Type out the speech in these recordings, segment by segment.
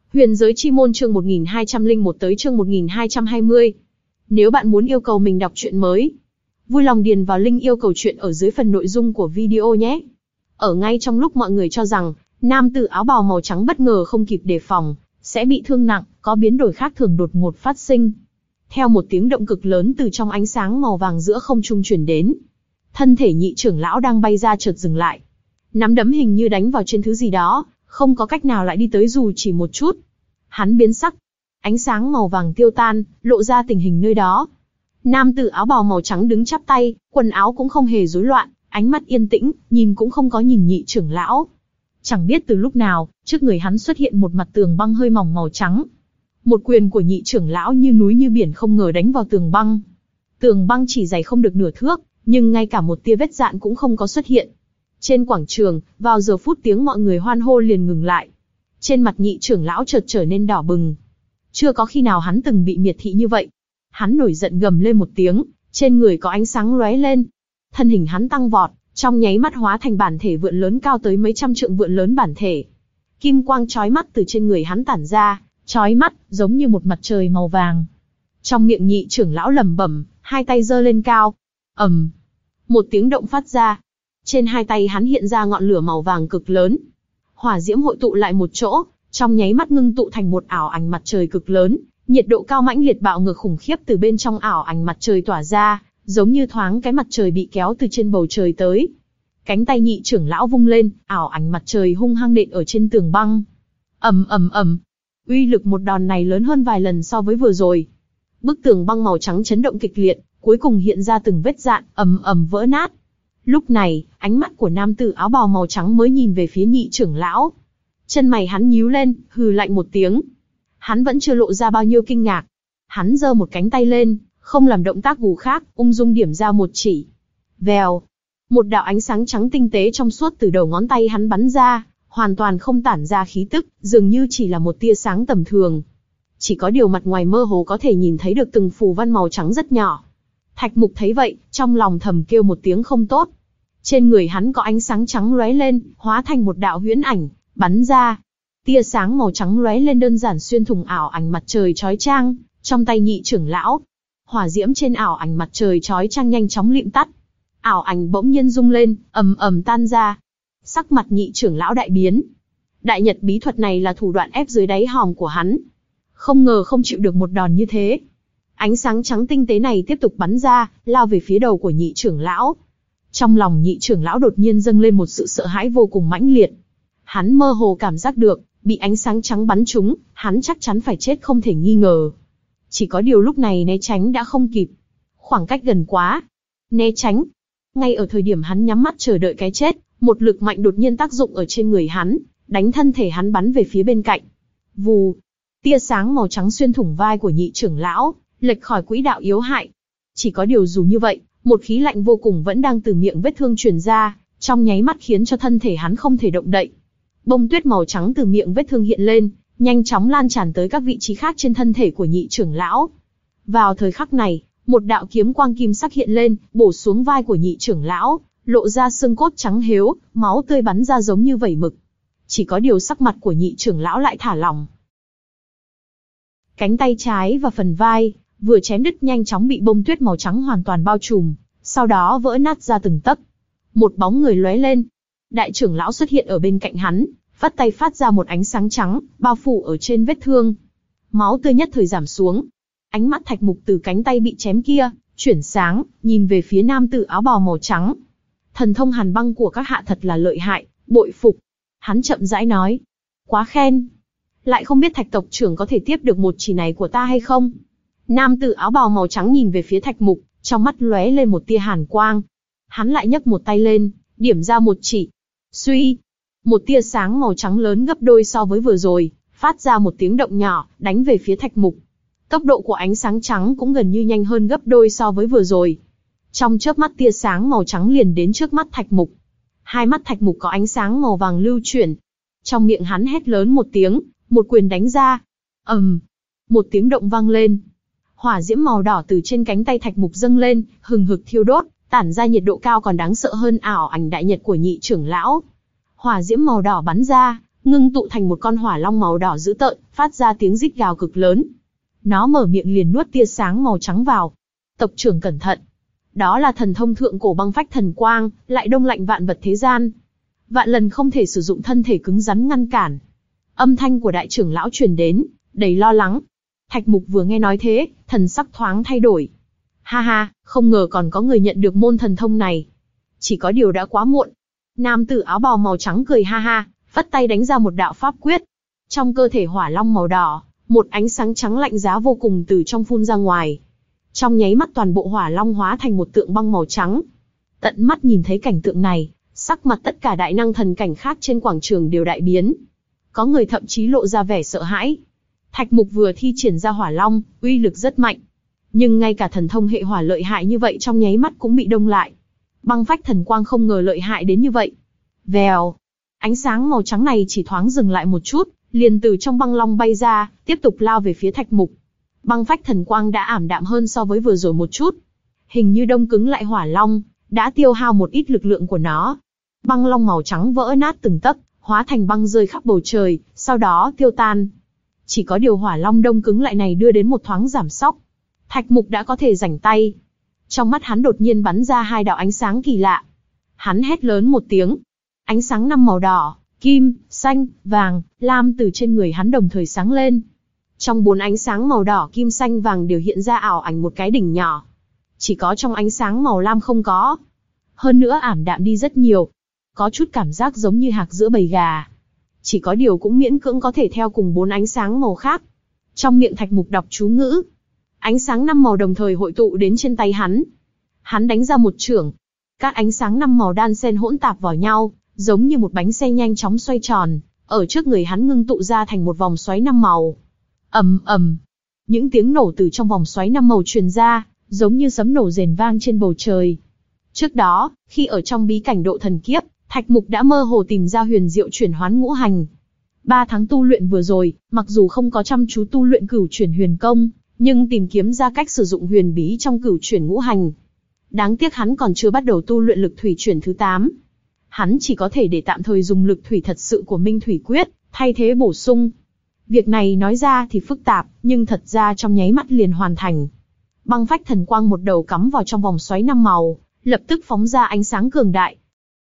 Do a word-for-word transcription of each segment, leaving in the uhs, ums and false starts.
Huyền giới chi môn chương một nghìn hai trăm lẻ một tới chương một nghìn hai trăm hai mươi. Nếu bạn muốn yêu cầu mình đọc truyện mới, vui lòng điền vào link yêu cầu truyện ở dưới phần nội dung của video nhé. Ở ngay trong lúc mọi người cho rằng, nam tử áo bào màu trắng bất ngờ không kịp đề phòng, sẽ bị thương nặng, có biến đổi khác thường đột ngột phát sinh. Theo một tiếng động cực lớn từ trong ánh sáng màu vàng giữa không trung truyền đến. Thân thể nhị trưởng lão đang bay ra chợt dừng lại. Nắm đấm hình như đánh vào trên thứ gì đó, không có cách nào lại đi tới dù chỉ một chút. Hắn biến sắc. Ánh sáng màu vàng tiêu tan, lộ ra tình hình nơi đó. Nam tử áo bào màu trắng đứng chắp tay, quần áo cũng không hề rối loạn, ánh mắt yên tĩnh, nhìn cũng không có nhìn nhị trưởng lão. Chẳng biết từ lúc nào, trước người hắn xuất hiện một mặt tường băng hơi mỏng màu trắng. Một quyền của nhị trưởng lão như núi như biển không ngờ đánh vào tường băng. Tường băng chỉ dày không được nửa thước, nhưng ngay cả một tia vết dạn cũng không có xuất hiện. Trên quảng trường, vào giờ phút tiếng mọi người hoan hô liền ngừng lại. Trên mặt nhị trưởng lão chợt trở nên đỏ bừng. Chưa có khi nào hắn từng bị miệt thị như vậy. Hắn nổi giận gầm lên một tiếng, trên người có ánh sáng lóe lên. Thân hình hắn tăng vọt, trong nháy mắt hóa thành bản thể vượn lớn cao tới mấy trăm trượng vượn lớn bản thể. Kim quang chói mắt từ trên người hắn tản ra, chói mắt, giống như một mặt trời màu vàng. Trong miệng nhị trưởng lão lẩm bẩm, hai tay giơ lên cao. ầm, một tiếng động phát ra. Trên hai tay hắn hiện ra ngọn lửa màu vàng cực lớn. Hỏa diễm hội tụ lại một chỗ, trong nháy mắt ngưng tụ thành một ảo ảnh mặt trời cực lớn, nhiệt độ cao mãnh liệt bạo ngược khủng khiếp từ bên trong ảo ảnh mặt trời tỏa ra, giống như thoáng cái mặt trời bị kéo từ trên bầu trời tới. Cánh tay nhị trưởng lão vung lên, ảo ảnh mặt trời hung hăng nện ở trên tường băng. ầm ầm ầm, uy lực một đòn này lớn hơn vài lần so với vừa rồi. Bức tường băng màu trắng chấn động kịch liệt, cuối cùng hiện ra từng vết dạn, ầm ầm vỡ nát. Lúc này, ánh mắt của nam tử áo bào màu trắng mới nhìn về phía nhị trưởng lão. Chân mày hắn nhíu lên, hừ lạnh một tiếng. Hắn vẫn chưa lộ ra bao nhiêu kinh ngạc. Hắn giơ một cánh tay lên, không làm động tác gù khác, ung dung điểm ra một chỉ. Vèo, một đạo ánh sáng trắng tinh tế trong suốt từ đầu ngón tay hắn bắn ra, hoàn toàn không tản ra khí tức, dường như chỉ là một tia sáng tầm thường. Chỉ có điều mặt ngoài mơ hồ có thể nhìn thấy được từng phù văn màu trắng rất nhỏ. Thạch Mục thấy vậy, trong lòng thầm kêu một tiếng không tốt. Trên người hắn có ánh sáng trắng lóe lên, hóa thành một đạo huyễn ảnh, bắn ra. Tia sáng màu trắng lóe lên đơn giản xuyên thủng ảo ảnh mặt trời chói chang, trong tay nhị trưởng lão. Hỏa diễm trên ảo ảnh mặt trời chói chang nhanh chóng lịm tắt. Ảo ảnh bỗng nhiên rung lên, ầm ầm tan ra. Sắc mặt nhị trưởng lão đại biến. Đại nhật bí thuật này là thủ đoạn ép dưới đáy hòm của hắn. Không ngờ không chịu được một đòn như thế. Ánh sáng trắng tinh tế này tiếp tục bắn ra, lao về phía đầu của nhị trưởng lão. Trong lòng nhị trưởng lão đột nhiên dâng lên một sự sợ hãi vô cùng mãnh liệt. Hắn mơ hồ cảm giác được, bị ánh sáng trắng bắn trúng, hắn chắc chắn phải chết không thể nghi ngờ. Chỉ có điều lúc này né tránh đã không kịp. Khoảng cách gần quá. Né tránh. Ngay ở thời điểm hắn nhắm mắt chờ đợi cái chết, một lực mạnh đột nhiên tác dụng ở trên người hắn, đánh thân thể hắn bắn về phía bên cạnh. Vù. Tia sáng màu trắng xuyên thủng vai của nhị trưởng lão, lệch khỏi quỹ đạo yếu hại. Chỉ có điều dù như vậy, một khí lạnh vô cùng vẫn đang từ miệng vết thương truyền ra, trong nháy mắt khiến cho thân thể hắn không thể động đậy. Bông tuyết màu trắng từ miệng vết thương hiện lên, nhanh chóng lan tràn tới các vị trí khác trên thân thể của nhị trưởng lão. Vào thời khắc này, một đạo kiếm quang kim sắc hiện lên, bổ xuống vai của nhị trưởng lão, lộ ra xương cốt trắng hếu, máu tươi bắn ra giống như vẩy mực. Chỉ có điều sắc mặt của nhị trưởng lão lại thả lỏng. Cánh tay trái và phần vai, vừa chém đứt nhanh chóng bị bông tuyết màu trắng hoàn toàn bao trùm, sau đó vỡ nát ra từng tấc. Một bóng người lóe lên. Đại trưởng lão xuất hiện ở bên cạnh hắn, vắt tay phát ra một ánh sáng trắng, bao phủ ở trên vết thương. Máu tươi nhất thời giảm xuống. Ánh mắt Thạch Mục từ cánh tay bị chém kia, chuyển sáng, nhìn về phía nam tử áo bào màu trắng. Thần thông hàn băng của các hạ thật là lợi hại, bội phục. Hắn chậm rãi nói. Quá khen. Lại không biết Thạch tộc trưởng có thể tiếp được một chỉ này của ta hay không? Nam tử áo bào màu trắng nhìn về phía Thạch Mục, trong mắt lóe lên một tia hàn quang. Hắn lại nhấc một tay lên, điểm ra một chỉ. Suy, một tia sáng màu trắng lớn gấp đôi so với vừa rồi, phát ra một tiếng động nhỏ, đánh về phía Thạch Mục. Tốc độ của ánh sáng trắng cũng gần như nhanh hơn gấp đôi so với vừa rồi. Trong chớp mắt tia sáng màu trắng liền đến trước mắt Thạch Mục. Hai mắt Thạch Mục có ánh sáng màu vàng lưu chuyển. Trong miệng hắn hét lớn một tiếng, một quyền đánh ra. ầm, một tiếng động vang lên. Hỏa diễm màu đỏ từ trên cánh tay Thạch Mục dâng lên, hừng hực thiêu đốt, tản ra nhiệt độ cao còn đáng sợ hơn ảo ảnh đại nhật của nhị trưởng lão. Hỏa diễm màu đỏ bắn ra, ngưng tụ thành một con hỏa long màu đỏ dữ tợn, phát ra tiếng rít gào cực lớn. Nó mở miệng liền nuốt tia sáng màu trắng vào. Tộc trưởng cẩn thận. Đó là thần thông thượng cổ băng phách thần quang, lại đông lạnh vạn vật thế gian. Vạn lần không thể sử dụng thân thể cứng rắn ngăn cản. Âm thanh của đại trưởng lão truyền đến, đầy lo lắng. Thạch Mục vừa nghe nói thế, thần sắc thoáng thay đổi. Ha ha, không ngờ còn có người nhận được môn thần thông này. Chỉ có điều đã quá muộn. Nam tử áo bào màu trắng cười ha ha, phất tay đánh ra một đạo pháp quyết. Trong cơ thể hỏa long màu đỏ, một ánh sáng trắng lạnh giá vô cùng từ trong phun ra ngoài. Trong nháy mắt toàn bộ hỏa long hóa thành một tượng băng màu trắng. Tận mắt nhìn thấy cảnh tượng này, sắc mặt tất cả đại năng thần cảnh khác trên quảng trường đều đại biến. Có người thậm chí lộ ra vẻ sợ hãi. Thạch Mục vừa thi triển ra hỏa long, uy lực rất mạnh. Nhưng ngay cả thần thông hệ hỏa lợi hại như vậy trong nháy mắt cũng bị đông lại. Băng phách thần quang không ngờ lợi hại đến như vậy. Vèo, ánh sáng màu trắng này chỉ thoáng dừng lại một chút, liền từ trong băng long bay ra, tiếp tục lao về phía Thạch Mục. Băng phách thần quang đã ảm đạm hơn so với vừa rồi một chút. Hình như đông cứng lại hỏa long, đã tiêu hao một ít lực lượng của nó. Băng long màu trắng vỡ nát từng tấc, hóa thành băng rơi khắp bầu trời, sau đó tiêu tan. Chỉ có điều hỏa long đông cứng lại này đưa đến một thoáng giảm sóc. Thạch Mục đã có thể rảnh tay. Trong mắt hắn đột nhiên bắn ra hai đạo ánh sáng kỳ lạ. Hắn hét lớn một tiếng. Ánh sáng năm màu đỏ, kim, xanh, vàng, lam từ trên người hắn đồng thời sáng lên. Trong bốn ánh sáng màu đỏ, kim, xanh, vàng đều hiện ra ảo ảnh một cái đỉnh nhỏ. Chỉ có trong ánh sáng màu lam không có. Hơn nữa ảm đạm đi rất nhiều. Có chút cảm giác giống như hạc giữa bầy gà. Chỉ có điều cũng miễn cưỡng có thể theo cùng bốn ánh sáng màu khác. Trong miệng Thạch Mục đọc chú ngữ. Ánh sáng năm màu đồng thời hội tụ đến trên tay hắn. Hắn đánh ra một chưởng. Các ánh sáng năm màu đan xen hỗn tạp vào nhau, giống như một bánh xe nhanh chóng xoay tròn. Ở trước người hắn ngưng tụ ra thành một vòng xoáy năm màu. Ầm ầm. Những tiếng nổ từ trong vòng xoáy năm màu truyền ra, giống như sấm nổ rền vang trên bầu trời. Trước đó, khi ở trong bí cảnh độ thần kiếp, Thạch Mục đã mơ hồ tìm ra huyền diệu chuyển hoán ngũ hành. Ba tháng tu luyện vừa rồi, mặc dù không có chăm chú tu luyện cửu chuyển huyền công, nhưng tìm kiếm ra cách sử dụng huyền bí trong cửu chuyển ngũ hành. Đáng tiếc hắn còn chưa bắt đầu tu luyện lực thủy chuyển thứ tám. Hắn chỉ có thể để tạm thời dùng lực thủy thật sự của Minh Thủy Quyết, thay thế bổ sung. Việc này nói ra thì phức tạp, nhưng thật ra trong nháy mắt liền hoàn thành. Băng phách thần quang một đầu cắm vào trong vòng xoáy năm màu, lập tức phóng ra ánh sáng cường đại.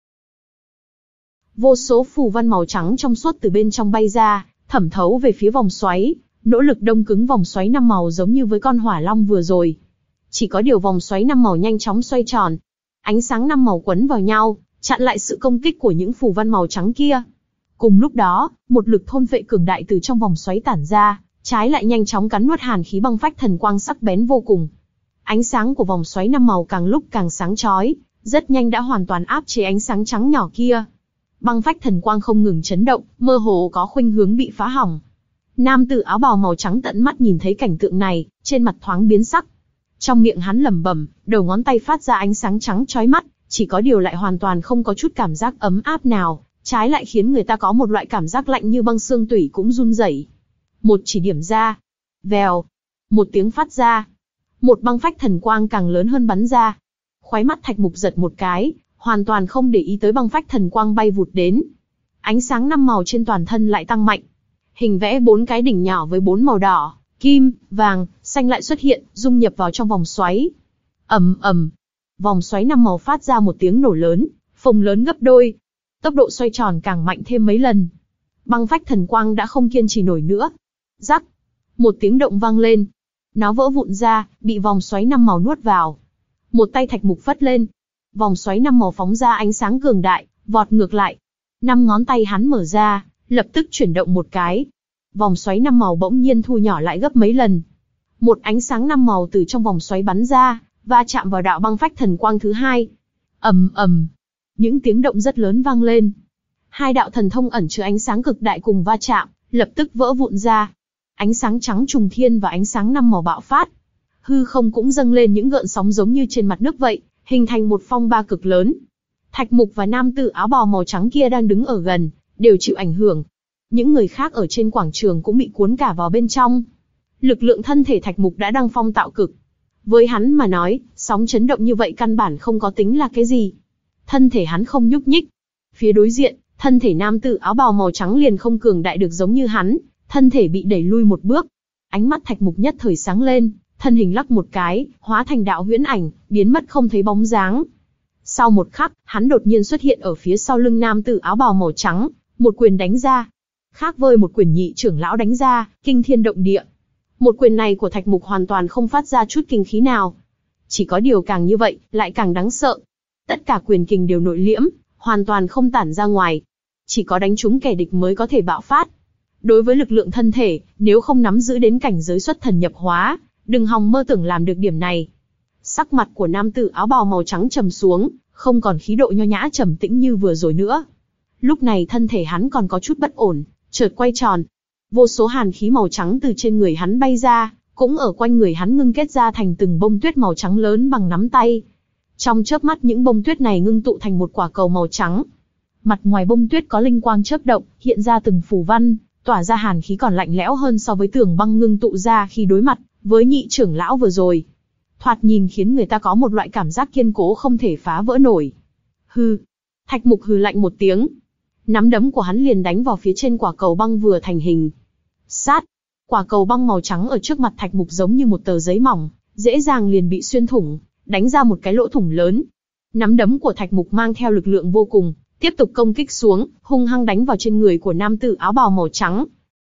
Vô số phù văn màu trắng trong suốt từ bên trong bay ra, thẩm thấu về phía vòng xoáy, nỗ lực đông cứng vòng xoáy năm màu giống như với con hỏa long vừa rồi. Chỉ có điều vòng xoáy năm màu nhanh chóng xoay tròn, ánh sáng năm màu quấn vào nhau, chặn lại sự công kích của những phù văn màu trắng kia. Cùng lúc đó, một lực thôn phệ cường đại từ trong vòng xoáy tản ra, trái lại nhanh chóng cắn nuốt hàn khí băng phách thần quang sắc bén vô cùng. Ánh sáng của vòng xoáy năm màu càng lúc càng sáng chói, rất nhanh đã hoàn toàn áp chế ánh sáng trắng nhỏ kia. Băng phách thần quang không ngừng chấn động, mơ hồ có khuynh hướng bị phá hỏng. Nam tử áo bào màu trắng tận mắt nhìn thấy cảnh tượng này, trên mặt thoáng biến sắc. Trong miệng hắn lẩm bẩm, đầu ngón tay phát ra ánh sáng trắng chói mắt, chỉ có điều lại hoàn toàn không có chút cảm giác ấm áp nào, trái lại khiến người ta có một loại cảm giác lạnh như băng xương tủy cũng run rẩy. Một chỉ điểm ra, vèo, một tiếng phát ra, một băng phách thần quang càng lớn hơn bắn ra. Khóe mắt Thạch Mục giật một cái, hoàn toàn không để ý tới băng phách thần quang bay vụt đến. Ánh sáng năm màu trên toàn thân lại tăng mạnh. Hình vẽ bốn cái đỉnh nhỏ với bốn màu đỏ, kim, vàng, xanh lại xuất hiện, dung nhập vào trong vòng xoáy. Ầm ầm, vòng xoáy năm màu phát ra một tiếng nổ lớn, phồng lớn gấp đôi. Tốc độ xoay tròn càng mạnh thêm mấy lần. Băng phách thần quang đã không kiên trì nổi nữa. Rắc, một tiếng động vang lên. Nó vỡ vụn ra, bị vòng xoáy năm màu nuốt vào. Một tay Thạch Mục phất lên. Vòng xoáy năm màu phóng ra ánh sáng cường đại, vọt ngược lại. Năm ngón tay hắn mở ra, lập tức chuyển động một cái. Vòng xoáy năm màu bỗng nhiên thu nhỏ lại gấp mấy lần. Một ánh sáng năm màu từ trong vòng xoáy bắn ra, va chạm vào đạo băng phách thần quang thứ hai. Ầm ầm, những tiếng động rất lớn vang lên. Hai đạo thần thông ẩn chứa ánh sáng cực đại cùng va chạm, lập tức vỡ vụn ra. Ánh sáng trắng trùng thiên và ánh sáng năm màu bạo phát. Hư không cũng dâng lên những gợn sóng giống như trên mặt nước vậy, hình thành một phong ba cực lớn. Thạch Mục và nam tử áo bào màu trắng kia đang đứng ở gần, đều chịu ảnh hưởng. Những người khác ở trên quảng trường cũng bị cuốn cả vào bên trong. Lực lượng thân thể Thạch Mục đã đăng phong tạo cực. Với hắn mà nói, sóng chấn động như vậy căn bản không có tính là cái gì. Thân thể hắn không nhúc nhích. Phía đối diện, thân thể nam tử áo bào màu trắng liền không cường đại được giống như hắn, thân thể bị đẩy lui một bước. Ánh mắt Thạch Mục nhất thời sáng lên, thân hình lắc một cái, hóa thành đạo huyễn ảnh, biến mất không thấy bóng dáng. Sau một khắc, hắn đột nhiên xuất hiện ở phía sau lưng nam tử áo bào màu trắng, một quyền đánh ra. Khác với một quyền nhị trưởng lão đánh ra, kinh thiên động địa. Một quyền này của Thạch Mục hoàn toàn không phát ra chút kinh khí nào. Chỉ có điều càng như vậy, lại càng đáng sợ. Tất cả quyền kình đều nội liễm, hoàn toàn không tản ra ngoài. Chỉ có đánh trúng kẻ địch mới có thể bạo phát. Đối với lực lượng thân thể, nếu không nắm giữ đến cảnh giới xuất thần nhập hóa, đừng hòng mơ tưởng làm được điểm này. Sắc mặt của nam tử áo bào màu trắng trầm xuống, không còn khí độ nho nhã trầm tĩnh như vừa rồi nữa. Lúc này thân thể hắn còn có chút bất ổn, chợt quay tròn. Vô số hàn khí màu trắng từ trên người hắn bay ra, cũng ở quanh người hắn ngưng kết ra thành từng bông tuyết màu trắng lớn bằng nắm tay. Trong chớp mắt những bông tuyết này ngưng tụ thành một quả cầu màu trắng. Mặt ngoài bông tuyết có linh quang chớp động, hiện ra từng phù văn, tỏa ra hàn khí còn lạnh lẽo hơn so với tường băng ngưng tụ ra khi đối mặt với nhị trưởng lão vừa rồi. Thoạt nhìn khiến người ta có một loại cảm giác kiên cố không thể phá vỡ nổi. Hừ. Thạch Mục hừ lạnh một tiếng. Nắm đấm của hắn liền đánh vào phía trên quả cầu băng vừa thành hình. Sát. Quả cầu băng màu trắng ở trước mặt Thạch Mục giống như một tờ giấy mỏng, dễ dàng liền bị xuyên thủng, đánh ra một cái lỗ thủng lớn. Nắm đấm của Thạch Mục mang theo lực lượng vô cùng, tiếp tục công kích xuống, hung hăng đánh vào trên người của nam tử áo bào màu trắng.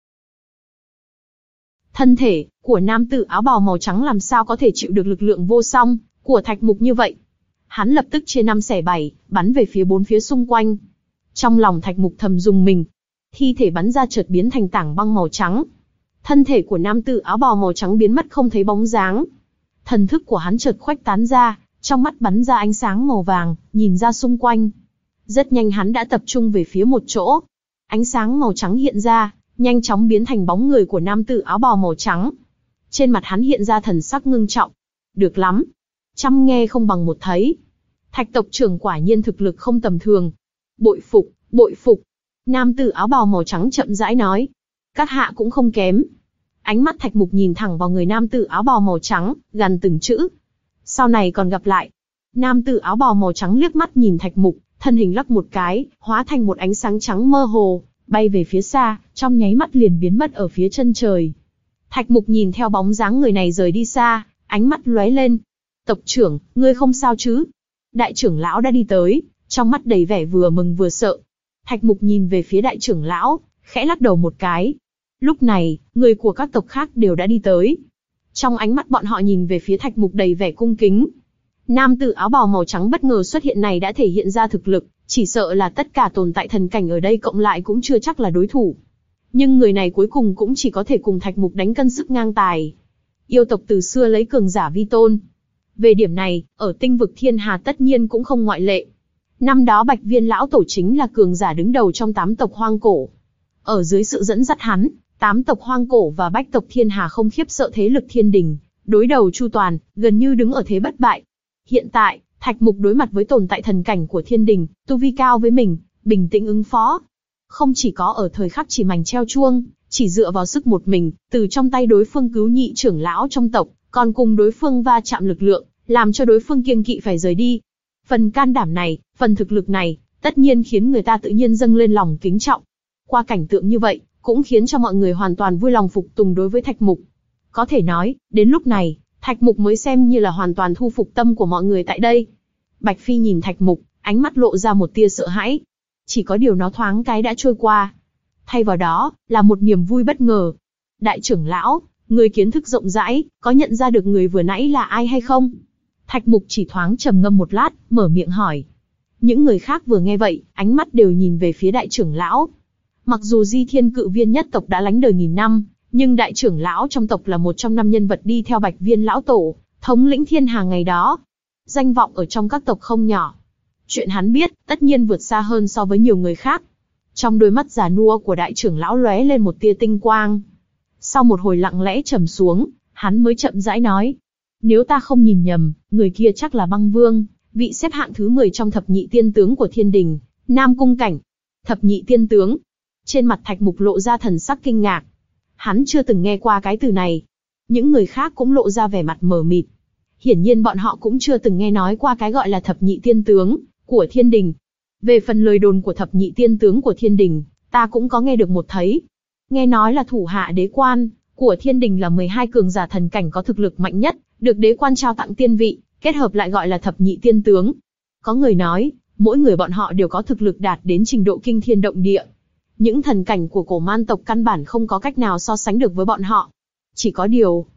Thân thể của nam tử áo bào màu trắng làm sao có thể chịu được lực lượng vô song của Thạch Mục như vậy? Hắn lập tức chia năm xẻ bảy, bắn về phía bốn phía xung quanh. Trong lòng Thạch Mục thầm rùng mình, thi thể bắn ra chợt biến thành tảng băng màu trắng. Thân thể của nam tử áo bào màu trắng biến mất không thấy bóng dáng. Thần thức của hắn chợt khuếch tán ra, trong mắt bắn ra ánh sáng màu vàng, nhìn ra xung quanh. Rất nhanh hắn đã tập trung về phía một chỗ. Ánh sáng màu trắng hiện ra, nhanh chóng biến thành bóng người của nam tử áo bào màu trắng. Trên mặt hắn hiện ra thần sắc ngưng trọng. Được lắm. Trăm nghe không bằng một thấy. Thạch tộc trưởng quả nhiên thực lực không tầm thường. Bội phục, bội phục. Nam tử áo bào màu trắng chậm rãi nói. Các hạ cũng không kém. Ánh mắt Thạch Mục nhìn thẳng vào người nam tử áo bào màu trắng, gằn từng chữ. Sau này còn gặp lại. Nam tử áo bào màu trắng liếc mắt nhìn Thạch Mục, thân hình lắc một cái, hóa thành một ánh sáng trắng mơ hồ, bay về phía xa, trong nháy mắt liền biến mất ở phía chân trời. Thạch Mục nhìn theo bóng dáng người này rời đi xa, ánh mắt lóe lên. Tộc trưởng, ngươi không sao chứ? Đại trưởng lão đã đi tới, trong mắt đầy vẻ vừa mừng vừa sợ. Thạch Mục nhìn về phía đại trưởng lão, khẽ lắc đầu một cái. Lúc này, người của các tộc khác đều đã đi tới. Trong ánh mắt bọn họ nhìn về phía Thạch Mục đầy vẻ cung kính. Nam tử áo bào màu trắng bất ngờ xuất hiện này đã thể hiện ra thực lực, chỉ sợ là tất cả tồn tại thần cảnh ở đây cộng lại cũng chưa chắc là đối thủ. Nhưng người này cuối cùng cũng chỉ có thể cùng Thạch Mục đánh cân sức ngang tài. Yêu tộc từ xưa lấy cường giả vi tôn. Về điểm này, ở tinh vực thiên hà tất nhiên cũng không ngoại lệ. Năm đó Bạch Viên lão tổ chính là cường giả đứng đầu trong tám tộc hoang cổ. Ở dưới sự dẫn dắt hắn, tám tộc hoang cổ và bách tộc thiên hà không khiếp sợ thế lực thiên đình, đối đầu chu toàn, gần như đứng ở thế bất bại. Hiện tại, Thạch Mục đối mặt với tồn tại thần cảnh của thiên đình, tu vi cao với mình, bình tĩnh ứng phó. Không chỉ có ở thời khắc chỉ mảnh treo chuông, chỉ dựa vào sức một mình, từ trong tay đối phương cứu nhị trưởng lão trong tộc, còn cùng đối phương va chạm lực lượng, làm cho đối phương kiêng kỵ phải rời đi. Phần can đảm này, phần thực lực này, tất nhiên khiến người ta tự nhiên dâng lên lòng kính trọng. Qua cảnh tượng như vậy, cũng khiến cho mọi người hoàn toàn vui lòng phục tùng đối với Thạch Mục. Có thể nói, đến lúc này, Thạch Mục mới xem như là hoàn toàn thu phục tâm của mọi người tại đây. Bạch Phi nhìn Thạch Mục, ánh mắt lộ ra một tia sợ hãi. Chỉ có điều nó thoáng cái đã trôi qua. Thay vào đó, là một niềm vui bất ngờ. Đại trưởng lão, người kiến thức rộng rãi, có nhận ra được người vừa nãy là ai hay không? Thạch Mục chỉ thoáng trầm ngâm một lát, mở miệng hỏi. Những người khác vừa nghe vậy, ánh mắt đều nhìn về phía đại trưởng lão. Mặc dù Di Thiên Cự Viên nhất tộc đã lánh đời nghìn năm, nhưng đại trưởng lão trong tộc là một trong năm nhân vật đi theo Bạch Viên lão tổ, thống lĩnh thiên hà ngày đó. Danh vọng ở trong các tộc không nhỏ. Chuyện hắn biết, tất nhiên vượt xa hơn so với nhiều người khác. Trong đôi mắt già nua của đại trưởng lão lóe lên một tia tinh quang. Sau một hồi lặng lẽ trầm xuống, hắn mới chậm rãi nói. Nếu ta không nhìn nhầm, người kia chắc là Băng Vương, vị xếp hạng thứ mười trong thập nhị tiên tướng của thiên đình, Nam Cung Cảnh. Thập nhị tiên tướng. Trên mặt Thạch Mục lộ ra thần sắc kinh ngạc. Hắn chưa từng nghe qua cái từ này. Những người khác cũng lộ ra vẻ mặt mờ mịt. Hiển nhiên bọn họ cũng chưa từng nghe nói qua cái gọi là thập nhị tiên tướng của thiên đình. Về phần lời đồn của thập nhị tiên tướng của thiên đình, ta cũng có nghe được một thấy. Nghe nói là thủ hạ đế quan của thiên đình là mười hai cường giả thần cảnh có thực lực mạnh nhất, được đế quan trao tặng tiên vị, kết hợp lại gọi là thập nhị tiên tướng. Có người nói, mỗi người bọn họ đều có thực lực đạt đến trình độ kinh thiên động địa. Những thần cảnh của cổ man tộc căn bản không có cách nào so sánh được với bọn họ. Chỉ có điều...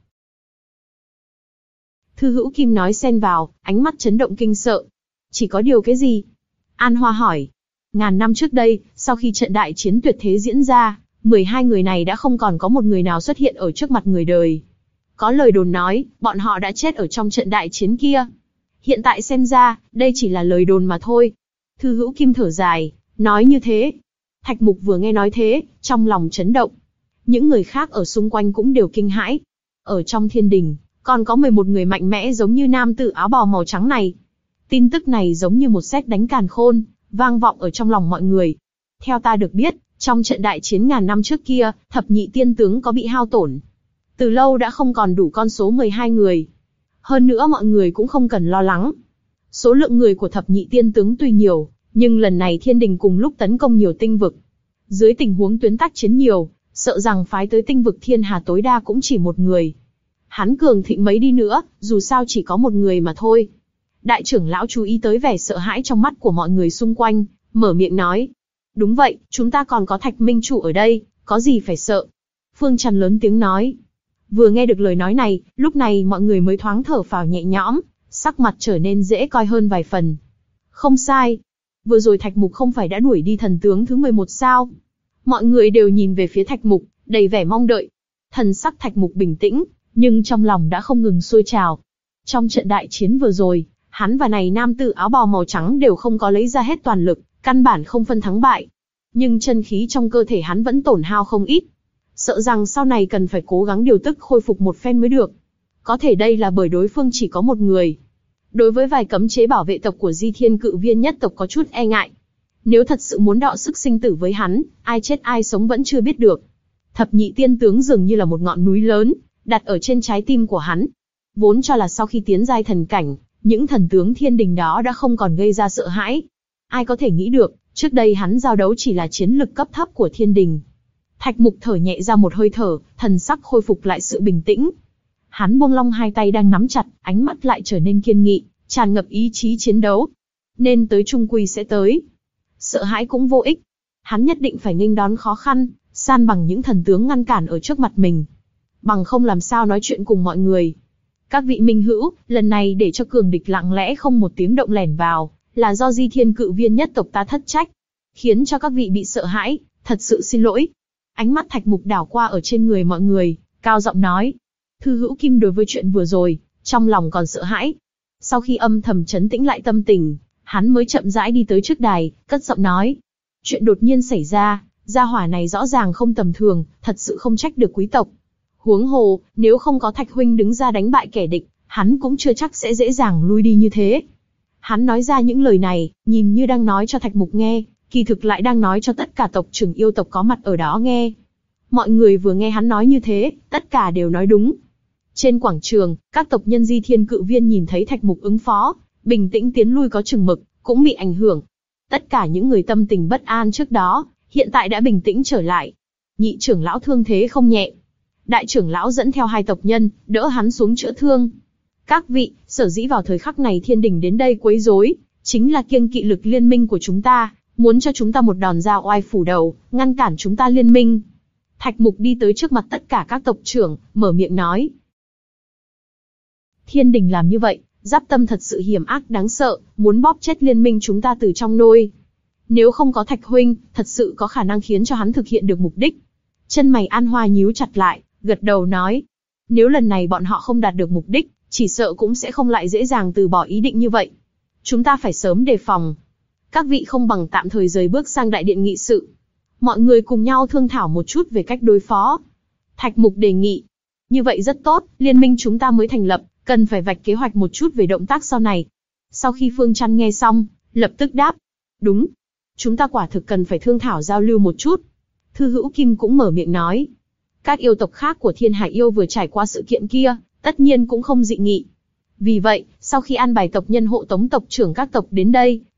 Thư Hữu Kim nói xen vào, ánh mắt chấn động kinh sợ. Chỉ có điều cái gì? An Hoa hỏi. Ngàn năm trước đây, sau khi trận đại chiến tuyệt thế diễn ra, mười hai người này đã không còn có một người nào xuất hiện ở trước mặt người đời. Có lời đồn nói, bọn họ đã chết ở trong trận đại chiến kia. Hiện tại xem ra, đây chỉ là lời đồn mà thôi. Thư Hữu Kim thở dài, nói như thế. Thạch Mục vừa nghe nói thế, trong lòng chấn động. Những người khác ở xung quanh cũng đều kinh hãi. Ở trong thiên đình, còn có mười một người mạnh mẽ giống như nam tử áo bào màu trắng này. Tin tức này giống như một sét đánh càn khôn, vang vọng ở trong lòng mọi người. Theo ta được biết, trong trận đại chiến ngàn năm trước kia, thập nhị tiên tướng có bị hao tổn. Từ lâu đã không còn đủ con số mười hai người. Hơn nữa mọi người cũng không cần lo lắng. Số lượng người của thập nhị tiên tướng tuy nhiều, nhưng lần này thiên đình cùng lúc tấn công nhiều tinh vực. Dưới tình huống tuyến tác chiến nhiều, sợ rằng phái tới tinh vực thiên hà tối đa cũng chỉ một người. Hắn cường thịnh mấy đi nữa, dù sao chỉ có một người mà thôi. Đại trưởng lão chú ý tới vẻ sợ hãi trong mắt của mọi người xung quanh, mở miệng nói. Đúng vậy, chúng ta còn có Thạch Minh Chủ ở đây, có gì phải sợ. Phương Trần lớn tiếng nói. Vừa nghe được lời nói này, lúc này mọi người mới thoáng thở phào nhẹ nhõm, sắc mặt trở nên dễ coi hơn vài phần. Không sai. Vừa rồi Thạch Mục không phải đã đuổi đi thần tướng thứ mười một sao? Mọi người đều nhìn về phía Thạch Mục, đầy vẻ mong đợi. Thần sắc Thạch Mục bình tĩnh, nhưng trong lòng đã không ngừng sôi trào. Trong trận đại chiến vừa rồi, hắn và này nam tử áo bào màu trắng đều không có lấy ra hết toàn lực, căn bản không phân thắng bại. Nhưng chân khí trong cơ thể hắn vẫn tổn hao không ít. Sợ rằng sau này cần phải cố gắng điều tức khôi phục một phen mới được. Có thể đây là bởi đối phương chỉ có một người. Đối với vài cấm chế bảo vệ tộc của Di Thiên Cự Viên nhất tộc có chút e ngại. Nếu thật sự muốn đọ sức sinh tử với hắn, ai chết ai sống vẫn chưa biết được. Thập nhị tiên tướng dường như là một ngọn núi lớn, đặt ở trên trái tim của hắn. Vốn cho là sau khi tiến giai thần cảnh, những thần tướng thiên đình đó đã không còn gây ra sợ hãi. Ai có thể nghĩ được, trước đây hắn giao đấu chỉ là chiến lực cấp thấp của thiên đình. Thạch Mục thở nhẹ ra một hơi thở, thần sắc khôi phục lại sự bình tĩnh. Hắn buông lỏng hai tay đang nắm chặt, ánh mắt lại trở nên kiên nghị, tràn ngập ý chí chiến đấu. Nên tới chung quy sẽ tới. Sợ hãi cũng vô ích. Hắn nhất định phải nghênh đón khó khăn, san bằng những thần tướng ngăn cản ở trước mặt mình. Bằng không làm sao nói chuyện cùng mọi người. Các vị minh hữu, lần này để cho cường địch lặng lẽ không một tiếng động lẻn vào, là do Di Thiên Cự Viên nhất tộc ta thất trách, khiến cho các vị bị sợ hãi, thật sự xin lỗi. Ánh mắt Thạch Mục đảo qua ở trên người mọi người, cao giọng nói. Thư Hữu Kim đối với chuyện vừa rồi, trong lòng còn sợ hãi. Sau khi âm thầm trấn tĩnh lại tâm tình, hắn mới chậm rãi đi tới trước đài, cất giọng nói. Chuyện đột nhiên xảy ra, gia hỏa này rõ ràng không tầm thường, thật sự không trách được quý tộc. Huống hồ, nếu không có Thạch huynh đứng ra đánh bại kẻ địch, hắn cũng chưa chắc sẽ dễ dàng lui đi như thế. Hắn nói ra những lời này, nhìn như đang nói cho Thạch Mục nghe, kỳ thực lại đang nói cho tất cả tộc trưởng yêu tộc có mặt ở đó nghe. Mọi người vừa nghe hắn nói như thế, tất cả đều nói đúng. Trên quảng trường, các tộc nhân Di Thiên Cự Viên nhìn thấy Thạch Mục ứng phó, bình tĩnh tiến lui có chừng mực, cũng bị ảnh hưởng. Tất cả những người tâm tình bất an trước đó, hiện tại đã bình tĩnh trở lại. Nhị trưởng lão thương thế không nhẹ. Đại trưởng lão dẫn theo hai tộc nhân, đỡ hắn xuống chữa thương. Các vị, sở dĩ vào thời khắc này thiên đình đến đây quấy rối, chính là kiêng kỵ lực liên minh của chúng ta, muốn cho chúng ta một đòn ra oai phủ đầu, ngăn cản chúng ta liên minh. Thạch Mục đi tới trước mặt tất cả các tộc trưởng, mở miệng nói. Thiên đình làm như vậy, giáp tâm thật sự hiểm ác đáng sợ, muốn bóp chết liên minh chúng ta từ trong nôi. Nếu không có Thạch huynh, thật sự có khả năng khiến cho hắn thực hiện được mục đích. Chân mày An Hoa nhíu chặt lại, gật đầu nói. Nếu lần này bọn họ không đạt được mục đích, chỉ sợ cũng sẽ không lại dễ dàng từ bỏ ý định như vậy. Chúng ta phải sớm đề phòng. Các vị không bằng tạm thời rời bước sang đại điện nghị sự. Mọi người cùng nhau thương thảo một chút về cách đối phó. Thạch Mục đề nghị. Như vậy rất tốt, liên minh chúng ta mới thành lập, cần phải vạch kế hoạch một chút về động tác sau này. Sau khi Phương Trăn nghe xong, lập tức đáp. Đúng. Chúng ta quả thực cần phải thương thảo giao lưu một chút. Thư Hữu Kim cũng mở miệng nói. Các yêu tộc khác của Thiên Hải Yêu vừa trải qua sự kiện kia, tất nhiên cũng không dị nghị. Vì vậy, sau khi an bài tộc nhân hộ tống tộc trưởng các tộc đến đây,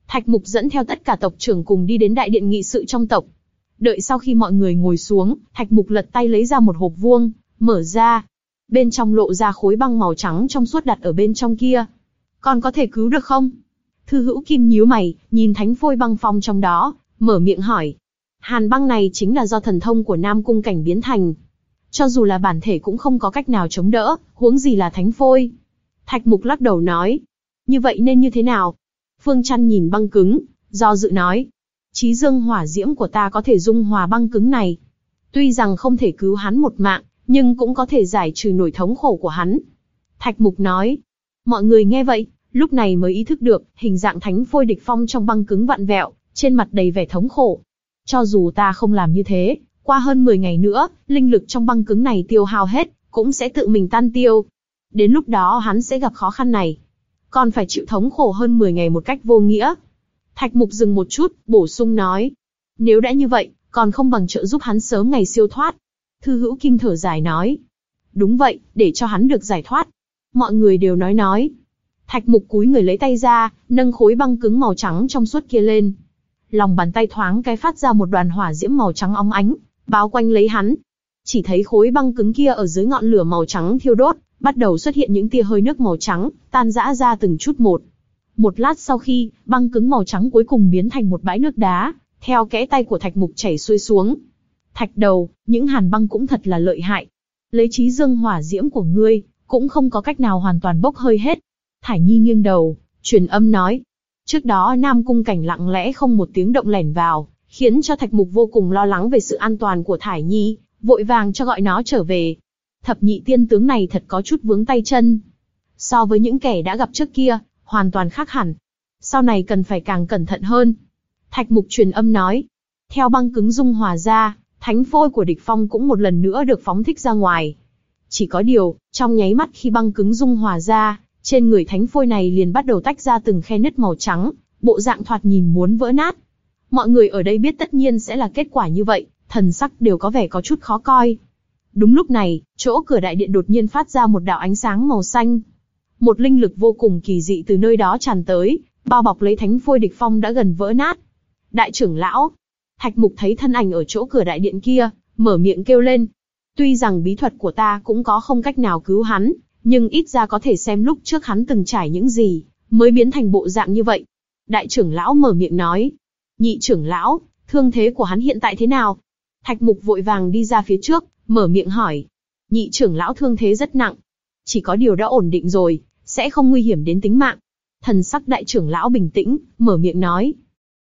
Thạch Mục dẫn theo tất cả tộc trưởng cùng đi đến đại điện nghị sự trong tộc. Đợi sau khi mọi người ngồi xuống, Thạch Mục lật tay lấy ra một hộp vuông, mở ra. Bên trong lộ ra khối băng màu trắng trong suốt đặt ở bên trong kia. Còn có thể cứu được không? Thư Hữu Kim nhíu mày, nhìn thánh phôi băng phong trong đó, mở miệng hỏi. Hàn băng này chính là do thần thông của Nam Cung Cảnh biến thành. Cho dù là bản thể cũng không có cách nào chống đỡ, huống gì là thánh phôi. Thạch Mục lắc đầu nói. Như vậy nên như thế nào? Phương Chăn nhìn băng cứng, do dự nói. Chí dương hỏa diễm của ta có thể dung hòa băng cứng này. Tuy rằng không thể cứu hắn một mạng, nhưng cũng có thể giải trừ nỗi thống khổ của hắn. Thạch Mục nói. Mọi người nghe vậy, lúc này mới ý thức được, hình dạng thánh phôi địch phong trong băng cứng vặn vẹo, trên mặt đầy vẻ thống khổ. Cho dù ta không làm như thế, qua hơn mười ngày nữa, linh lực trong băng cứng này tiêu hao hết, cũng sẽ tự mình tan tiêu. Đến lúc đó hắn sẽ gặp khó khăn này. Còn phải chịu thống khổ hơn mười ngày một cách vô nghĩa. Thạch Mục dừng một chút, bổ sung nói. Nếu đã như vậy, còn không bằng trợ giúp hắn sớm ngày siêu thoát. Thư Hữu Kim thở dài nói. Đúng vậy, để cho hắn được giải thoát. Mọi người đều nói nói. Thạch Mục cúi người lấy tay ra, nâng khối băng cứng màu trắng trong suốt kia lên. Lòng bàn tay thoáng cái phát ra một đoàn hỏa diễm màu trắng óng ánh, bao quanh lấy hắn. Chỉ thấy khối băng cứng kia ở dưới ngọn lửa màu trắng thiêu đốt, bắt đầu xuất hiện những tia hơi nước màu trắng, tan rã ra từng chút một. Một lát sau khi, băng cứng màu trắng cuối cùng biến thành một bãi nước đá, theo kẽ tay của Thạch Mục chảy xuôi xuống. Thạch đầu, những hàn băng cũng thật là lợi hại. Lấy chí dương hỏa diễm của ngươi, cũng không có cách nào hoàn toàn bốc hơi hết. Thải Nhi nghiêng đầu, truyền âm nói. Trước đó Nam Cung Cảnh lặng lẽ không một tiếng động lẻn vào, khiến cho Thạch Mục vô cùng lo lắng về sự an toàn của Thải Nhi, vội vàng cho gọi nó trở về. Thập nhị tiên tướng này thật có chút vướng tay chân. So với những kẻ đã gặp trước kia, hoàn toàn khác hẳn. Sau này cần phải càng cẩn thận hơn. Thạch Mục truyền âm nói. Theo băng cứng dung hòa ra, thánh phôi của địch phong cũng một lần nữa được phóng thích ra ngoài. Chỉ có điều, trong nháy mắt khi băng cứng dung hòa ra, trên người thánh phôi này liền bắt đầu tách ra từng khe nứt màu trắng, bộ dạng thoạt nhìn muốn vỡ nát. Mọi người ở đây biết tất nhiên sẽ là kết quả như vậy, thần sắc đều có vẻ có chút khó coi. Đúng lúc này, chỗ cửa đại điện đột nhiên phát ra một đạo ánh sáng màu xanh. Một linh lực vô cùng kỳ dị từ nơi đó tràn tới, bao bọc lấy thánh phôi địch phong đã gần vỡ nát. Đại trưởng lão, Thạch Mục thấy thân ảnh ở chỗ cửa đại điện kia, mở miệng kêu lên. Tuy rằng bí thuật của ta cũng có không cách nào cứu hắn, nhưng ít ra có thể xem lúc trước hắn từng trải những gì, mới biến thành bộ dạng như vậy. Đại trưởng lão mở miệng nói. Nhị trưởng lão, thương thế của hắn hiện tại thế nào? Thạch Mục vội vàng đi ra phía trước, mở miệng hỏi. Nhị trưởng lão thương thế rất nặng. Chỉ có điều đã ổn định rồi, sẽ không nguy hiểm đến tính mạng. Thần sắc đại trưởng lão bình tĩnh, mở miệng nói.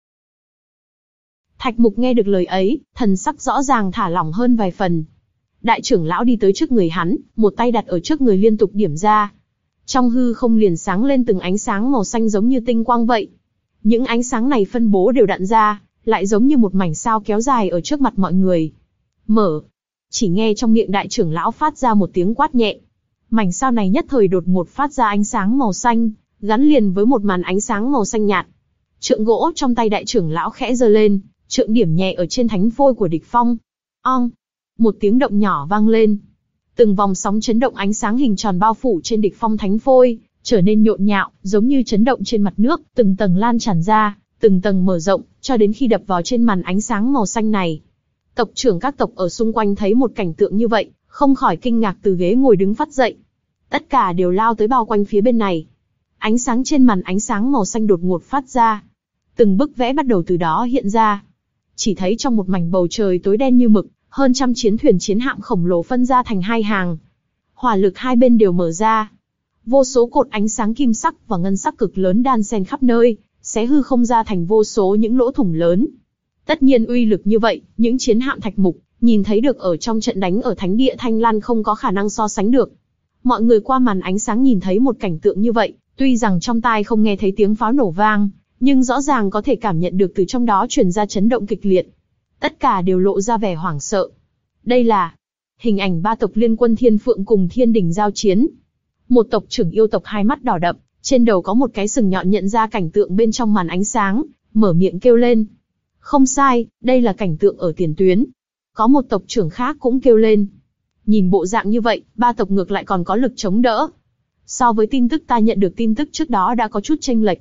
Thạch Mục nghe được lời ấy, thần sắc rõ ràng thả lỏng hơn vài phần. Đại trưởng lão đi tới trước người hắn, một tay đặt ở trước người liên tục điểm ra. Trong hư không liền sáng lên từng ánh sáng màu xanh giống như tinh quang vậy. Những ánh sáng này phân bố đều đặn ra, lại giống như một mảnh sao kéo dài ở trước mặt mọi người. Mở. Chỉ nghe trong miệng đại trưởng lão phát ra một tiếng quát nhẹ. Mảnh sao này nhất thời đột ngột phát ra ánh sáng màu xanh, gắn liền với một màn ánh sáng màu xanh nhạt. Trượng gỗ trong tay đại trưởng lão khẽ giơ lên, trượng điểm nhẹ ở trên thánh phôi của địch phong. Ong. Một tiếng động nhỏ vang lên. Từng vòng sóng chấn động ánh sáng hình tròn bao phủ trên địch phong thánh phôi, trở nên nhộn nhạo, giống như chấn động trên mặt nước, từng tầng lan tràn ra, từng tầng mở rộng, cho đến khi đập vào trên màn ánh sáng màu xanh này. Tộc trưởng các tộc ở xung quanh thấy một cảnh tượng như vậy, không khỏi kinh ngạc từ ghế ngồi đứng phát dậy. Tất cả đều lao tới bao quanh phía bên này. Ánh sáng trên màn ánh sáng màu xanh đột ngột phát ra. Từng bức vẽ bắt đầu từ đó hiện ra. Chỉ thấy trong một mảnh bầu trời tối đen như mực, hơn trăm chiến thuyền chiến hạm khổng lồ phân ra thành hai hàng. Hỏa lực hai bên đều mở ra. Vô số cột ánh sáng kim sắc và ngân sắc cực lớn đan xen khắp nơi, xé hư không ra thành vô số những lỗ thủng lớn. Tất nhiên uy lực như vậy, những chiến hạm Thạch Mục nhìn thấy được ở trong trận đánh ở Thánh địa Thanh Lan không có khả năng so sánh được. Mọi người qua màn ánh sáng nhìn thấy một cảnh tượng như vậy, tuy rằng trong tai không nghe thấy tiếng pháo nổ vang, nhưng rõ ràng có thể cảm nhận được từ trong đó truyền ra chấn động kịch liệt. Tất cả đều lộ ra vẻ hoảng sợ. Đây là hình ảnh ba tộc liên quân Thiên Phượng cùng Thiên Đình giao chiến. Một tộc trưởng yêu tộc hai mắt đỏ đậm, trên đầu có một cái sừng nhọn nhận ra cảnh tượng bên trong màn ánh sáng, mở miệng kêu lên. Không sai, đây là cảnh tượng ở tiền tuyến. Có một tộc trưởng khác cũng kêu lên. Nhìn bộ dạng như vậy, ba tộc ngược lại còn có lực chống đỡ. So với tin tức ta nhận được tin tức trước đó đã có chút chênh lệch.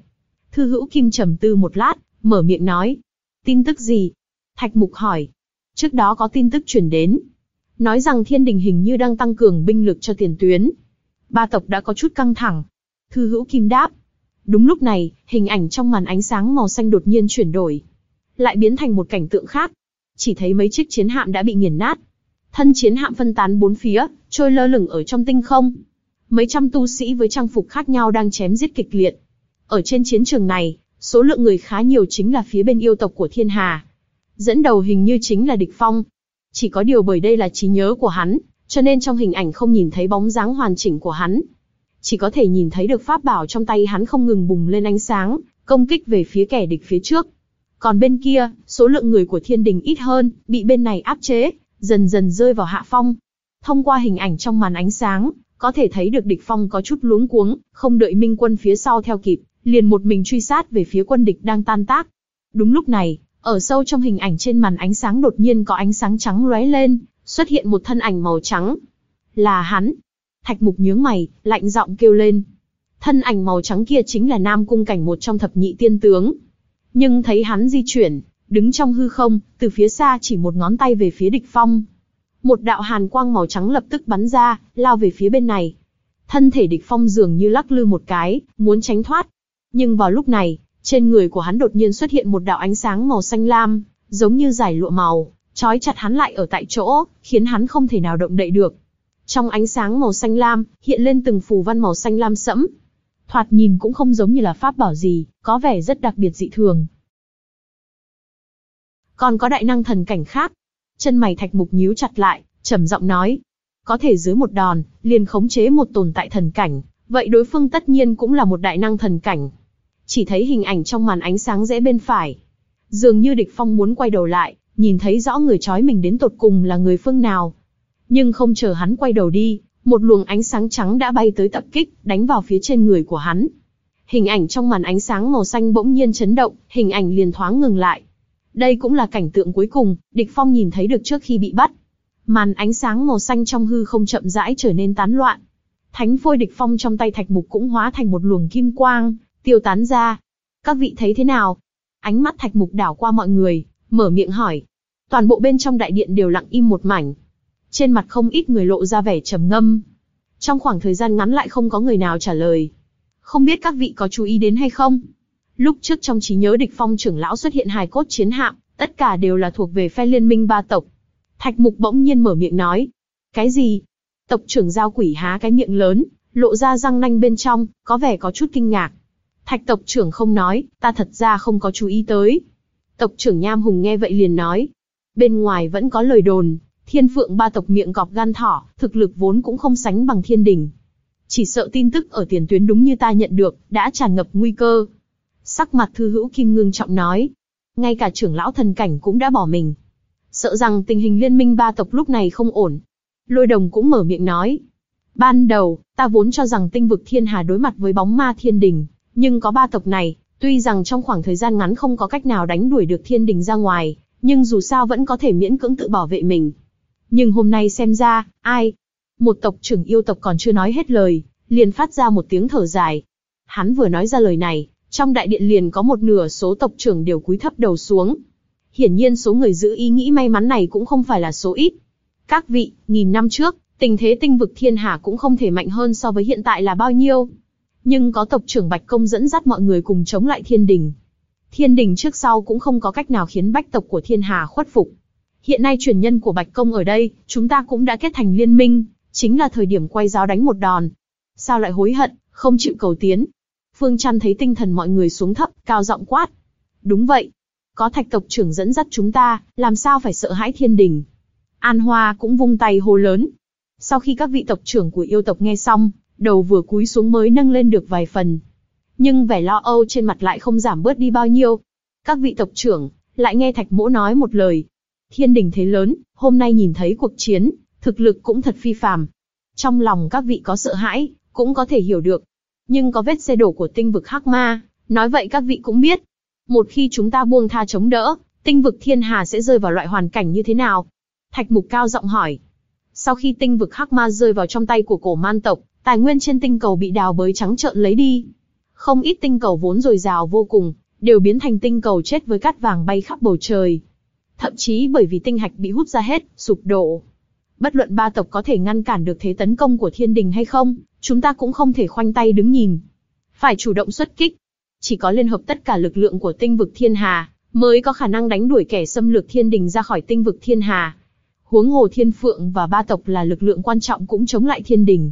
Thư Hữu Kim trầm tư một lát, mở miệng nói. Tin tức gì? Thạch Mục hỏi. Trước đó có tin tức truyền đến, nói rằng thiên đình hình như đang tăng cường binh lực cho tiền tuyến. Ba tộc đã có chút căng thẳng. Thư Hữu Kim đáp. Đúng lúc này, hình ảnh trong màn ánh sáng màu xanh đột nhiên chuyển đổi, lại biến thành một cảnh tượng khác. Chỉ thấy mấy chiếc chiến hạm đã bị nghiền nát, thân chiến hạm phân tán bốn phía, trôi lơ lửng ở trong tinh không. Mấy trăm tu sĩ với trang phục khác nhau đang chém giết kịch liệt. Ở trên chiến trường này, số lượng người khá nhiều, chính là phía bên yêu tộc của Thiên Hà. Dẫn đầu hình như chính là Địch Phong. Chỉ có điều bởi đây là trí nhớ của hắn, cho nên trong hình ảnh không nhìn thấy bóng dáng hoàn chỉnh của hắn. Chỉ có thể nhìn thấy được pháp bảo trong tay hắn không ngừng bùng lên ánh sáng, công kích về phía kẻ địch phía trước. Còn bên kia, số lượng người của thiên đình ít hơn, bị bên này áp chế, dần dần rơi vào hạ phong. Thông qua hình ảnh trong màn ánh sáng, có thể thấy được Địch Phong có chút luống cuống, không đợi minh quân phía sau theo kịp, liền một mình truy sát về phía quân địch đang tan tác. Đúng lúc này, ở sâu trong hình ảnh trên màn ánh sáng đột nhiên có ánh sáng trắng lóe lên, xuất hiện một thân ảnh màu trắng. Là hắn. Thạch Mục nhướng mày, lạnh giọng kêu lên. Thân ảnh màu trắng kia chính là Nam Cung Cảnh, một trong thập nhị tiên tướng. Nhưng thấy hắn di chuyển, đứng trong hư không, từ phía xa chỉ một ngón tay về phía Địch Phong. Một đạo hàn quang màu trắng lập tức bắn ra, lao về phía bên này. Thân thể Địch Phong dường như lắc lư một cái, muốn tránh thoát. Nhưng vào lúc này, trên người của hắn đột nhiên xuất hiện một đạo ánh sáng màu xanh lam, giống như dải lụa màu, trói chặt hắn lại ở tại chỗ, khiến hắn không thể nào động đậy được. Trong ánh sáng màu xanh lam, hiện lên từng phù văn màu xanh lam sẫm. Thoạt nhìn cũng không giống như là pháp bảo gì, có vẻ rất đặc biệt dị thường. Còn có đại năng thần cảnh khác. Chân mày Thạch Mục nhíu chặt lại, trầm giọng nói. Có thể dưới một đòn, liền khống chế một tồn tại thần cảnh, vậy đối phương tất nhiên cũng là một đại năng thần cảnh. Chỉ thấy hình ảnh trong màn ánh sáng rẽ bên phải. Dường như Địch Phong muốn quay đầu lại, nhìn thấy rõ người trói mình đến tột cùng là người phương nào. Nhưng không chờ hắn quay đầu đi, một luồng ánh sáng trắng đã bay tới tập kích, đánh vào phía trên người của hắn. Hình ảnh trong màn ánh sáng màu xanh bỗng nhiên chấn động, hình ảnh liền thoáng ngừng lại. Đây cũng là cảnh tượng cuối cùng, Địch Phong nhìn thấy được trước khi bị bắt. Màn ánh sáng màu xanh trong hư không chậm rãi trở nên tán loạn. Thánh phôi Địch Phong trong tay Thạch Mục cũng hóa thành một luồng kim quang, tiêu tán ra. Các vị thấy thế nào? Ánh mắt Thạch Mục đảo qua mọi người, mở miệng hỏi. Toàn bộ bên trong đại điện đều lặng im một mảnh. Trên mặt không ít người lộ ra vẻ trầm ngâm. Trong khoảng thời gian ngắn lại không có người nào trả lời. Không biết các vị có chú ý đến hay không? Lúc trước trong trí nhớ Địch Phong trưởng lão xuất hiện hài cốt chiến hạm, tất cả đều là thuộc về phe liên minh ba tộc. Thạch Mục bỗng nhiên mở miệng nói. Cái gì? Tộc trưởng Giao Quỷ há cái miệng lớn, lộ ra răng nanh bên trong, có vẻ có chút kinh ngạc. Thạch tộc trưởng không nói, ta thật ra không có chú ý tới. Tộc trưởng Nham Hùng nghe vậy liền nói. Bên ngoài vẫn có lời đồn, Thiên Phượng ba tộc miệng cọp gan thỏ, thực lực vốn cũng không sánh bằng Thiên Đình. Chỉ sợ tin tức ở tiền tuyến đúng như ta nhận được, đã tràn ngập nguy cơ. Sắc mặt Thư Hữu Kim ngưng trọng nói. Ngay cả trưởng lão thần cảnh cũng đã bỏ mình. Sợ rằng tình hình liên minh ba tộc lúc này không ổn. Lôi Đồng cũng mở miệng nói. Ban đầu, ta vốn cho rằng tinh vực Thiên Hà đối mặt với bóng ma Thiên Đình, nhưng có ba tộc này, tuy rằng trong khoảng thời gian ngắn không có cách nào đánh đuổi được Thiên Đình ra ngoài, nhưng dù sao vẫn có thể miễn cưỡng tự bảo vệ mình. Nhưng hôm nay xem ra, ai? Một tộc trưởng yêu tộc còn chưa nói hết lời, liền phát ra một tiếng thở dài. Hắn vừa nói ra lời này, trong đại điện liền có một nửa số tộc trưởng đều cúi thấp đầu xuống. Hiển nhiên số người giữ ý nghĩ may mắn này cũng không phải là số ít. Các vị, nghìn năm trước, tình thế tinh vực Thiên Hà cũng không thể mạnh hơn so với hiện tại là bao nhiêu. Nhưng có tộc trưởng Bạch Công dẫn dắt mọi người cùng chống lại Thiên Đình. Thiên Đình trước sau cũng không có cách nào khiến bách tộc của Thiên Hà khuất phục. Hiện nay truyền nhân của Bạch Công ở đây, chúng ta cũng đã kết thành liên minh, chính là thời điểm quay giáo đánh một đòn. Sao lại hối hận, không chịu cầu tiến? Phương Trăn thấy tinh thần mọi người xuống thấp, cao giọng quát. Đúng vậy. Có Thạch tộc trưởng dẫn dắt chúng ta, làm sao phải sợ hãi Thiên Đình? An Hoa cũng vung tay hô lớn. Sau khi các vị tộc trưởng của yêu tộc nghe xong, đầu vừa cúi xuống mới nâng lên được vài phần. Nhưng vẻ lo âu trên mặt lại không giảm bớt đi bao nhiêu. Các vị tộc trưởng, lại nghe Thạch Mỗ nói một lời. Thiên Đình thế lớn, hôm nay nhìn thấy cuộc chiến, thực lực cũng thật phi phàm. Trong lòng các vị có sợ hãi, cũng có thể hiểu được. Nhưng có vết xe đổ của tinh vực Hắc Ma, nói vậy các vị cũng biết. Một khi chúng ta buông tha chống đỡ, tinh vực Thiên Hà sẽ rơi vào loại hoàn cảnh như thế nào? Thạch Mục cao giọng hỏi. Sau khi tinh vực Hắc Ma rơi vào trong tay của cổ man tộc, tài nguyên trên tinh cầu bị đào bới trắng trợn lấy đi. Không ít tinh cầu vốn dồi dào vô cùng, đều biến thành tinh cầu chết với cát vàng bay khắp bầu trời. Thậm chí bởi vì tinh hạch bị hút ra hết, sụp đổ. Bất luận ba tộc có thể ngăn cản được thế tấn công của thiên đình hay không, chúng ta cũng không thể khoanh tay đứng nhìn. Phải chủ động xuất kích. Chỉ có liên hợp tất cả lực lượng của tinh vực thiên hà, mới có khả năng đánh đuổi kẻ xâm lược thiên đình ra khỏi tinh vực thiên hà. Huống hồ thiên phượng và ba tộc là lực lượng quan trọng cũng chống lại thiên đình.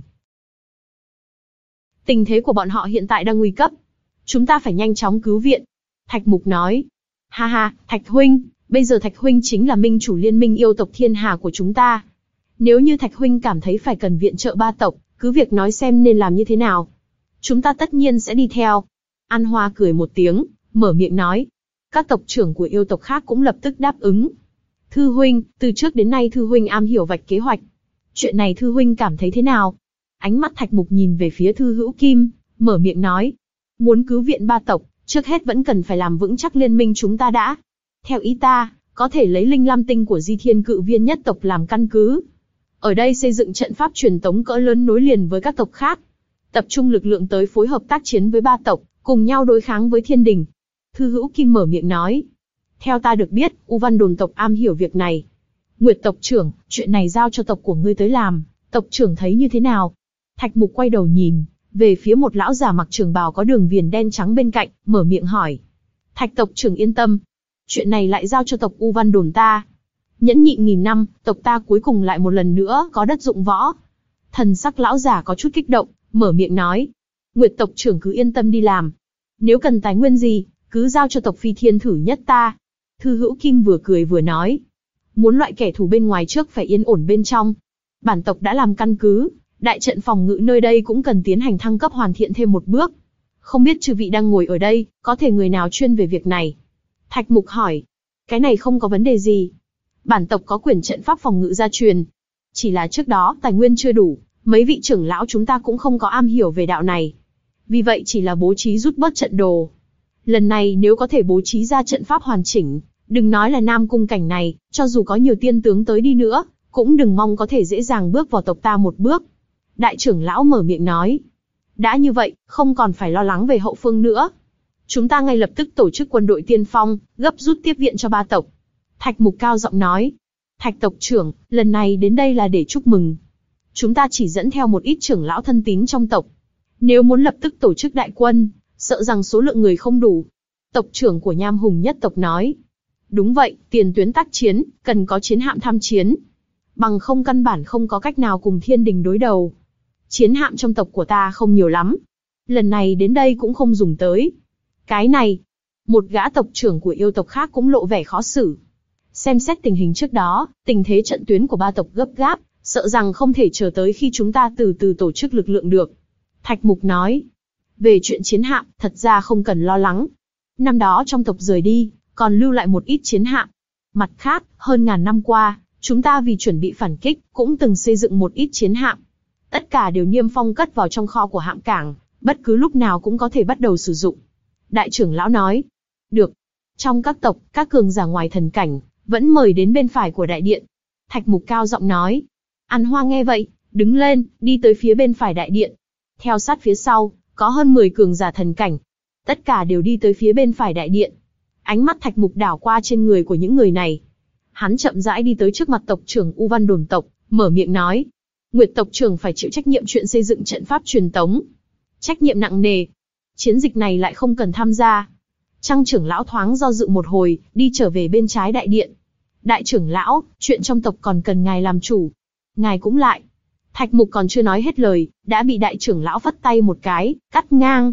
Tình thế của bọn họ hiện tại đang nguy cấp. Chúng ta phải nhanh chóng cứu viện. Thạch Mục nói. Ha ha, Thạch Huynh, bây giờ Thạch Huynh chính là minh chủ liên minh yêu tộc thiên hà của chúng ta. Nếu như Thạch Huynh cảm thấy phải cần viện trợ ba tộc, cứ việc nói xem nên làm như thế nào. Chúng ta tất nhiên sẽ đi theo. An Hoa cười một tiếng, mở miệng nói. Các tộc trưởng của yêu tộc khác cũng lập tức đáp ứng. Thư Huynh, từ trước đến nay Thư Huynh am hiểu vạch kế hoạch. Chuyện này Thư Huynh cảm thấy thế nào? Ánh mắt Thạch Mục nhìn về phía Thư Hữu Kim, mở miệng nói. Muốn cứu viện ba tộc, trước hết vẫn cần phải làm vững chắc liên minh chúng ta đã. Theo ý ta, có thể lấy linh lam tinh của Di Thiên Cự Viên nhất tộc làm căn cứ. Ở đây xây dựng trận pháp truyền tống cỡ lớn nối liền với các tộc khác. Tập trung lực lượng tới phối hợp tác chiến với ba tộc, cùng nhau đối kháng với thiên đình. Thư Hữu Kim mở miệng nói. Theo ta được biết, U Văn Đồn tộc am hiểu việc này. Nguyệt tộc trưởng, chuyện này giao cho tộc của ngươi tới làm, tộc trưởng thấy như thế nào? Thạch Mục quay đầu nhìn về phía một lão già mặc trường bào có đường viền đen trắng bên cạnh, mở miệng hỏi. Thạch tộc trưởng yên tâm, chuyện này lại giao cho tộc U Văn Đồn ta. Nhẫn nhịn nghìn năm, tộc ta cuối cùng lại một lần nữa có đất dụng võ. Thần sắc lão già có chút kích động, mở miệng nói. Nguyệt tộc trưởng cứ yên tâm đi làm. Nếu cần tài nguyên gì, cứ giao cho tộc Phi Thiên thử nhất ta. Thư Hữu Kim vừa cười vừa nói. Muốn loại kẻ thù bên ngoài trước phải yên ổn bên trong. Bản tộc đã làm căn cứ, đại trận phòng ngự nơi đây cũng cần tiến hành thăng cấp hoàn thiện thêm một bước. Không biết chư vị đang ngồi ở đây, có thể người nào chuyên về việc này? Thạch Mục hỏi. Cái này không có vấn đề gì. Bản tộc có quyền trận pháp phòng ngự gia truyền. Chỉ là trước đó tài nguyên chưa đủ, mấy vị trưởng lão chúng ta cũng không có am hiểu về đạo này. Vì vậy chỉ là bố trí rút bớt trận đồ. Lần này nếu có thể bố trí ra trận pháp hoàn chỉnh, đừng nói là Nam Cung cảnh này, cho dù có nhiều tiên tướng tới đi nữa, cũng đừng mong có thể dễ dàng bước vào tộc ta một bước. Đại trưởng lão mở miệng nói. Đã như vậy, không còn phải lo lắng về hậu phương nữa. Chúng ta ngay lập tức tổ chức quân đội tiên phong, gấp rút tiếp viện cho ba tộc. Thạch Mục cao giọng nói. Thạch tộc trưởng, lần này đến đây là để chúc mừng. Chúng ta chỉ dẫn theo một ít trưởng lão thân tín trong tộc. Nếu muốn lập tức tổ chức đại quân, sợ rằng số lượng người không đủ. Tộc trưởng của Nham Hùng nhất tộc nói. Đúng vậy, tiền tuyến tác chiến, cần có chiến hạm tham chiến. Bằng không căn bản không có cách nào cùng thiên đình đối đầu. Chiến hạm trong tộc của ta không nhiều lắm. Lần này đến đây cũng không dùng tới. Cái này, một gã tộc trưởng của yêu tộc khác cũng lộ vẻ khó xử. Xem xét tình hình trước đó, tình thế trận tuyến của ba tộc gấp gáp, sợ rằng không thể chờ tới khi chúng ta từ từ tổ chức lực lượng được. Thạch Mục nói. Về chuyện chiến hạm, thật ra không cần lo lắng. Năm đó trong tộc rời đi, còn lưu lại một ít chiến hạm. Mặt khác, hơn ngàn năm qua, chúng ta vì chuẩn bị phản kích, cũng từng xây dựng một ít chiến hạm. Tất cả đều niêm phong cất vào trong kho của hạm cảng, bất cứ lúc nào cũng có thể bắt đầu sử dụng. Đại trưởng lão nói. Được. Trong các tộc, các cường giả ngoài thần cảnh, vẫn mời đến bên phải của đại điện. Thạch Mục cao giọng nói. An Hoa nghe vậy, đứng lên, đi tới phía bên phải đại điện. Theo sát phía sau, có hơn mười cường giả thần cảnh. Tất cả đều đi tới phía bên phải đại điện. Ánh mắt Thạch Mục đảo qua trên người của những người này. Hắn chậm rãi đi tới trước mặt tộc trưởng U Văn Đồn tộc, mở miệng nói. Nguyệt tộc trưởng phải chịu trách nhiệm chuyện xây dựng trận pháp truyền tống. Trách nhiệm nặng nề. Chiến dịch này lại không cần tham gia. Trăng trưởng lão thoáng do dự một hồi, đi trở về bên trái đại điện. Đại trưởng lão, chuyện trong tộc còn cần ngài làm chủ. Ngài cũng lại. Thạch Mục còn chưa nói hết lời, đã bị đại trưởng lão phất tay một cái, cắt ngang.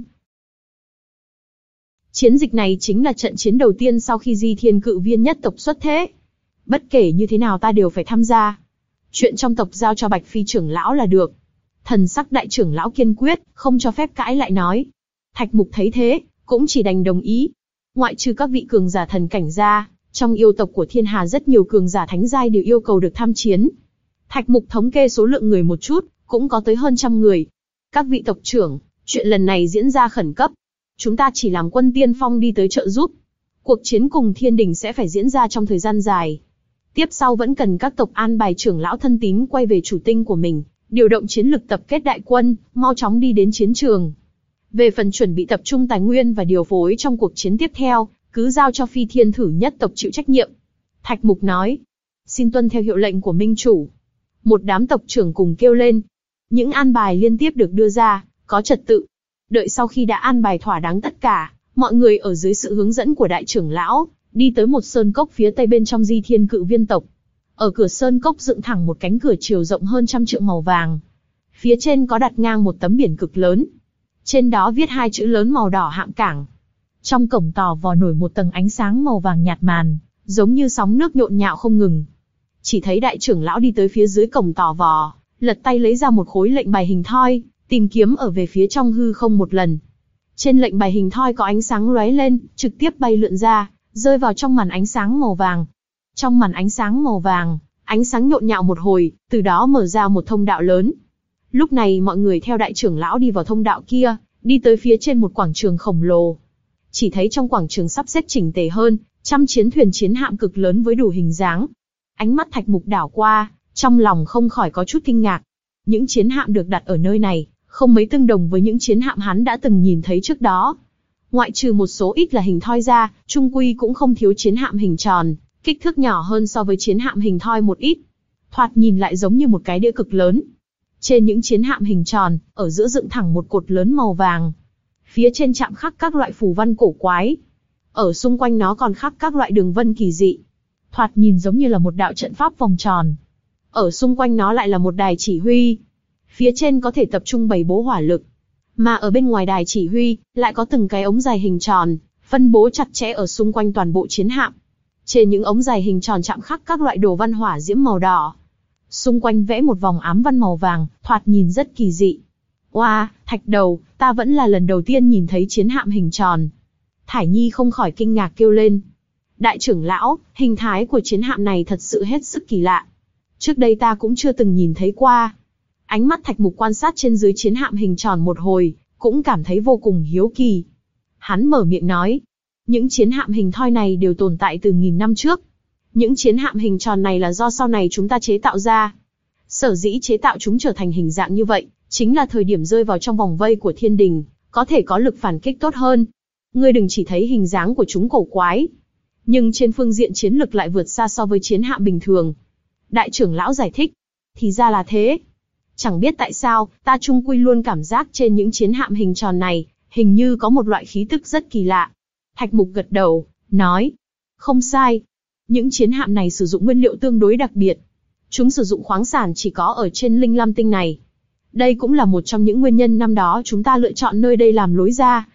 Chiến dịch này chính là trận chiến đầu tiên sau khi Di Thiên Cự Viên nhất tộc xuất thế. Bất kể như thế nào ta đều phải tham gia. Chuyện trong tộc giao cho Bạch Phi trưởng lão là được. Thần sắc đại trưởng lão kiên quyết, không cho phép cãi lại nói. Thạch Mục thấy thế, cũng chỉ đành đồng ý. Ngoại trừ các vị cường giả thần cảnh ra, trong yêu tộc của thiên hà rất nhiều cường giả thánh giai đều yêu cầu được tham chiến. Thạch Mục thống kê số lượng người một chút, cũng có tới hơn trăm người. Các vị tộc trưởng, chuyện lần này diễn ra khẩn cấp. Chúng ta chỉ làm quân tiên phong đi tới trợ giúp. Cuộc chiến cùng thiên đình sẽ phải diễn ra trong thời gian dài. Tiếp sau vẫn cần các tộc an bài trưởng lão thân tín quay về chủ tinh của mình, điều động chiến lực tập kết đại quân, mau chóng đi đến chiến trường. Về phần chuẩn bị tập trung tài nguyên và điều phối trong cuộc chiến tiếp theo, cứ giao cho Phi Thiên Thử Nhất tộc chịu trách nhiệm. Thạch Mục nói. Xin tuân theo hiệu lệnh của minh chủ. Một đám tộc trưởng cùng kêu lên. Những an bài liên tiếp được đưa ra, có trật tự. Đợi sau khi đã an bài thỏa đáng tất cả, mọi người ở dưới sự hướng dẫn của đại trưởng lão, đi tới một sơn cốc phía tây bên trong Di Thiên Cự Viên tộc. Ở cửa sơn cốc dựng thẳng một cánh cửa chiều rộng hơn trăm trượng màu vàng. Phía trên có đặt ngang một tấm biển cực lớn. Trên đó viết hai chữ lớn màu đỏ Hạm Cảng. Trong cổng tò vò nổi một tầng ánh sáng màu vàng nhạt màn, giống như sóng nước nhộn nhạo không ngừng. Chỉ thấy đại trưởng lão đi tới phía dưới cổng tò vò, lật tay lấy ra một khối lệnh bài hình thoi, tìm kiếm ở về phía trong hư không một lần. Trên lệnh bài hình thoi có ánh sáng lóe lên, trực tiếp bay lượn ra, rơi vào trong màn ánh sáng màu vàng. Trong màn ánh sáng màu vàng, ánh sáng nhộn nhạo một hồi, từ đó mở ra một thông đạo lớn. Lúc này mọi người theo đại trưởng lão đi vào thông đạo kia, đi tới phía trên một quảng trường khổng lồ. Chỉ thấy trong quảng trường sắp xếp chỉnh tề hơn, trăm chiến thuyền chiến hạm cực lớn với đủ hình dáng. Ánh mắt Thạch Mục đảo qua, trong lòng không khỏi có chút kinh ngạc. Những chiến hạm được đặt ở nơi này, không mấy tương đồng với những chiến hạm hắn đã từng nhìn thấy trước đó. Ngoại trừ một số ít là hình thoi ra, chung quy cũng không thiếu chiến hạm hình tròn, kích thước nhỏ hơn so với chiến hạm hình thoi một ít. Thoạt nhìn lại giống như một cái đĩa cực lớn. Trên những chiến hạm hình tròn, ở giữa dựng thẳng một cột lớn màu vàng. Phía trên chạm khắc các loại phù văn cổ quái. Ở xung quanh nó còn khắc các loại đường vân kỳ dị. Thoạt nhìn giống như là một đạo trận pháp vòng tròn. Ở xung quanh nó lại là một đài chỉ huy. Phía trên có thể tập trung bày bố hỏa lực. Mà ở bên ngoài đài chỉ huy, lại có từng cái ống dài hình tròn, phân bố chặt chẽ ở xung quanh toàn bộ chiến hạm. Trên những ống dài hình tròn chạm khắc các loại đồ văn hỏa diễm màu đỏ. Xung quanh vẽ một vòng ám văn màu vàng, thoạt nhìn rất kỳ dị. Oa, wow, Thạch Đầu, ta vẫn là lần đầu tiên nhìn thấy chiến hạm hình tròn. Thải Nhi không khỏi kinh ngạc kêu lên. Đại trưởng lão, hình thái của chiến hạm này thật sự hết sức kỳ lạ. Trước đây ta cũng chưa từng nhìn thấy qua. Ánh mắt Thạch Mục quan sát trên dưới chiến hạm hình tròn một hồi, cũng cảm thấy vô cùng hiếu kỳ. Hắn mở miệng nói, những chiến hạm hình thoi này đều tồn tại từ nghìn năm trước. Những chiến hạm hình tròn này là do sau này chúng ta chế tạo ra. Sở dĩ chế tạo chúng trở thành hình dạng như vậy, chính là thời điểm rơi vào trong vòng vây của thiên đình, có thể có lực phản kích tốt hơn. Ngươi đừng chỉ thấy hình dáng của chúng cổ quái, nhưng trên phương diện chiến lực lại vượt xa so với chiến hạm bình thường. Đại trưởng lão giải thích, thì ra là thế. Chẳng biết tại sao, ta chung quy luôn cảm giác trên những chiến hạm hình tròn này, hình như có một loại khí tức rất kỳ lạ. Thạch Mục gật đầu, nói, không sai. Những chiến hạm này sử dụng nguyên liệu tương đối đặc biệt. Chúng sử dụng khoáng sản chỉ có ở trên Linh Lam Tinh này. Đây cũng là một trong những nguyên nhân năm đó chúng ta lựa chọn nơi đây làm lối ra.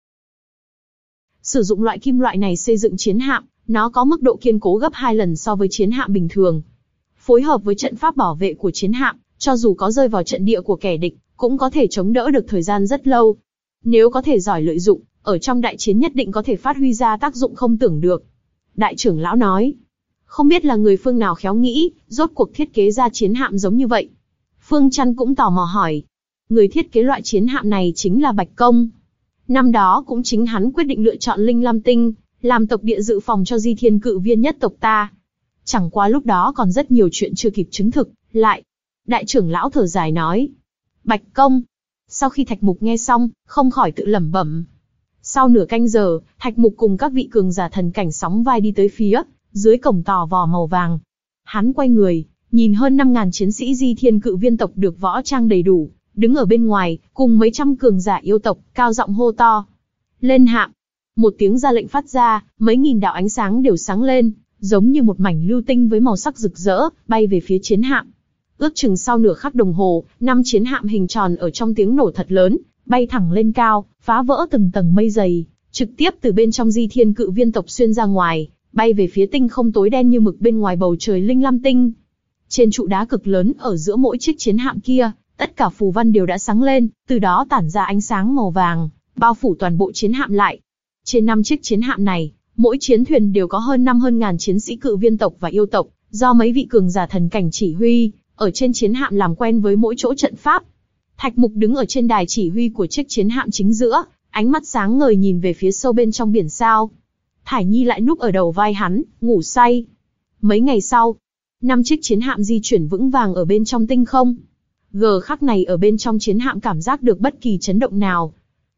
Sử dụng loại kim loại này xây dựng chiến hạm, nó có mức độ kiên cố gấp hai lần so với chiến hạm bình thường. Phối hợp với trận pháp bảo vệ của chiến hạm, cho dù có rơi vào trận địa của kẻ địch, cũng có thể chống đỡ được thời gian rất lâu. Nếu có thể giỏi lợi dụng, ở trong đại chiến nhất định có thể phát huy ra tác dụng không tưởng được. Đại trưởng lão nói, không biết là người phương nào khéo nghĩ, rốt cuộc thiết kế ra chiến hạm giống như vậy. Phương Chăn cũng tò mò hỏi, người thiết kế loại chiến hạm này chính là Bạch Công. Năm đó cũng chính hắn quyết định lựa chọn Linh Lam Tinh, làm tộc địa dự phòng cho Di Thiên Cự Viên nhất tộc ta. Chẳng qua lúc đó còn rất nhiều chuyện chưa kịp chứng thực, lại. Đại trưởng lão thở dài nói, Bạch Công. Sau khi Thạch Mục nghe xong, không khỏi tự lẩm bẩm. Sau nửa canh giờ, Thạch Mục cùng các vị cường giả thần cảnh sóng vai đi tới phía dưới cổng tò vò màu vàng. Hắn quay người, nhìn hơn năm ngàn chiến sĩ Di Thiên Cự Viên tộc được võ trang đầy đủ, đứng ở bên ngoài, cùng mấy trăm cường giả yêu tộc, cao giọng hô to. Lên hạm! Một tiếng ra lệnh phát ra, mấy nghìn đạo ánh sáng đều sáng lên, giống như một mảnh lưu tinh với màu sắc rực rỡ, bay về phía chiến hạm. Ước chừng sau nửa khắc đồng hồ, năm chiến hạm hình tròn ở trong tiếng nổ thật lớn, bay thẳng lên cao, phá vỡ từng tầng mây dày, trực tiếp từ bên trong Di Thiên Cự Viên tộc xuyên ra ngoài, bay về phía tinh không tối đen như mực bên ngoài bầu trời Linh Lam Tinh. Trên trụ đá cực lớn ở giữa mỗi chiếc chiến hạm kia, tất cả phù văn đều đã sáng lên, từ đó tản ra ánh sáng màu vàng, bao phủ toàn bộ chiến hạm lại. Trên năm chiếc chiến hạm này, mỗi chiến thuyền đều có hơn năm hơn ngàn chiến sĩ Cự Viên tộc và yêu tộc, do mấy vị cường giả thần cảnh chỉ huy, ở trên chiến hạm làm quen với mỗi chỗ trận pháp. Thạch Mục đứng ở trên đài chỉ huy của chiếc chiến hạm chính giữa, ánh mắt sáng ngời nhìn về phía sâu bên trong biển sao. Thải Nhi lại núp ở đầu vai hắn, ngủ say. Mấy ngày sau, năm chiếc chiến hạm di chuyển vững vàng ở bên trong tinh không. Giờ khắc này ở bên trong chiến hạm cảm giác được bất kỳ chấn động nào.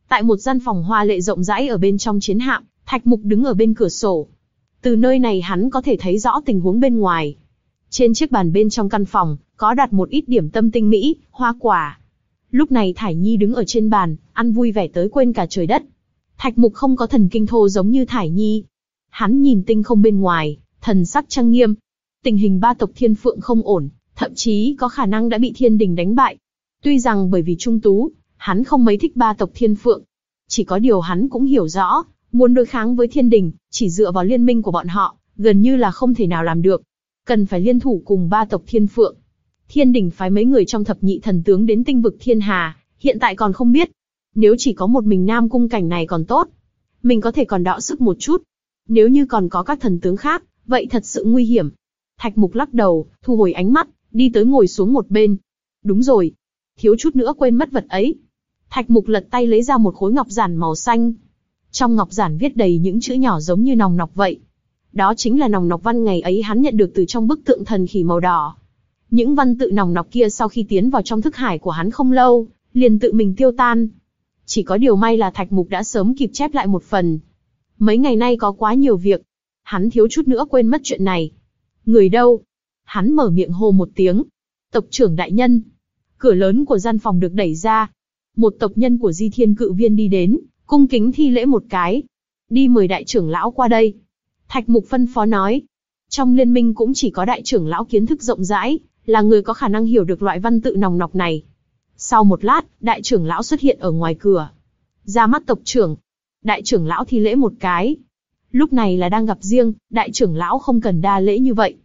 Tại một gian phòng hoa lệ rộng rãi ở bên trong chiến hạm, Thạch Mục đứng ở bên cửa sổ. Từ nơi này hắn có thể thấy rõ tình huống bên ngoài. Trên chiếc bàn bên trong căn phòng, có đặt một ít điểm tâm tinh mỹ, hoa quả. Lúc này Thải Nhi đứng ở trên bàn, ăn vui vẻ tới quên cả trời đất. Thạch Mục không có thần kinh thô giống như Thải Nhi. Hắn nhìn tinh không bên ngoài, thần sắc trang nghiêm. Tình hình ba tộc Thiên Phượng không ổn, thậm chí có khả năng đã bị Thiên Đình đánh bại. Tuy rằng bởi vì trung tú, hắn không mấy thích ba tộc Thiên Phượng. Chỉ có điều hắn cũng hiểu rõ, muốn đối kháng với Thiên Đình, chỉ dựa vào liên minh của bọn họ, gần như là không thể nào làm được. Cần phải liên thủ cùng ba tộc Thiên Phượng. Thiên Đình phái mấy người trong thập nhị thần tướng đến tinh vực Thiên Hà, hiện tại còn không biết. Nếu chỉ có một mình Nam Cung Cảnh này còn tốt. Mình có thể còn đọ sức một chút. Nếu như còn có các thần tướng khác, vậy thật sự nguy hiểm. Thạch Mục lắc đầu, thu hồi ánh mắt, đi tới ngồi xuống một bên. Đúng rồi. Thiếu chút nữa quên mất vật ấy. Thạch Mục lật tay lấy ra một khối ngọc giản màu xanh. Trong ngọc giản viết đầy những chữ nhỏ giống như nòng nọc vậy. Đó chính là nòng nọc văn ngày ấy hắn nhận được từ trong bức tượng thần khỉ màu đỏ. Những văn tự nòng nọc kia sau khi tiến vào trong thức hải của hắn không lâu, liền tự mình tiêu tan. Chỉ có điều may là Thạch Mục đã sớm kịp chép lại một phần. Mấy ngày nay có quá nhiều việc, hắn thiếu chút nữa quên mất chuyện này. Người đâu? Hắn mở miệng hô một tiếng. Tộc trưởng đại nhân. Cửa lớn của gian phòng được đẩy ra. Một tộc nhân của Di Thiên Cự Viên đi đến, cung kính thi lễ một cái. Đi mời đại trưởng lão qua đây. Thạch Mục phân phó nói. Trong liên minh cũng chỉ có đại trưởng lão kiến thức rộng rãi, là người có khả năng hiểu được loại văn tự nòng nọc này. Sau một lát, đại trưởng lão xuất hiện ở ngoài cửa. Ra mắt tộc trưởng. Đại trưởng lão thi lễ một cái. Lúc này là đang gặp riêng, đại trưởng lão không cần đa lễ như vậy.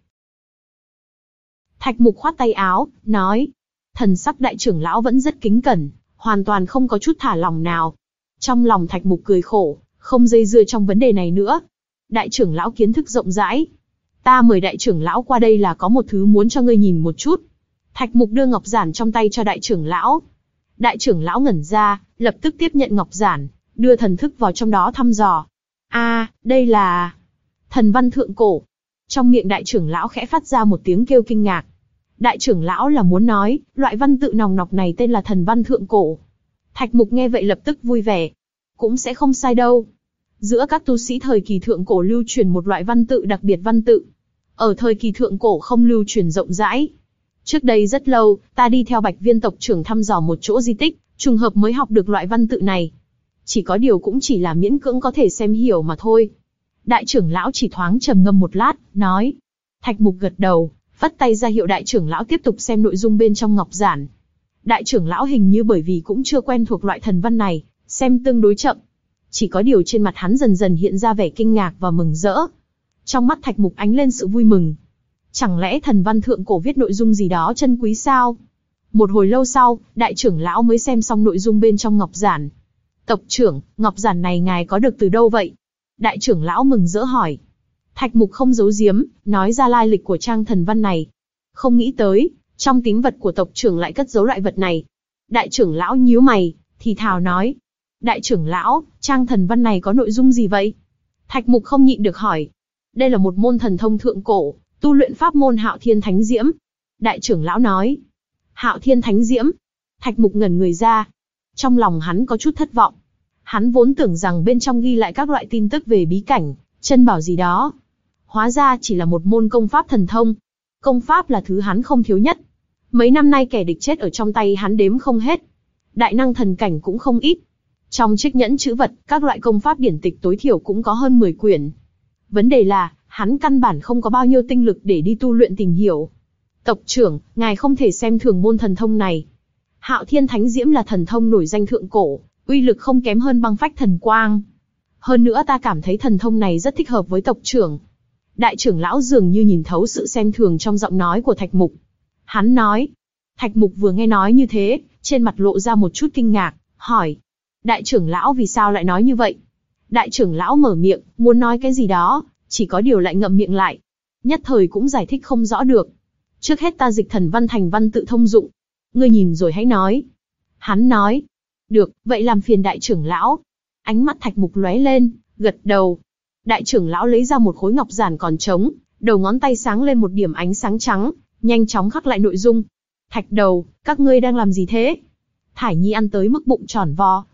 Thạch Mục khoát tay áo, nói. Thần sắc đại trưởng lão vẫn rất kính cẩn, hoàn toàn không có chút thả lỏng nào. Trong lòng Thạch Mục cười khổ, không dây dưa trong vấn đề này nữa. Đại trưởng lão kiến thức rộng rãi. Ta mời đại trưởng lão qua đây là có một thứ muốn cho ngươi nhìn một chút. Thạch Mục đưa ngọc giản trong tay cho đại trưởng lão. Đại trưởng lão ngẩn ra, lập tức tiếp nhận ngọc giản, đưa thần thức vào trong đó thăm dò. A, à, đây là thần văn thượng cổ. Trong miệng đại trưởng lão khẽ phát ra một tiếng kêu kinh ngạc. Đại trưởng lão là muốn nói, loại văn tự nòng nọc này tên là thần văn thượng cổ. Thạch Mục nghe vậy lập tức vui vẻ. Cũng sẽ không sai đâu. Giữa các tu sĩ thời kỳ thượng cổ lưu truyền một loại văn tự đặc biệt văn tự. Ở thời kỳ thượng cổ không lưu truyền rộng rãi. Trước đây rất lâu, ta đi theo Bạch Viên tộc trưởng thăm dò một chỗ di tích, trùng hợp mới học được loại văn tự này. Chỉ có điều cũng chỉ là miễn cưỡng có thể xem hiểu mà thôi. Đại trưởng lão chỉ thoáng trầm ngâm một lát, nói. Thạch Mục gật đầu, vất tay ra hiệu đại trưởng lão tiếp tục xem nội dung bên trong ngọc giản. Đại trưởng lão hình như bởi vì cũng chưa quen thuộc loại thần văn này, xem tương đối chậm. Chỉ có điều trên mặt hắn dần dần hiện ra vẻ kinh ngạc và mừng rỡ. Trong mắt Thạch Mục ánh lên sự vui mừng. Chẳng lẽ thần văn thượng cổ viết nội dung gì đó chân quý sao? Một hồi lâu sau, đại trưởng lão mới xem xong nội dung bên trong ngọc giản. Tộc trưởng, ngọc giản này ngài có được từ đâu vậy? Đại trưởng lão mừng rỡ hỏi. Thạch Mục không giấu giếm, nói ra lai lịch của trang thần văn này. Không nghĩ tới, trong tín vật của tộc trưởng lại cất giấu loại vật này. Đại trưởng lão nhíu mày, thì thào nói. Đại trưởng lão, trang thần văn này có nội dung gì vậy? Thạch Mục không nhịn được hỏi. Đây là một môn thần thông thượng cổ, tu luyện pháp môn Hạo Thiên Thánh Diễm. Đại trưởng lão nói. Hạo Thiên Thánh Diễm. Thạch Mục ngẩn người ra. Trong lòng hắn có chút thất vọng. Hắn vốn tưởng rằng bên trong ghi lại các loại tin tức về bí cảnh, chân bảo gì đó. Hóa ra chỉ là một môn công pháp thần thông. Công pháp là thứ hắn không thiếu nhất. Mấy năm nay kẻ địch chết ở trong tay hắn đếm không hết. Đại năng thần cảnh cũng không ít. Trong chiếc nhẫn chữ vật, các loại công pháp điển tịch tối thiểu cũng có hơn mười quyển. Vấn đề là, hắn căn bản không có bao nhiêu tinh lực để đi tu luyện tìm hiểu. Tộc trưởng, ngài không thể xem thường môn thần thông này. Hạo Thiên Thánh Diễm là thần thông nổi danh thượng cổ, uy lực không kém hơn băng phách thần quang. Hơn nữa ta cảm thấy thần thông này rất thích hợp với tộc trưởng. Đại trưởng lão dường như nhìn thấu sự xem thường trong giọng nói của Thạch Mục. Hắn nói. Thạch Mục vừa nghe nói như thế, trên mặt lộ ra một chút kinh ngạc, hỏi. Đại trưởng lão vì sao lại nói như vậy? Đại trưởng lão mở miệng, muốn nói cái gì đó, chỉ có điều lại ngậm miệng lại. Nhất thời cũng giải thích không rõ được. Trước hết ta dịch thần văn thành văn tự thông dụng. Ngươi nhìn rồi hãy nói. Hắn nói. Được, vậy làm phiền đại trưởng lão. Ánh mắt Thạch Mục lóe lên, gật đầu. Đại trưởng lão lấy ra một khối ngọc giản còn trống, đầu ngón tay sáng lên một điểm ánh sáng trắng, nhanh chóng khắc lại nội dung. Thạch đầu, các ngươi đang làm gì thế? Thải Nhi ăn tới mức bụng tròn vo,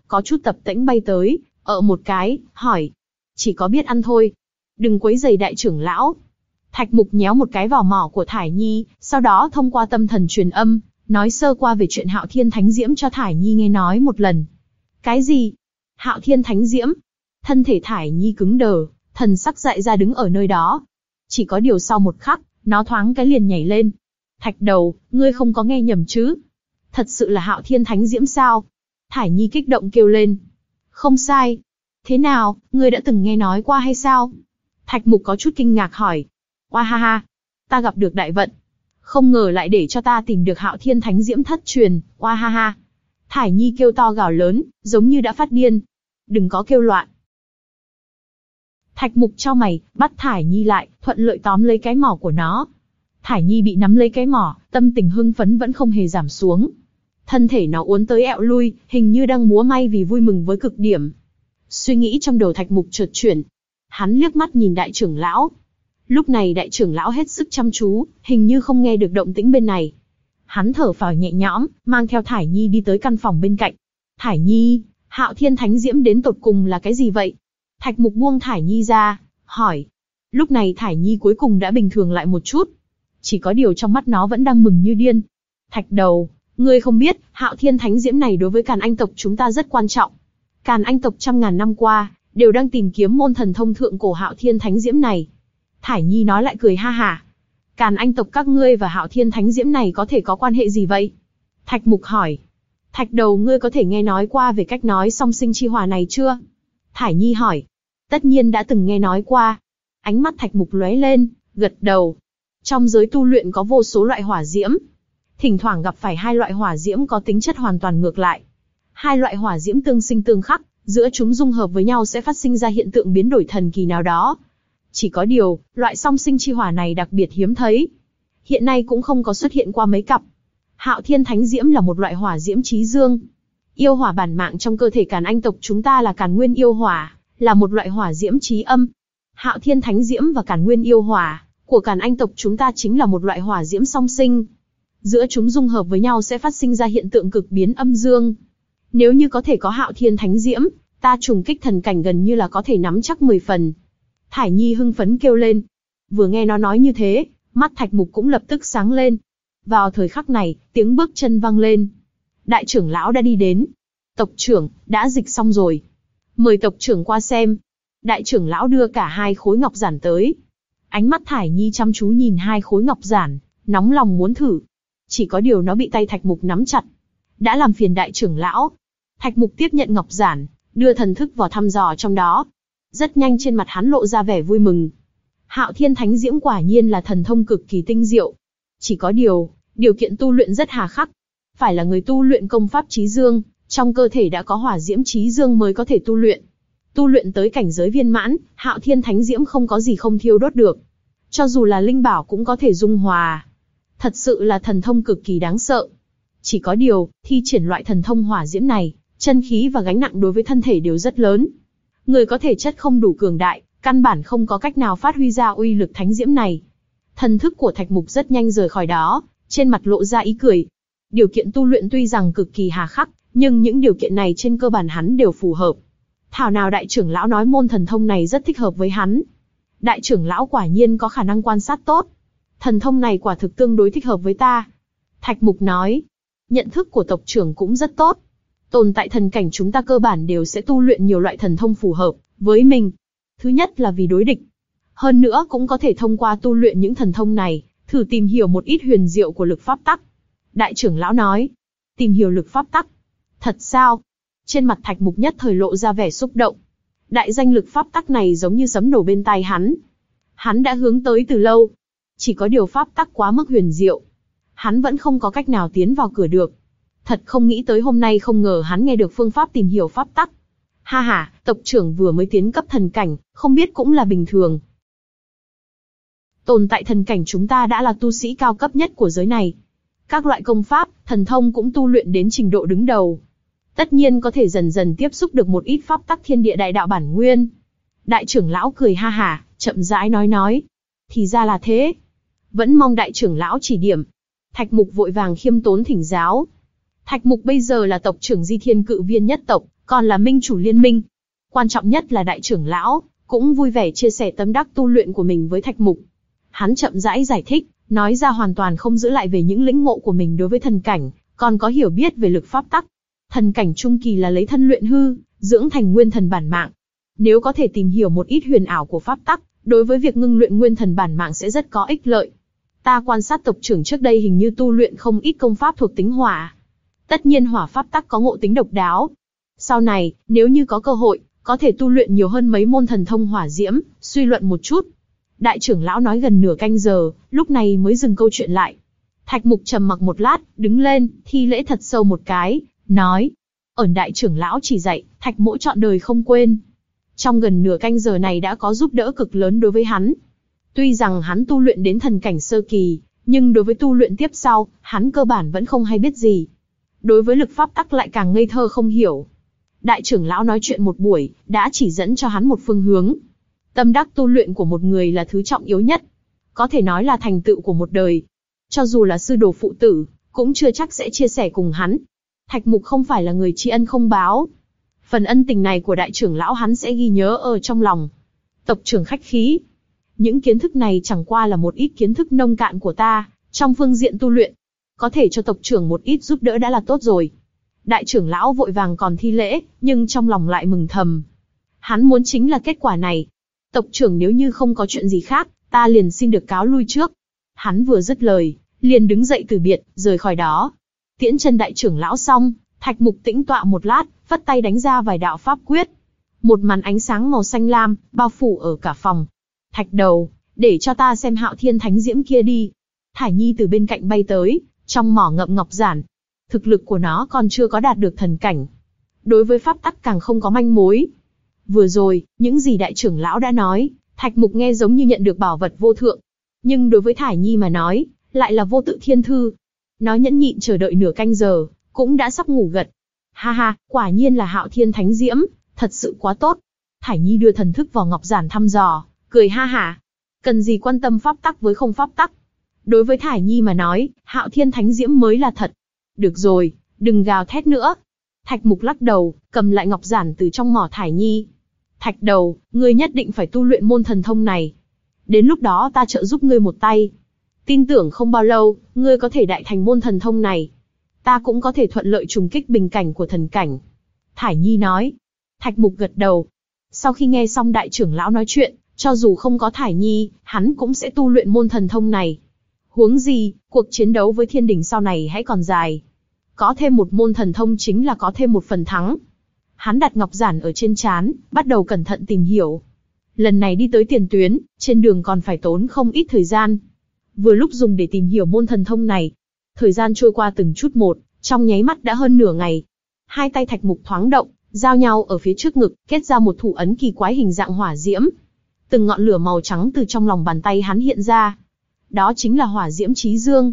có chút tập tễnh bay tới, ợ một cái, hỏi. Chỉ có biết ăn thôi. Đừng quấy rầy đại trưởng lão. Thạch Mục nhéo một cái vào mỏ của Thải Nhi, sau đó thông qua tâm thần truyền âm, nói sơ qua về chuyện Hạo Thiên Thánh Diễm cho Thải Nhi nghe nói một lần. Cái gì? Hạo Thiên Thánh Diễm? Thân thể Thải Nhi cứng đờ, thần sắc dại ra đứng ở nơi đó. Chỉ có điều sau một khắc, nó thoáng cái liền nhảy lên. Thạch đầu, ngươi không có nghe nhầm chứ? Thật sự là Hạo Thiên Thánh Diễm sao? Thải Nhi kích động kêu lên. Không sai. Thế nào, ngươi đã từng nghe nói qua hay sao? Thạch Mục có chút kinh ngạc hỏi. Oa ha ha, ta gặp được đại vận. Không ngờ lại để cho ta tìm được Hạo Thiên Thánh Diễm thất truyền, oa ha ha. Thải Nhi kêu to gào lớn, giống như đã phát điên. Đừng có kêu loạn. Thạch Mục chau mày, bắt Thải Nhi lại, thuận lợi tóm lấy cái mỏ của nó. Thải Nhi bị nắm lấy cái mỏ, tâm tình hưng phấn vẫn không hề giảm xuống. Thân thể nó uốn tới ẹo lui, hình như đang múa may vì vui mừng với cực điểm. Suy nghĩ trong đầu Thạch Mục chợt chuyển. Hắn liếc mắt nhìn đại trưởng lão. Lúc này đại trưởng lão hết sức chăm chú, hình như không nghe được động tĩnh bên này. Hắn thở phào nhẹ nhõm, mang theo Thải Nhi đi tới căn phòng bên cạnh. Thải Nhi, Hạo Thiên Thánh Diễm đến tột cùng là cái gì vậy? Thạch Mục buông Thải Nhi ra, hỏi. Lúc này Thải Nhi cuối cùng đã bình thường lại một chút. Chỉ có điều trong mắt nó vẫn đang mừng như điên. Thạch đầu, ngươi không biết, Hạo Thiên Thánh Diễm này đối với Càn Anh tộc chúng ta rất quan trọng. Càn Anh tộc trăm ngàn năm qua, đều đang tìm kiếm môn thần thông thượng cổ Hạo Thiên Thánh Diễm này. Thải Nhi nói lại cười ha hả. Càn Anh tộc các ngươi và Hạo Thiên Thánh Diễm này có thể có quan hệ gì vậy? Thạch Mục hỏi. Thạch đầu, ngươi có thể nghe nói qua về cách nói song sinh chi hỏa này chưa? Thải Nhi hỏi. Tất nhiên đã từng nghe nói qua. Ánh mắt Thạch Mục lóe lên, gật đầu. Trong giới tu luyện có vô số loại hỏa diễm. Thỉnh thoảng gặp phải hai loại hỏa diễm có tính chất hoàn toàn ngược lại. Hai loại hỏa diễm tương sinh tương khắc, giữa chúng dung hợp với nhau sẽ phát sinh ra hiện tượng biến đổi thần kỳ nào đó. Chỉ có điều, loại song sinh chi hỏa này đặc biệt hiếm thấy. Hiện nay cũng không có xuất hiện qua mấy cặp. Hạo Thiên Thánh Diễm là một loại hỏa diễm chí dương. Yêu hỏa bản mạng trong cơ thể Càn Anh tộc chúng ta là Càn Nguyên yêu hỏa, là một loại hỏa diễm chí âm. Hạo Thiên Thánh Diễm và Càn Nguyên yêu hỏa của Càn Anh tộc chúng ta chính là một loại hỏa diễm song sinh. Giữa chúng dung hợp với nhau sẽ phát sinh ra hiện tượng cực biến âm dương. Nếu như có thể có Hạo Thiên Thánh Diễm, ta trùng kích thần cảnh gần như là có thể nắm chắc mười phần. Thải Nhi hưng phấn kêu lên. Vừa nghe nó nói như thế, mắt Thạch Mục cũng lập tức sáng lên. Vào thời khắc này, tiếng bước chân vang lên. Đại trưởng lão đã đi đến. Tộc trưởng, đã dịch xong rồi. Mời tộc trưởng qua xem. Đại trưởng lão đưa cả hai khối ngọc giản tới. Ánh mắt Thải Nhi chăm chú nhìn hai khối ngọc giản, nóng lòng muốn thử. Chỉ có điều nó bị tay Thạch Mục nắm chặt. Đã làm phiền đại trưởng lão. Thạch Mục tiếp nhận ngọc giản, đưa thần thức vào thăm dò trong đó. Rất nhanh trên mặt hắn lộ ra vẻ vui mừng. Hạo Thiên Thánh Diễm quả nhiên là thần thông cực kỳ tinh diệu. Chỉ có điều, điều kiện tu luyện rất hà khắc. Phải là người tu luyện công pháp chí dương, trong cơ thể đã có hỏa diễm chí dương mới có thể tu luyện. Tu luyện tới cảnh giới viên mãn, Hạo Thiên Thánh Diễm không có gì không thiêu đốt được. Cho dù là linh bảo cũng có thể dung hòa. Thật sự là thần thông cực kỳ đáng sợ. Chỉ có điều, thi triển loại thần thông hỏa diễm này, chân khí và gánh nặng đối với thân thể đều rất lớn. Người có thể chất không đủ cường đại, căn bản không có cách nào phát huy ra uy lực thánh diễm này. Thần thức của Thạch Mục rất nhanh rời khỏi đó, trên mặt lộ ra ý cười. Điều kiện tu luyện tuy rằng cực kỳ hà khắc, nhưng những điều kiện này trên cơ bản hắn đều phù hợp. Thảo nào đại trưởng lão nói môn thần thông này rất thích hợp với hắn. Đại trưởng lão quả nhiên có khả năng quan sát tốt. Thần thông này quả thực tương đối thích hợp với ta. Thạch Mục nói. Nhận thức của tộc trưởng cũng rất tốt. Tồn tại thần cảnh chúng ta cơ bản đều sẽ tu luyện nhiều loại thần thông phù hợp với mình. Thứ nhất là vì đối địch. Hơn nữa cũng có thể thông qua tu luyện những thần thông này, thử tìm hiểu một ít huyền diệu của lực pháp tắc. Đại trưởng lão nói. Tìm hiểu lực pháp tắc. Thật sao? Trên mặt Thạch Mục nhất thời lộ ra vẻ xúc động. Đại danh lực pháp tắc này giống như sấm nổ bên tai hắn. Hắn đã hướng tới từ lâu. Chỉ có điều pháp tắc quá mức huyền diệu. Hắn vẫn không có cách nào tiến vào cửa được. Thật không nghĩ tới hôm nay không ngờ hắn nghe được phương pháp tìm hiểu pháp tắc. Ha ha, tộc trưởng vừa mới tiến cấp thần cảnh, không biết cũng là bình thường. Tồn tại thần cảnh chúng ta đã là tu sĩ cao cấp nhất của giới này. Các loại công pháp, thần thông cũng tu luyện đến trình độ đứng đầu. Tất nhiên có thể dần dần tiếp xúc được một ít pháp tắc thiên địa đại đạo bản nguyên. Đại trưởng lão cười ha hả, chậm rãi nói nói. Thì ra là thế. Vẫn mong đại trưởng lão chỉ điểm. Thạch Mục vội vàng khiêm tốn thỉnh giáo. Thạch Mục bây giờ là tộc trưởng Di Thiên Cự Viên nhất tộc, còn là minh chủ liên minh. Quan trọng nhất là đại trưởng lão, cũng vui vẻ chia sẻ tâm đắc tu luyện của mình với Thạch Mục. Hắn chậm rãi giải thích, nói ra hoàn toàn không giữ lại về những lĩnh ngộ của mình đối với thần cảnh, còn có hiểu biết về lực pháp tắc. Thần cảnh trung kỳ là lấy thân luyện hư, dưỡng thành nguyên thần bản mạng. Nếu có thể tìm hiểu một ít huyền ảo của pháp tắc, đối với việc ngưng luyện nguyên thần bản mạng sẽ rất có ích lợi. Ta quan sát tộc trưởng trước đây hình như tu luyện không ít công pháp thuộc tính hỏa. Tất nhiên hỏa pháp tắc có ngộ tính độc đáo. Sau này, nếu như có cơ hội, có thể tu luyện nhiều hơn mấy môn thần thông hỏa diễm, suy luận một chút. Đại trưởng lão nói gần nửa canh giờ, lúc này mới dừng câu chuyện lại. Thạch Mục trầm mặc một lát, đứng lên, thi lễ thật sâu một cái, nói: ẩn đại trưởng lão chỉ dạy, Thạch mỗ trọn đời không quên. Trong gần nửa canh giờ này đã có giúp đỡ cực lớn đối với hắn. Tuy rằng hắn tu luyện đến thần cảnh sơ kỳ, nhưng đối với tu luyện tiếp sau, hắn cơ bản vẫn không hay biết gì. Đối với lực pháp tắc lại càng ngây thơ không hiểu. Đại trưởng lão nói chuyện một buổi, đã chỉ dẫn cho hắn một phương hướng. Tâm đắc tu luyện của một người là thứ trọng yếu nhất. Có thể nói là thành tựu của một đời. Cho dù là sư đồ phụ tử, cũng chưa chắc sẽ chia sẻ cùng hắn. Thạch Mục không phải là người tri ân không báo. Phần ân tình này của đại trưởng lão hắn sẽ ghi nhớ ở trong lòng. Tộc trưởng khách khí. Những kiến thức này chẳng qua là một ít kiến thức nông cạn của ta, trong phương diện tu luyện. Có thể cho tộc trưởng một ít giúp đỡ đã là tốt rồi. Đại trưởng lão vội vàng còn thi lễ, nhưng trong lòng lại mừng thầm. Hắn muốn chính là kết quả này. Tộc trưởng nếu như không có chuyện gì khác, ta liền xin được cáo lui trước. Hắn vừa dứt lời, liền đứng dậy từ biệt, rời khỏi đó. Tiễn chân đại trưởng lão xong, Thạch Mục tĩnh tọa một lát, vất tay đánh ra vài đạo pháp quyết. Một màn ánh sáng màu xanh lam, bao phủ ở cả phòng. Thạch đầu, để cho ta xem Hạo Thiên Thánh Diễm kia đi. Thải Nhi từ bên cạnh bay tới, trong mỏ ngậm ngọc giản. Thực lực của nó còn chưa có đạt được thần cảnh. Đối với pháp tắc càng không có manh mối. Vừa rồi, những gì đại trưởng lão đã nói, Thạch Mục nghe giống như nhận được bảo vật vô thượng. Nhưng đối với Thải Nhi mà nói, lại là vô tự thiên thư. Nó nhẫn nhịn chờ đợi nửa canh giờ, cũng đã sắp ngủ gật. Ha ha, quả nhiên là Hạo Thiên Thánh Diễm, thật sự quá tốt. Thải Nhi đưa thần thức vào ngọc giản thăm dò, cười ha hả. Cần gì quan tâm pháp tắc với không pháp tắc. Đối với Thải Nhi mà nói, Hạo Thiên Thánh Diễm mới là thật. Được rồi, đừng gào thét nữa. Thạch Mục lắc đầu, cầm lại ngọc giản từ trong mỏ Thải Nhi. Thạch đầu, ngươi nhất định phải tu luyện môn thần thông này. Đến lúc đó ta trợ giúp ngươi một tay. Tin tưởng không bao lâu, ngươi có thể đại thành môn thần thông này. Ta cũng có thể thuận lợi trùng kích bình cảnh của thần cảnh. Thải Nhi nói. Thạch Mục gật đầu. Sau khi nghe xong đại trưởng lão nói chuyện, cho dù không có Thải Nhi, hắn cũng sẽ tu luyện môn thần thông này. Huống gì, cuộc chiến đấu với thiên đình sau này hãy còn dài. Có thêm một môn thần thông chính là có thêm một phần thắng. Hắn đặt ngọc giản ở trên trán, bắt đầu cẩn thận tìm hiểu. Lần này đi tới tiền tuyến, trên đường còn phải tốn không ít thời gian. Vừa lúc dùng để tìm hiểu môn thần thông này. Thời gian trôi qua từng chút một, trong nháy mắt đã hơn nửa ngày. Hai tay Thạch Mục thoáng động, giao nhau ở phía trước ngực, kết ra một thủ ấn kỳ quái hình dạng hỏa diễm. Từng ngọn lửa màu trắng từ trong lòng bàn tay hắn hiện ra. Đó chính là hỏa diễm chí dương.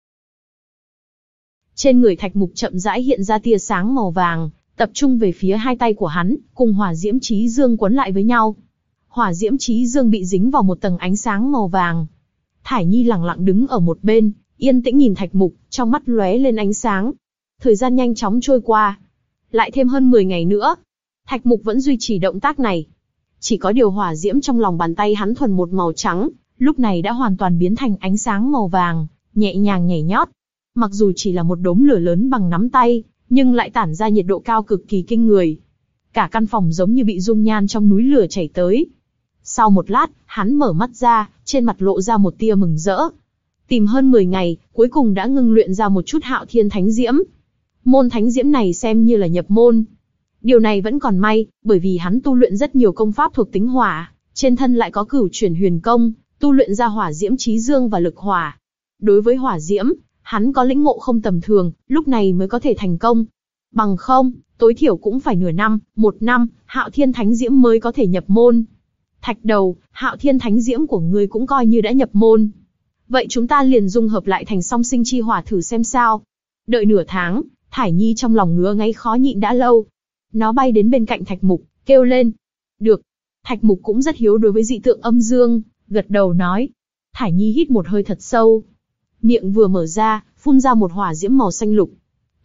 Trên người Thạch Mục chậm rãi hiện ra tia sáng màu vàng, tập trung về phía hai tay của hắn, cùng hỏa diễm chí dương quấn lại với nhau. Hỏa diễm chí dương bị dính vào một tầng ánh sáng màu vàng. Thải Nhi lặng lặng đứng ở một bên, yên tĩnh nhìn Thạch Mục, trong mắt lóe lên ánh sáng. Thời gian nhanh chóng trôi qua. Lại thêm hơn mười ngày nữa. Thạch Mục vẫn duy trì động tác này. Chỉ có điều hỏa diễm trong lòng bàn tay hắn thuần một màu trắng, lúc này đã hoàn toàn biến thành ánh sáng màu vàng, nhẹ nhàng nhảy nhót. Mặc dù chỉ là một đốm lửa lớn bằng nắm tay, nhưng lại tản ra nhiệt độ cao cực kỳ kinh người. Cả căn phòng giống như bị dung nhan trong núi lửa chảy tới. Sau một lát, hắn mở mắt ra, trên mặt lộ ra một tia mừng rỡ. Tìm hơn mười ngày, cuối cùng đã ngưng luyện ra một chút Hạo Thiên Thánh Diễm. Môn Thánh Diễm này xem như là nhập môn. Điều này vẫn còn may, bởi vì hắn tu luyện rất nhiều công pháp thuộc tính hỏa, trên thân lại có cửu chuyển huyền công, tu luyện ra hỏa diễm chí dương và lực hỏa. Đối với hỏa diễm, hắn có lĩnh ngộ không tầm thường, lúc này mới có thể thành công. Bằng không, tối thiểu cũng phải nửa năm, một năm, Hạo Thiên Thánh Diễm mới có thể nhập môn. Thạch đầu, Hạo Thiên Thánh Diễm của ngươi cũng coi như đã nhập môn. Vậy chúng ta liền dung hợp lại thành song sinh chi hỏa thử xem sao. Đợi nửa tháng, Thải Nhi trong lòng ngứa ngáy khó nhịn đã lâu. Nó bay đến bên cạnh Thạch Mục, kêu lên. Được. Thạch Mục cũng rất hiếu đối với dị tượng âm dương, gật đầu nói. Thải Nhi hít một hơi thật sâu. Miệng vừa mở ra, phun ra một hỏa diễm màu xanh lục.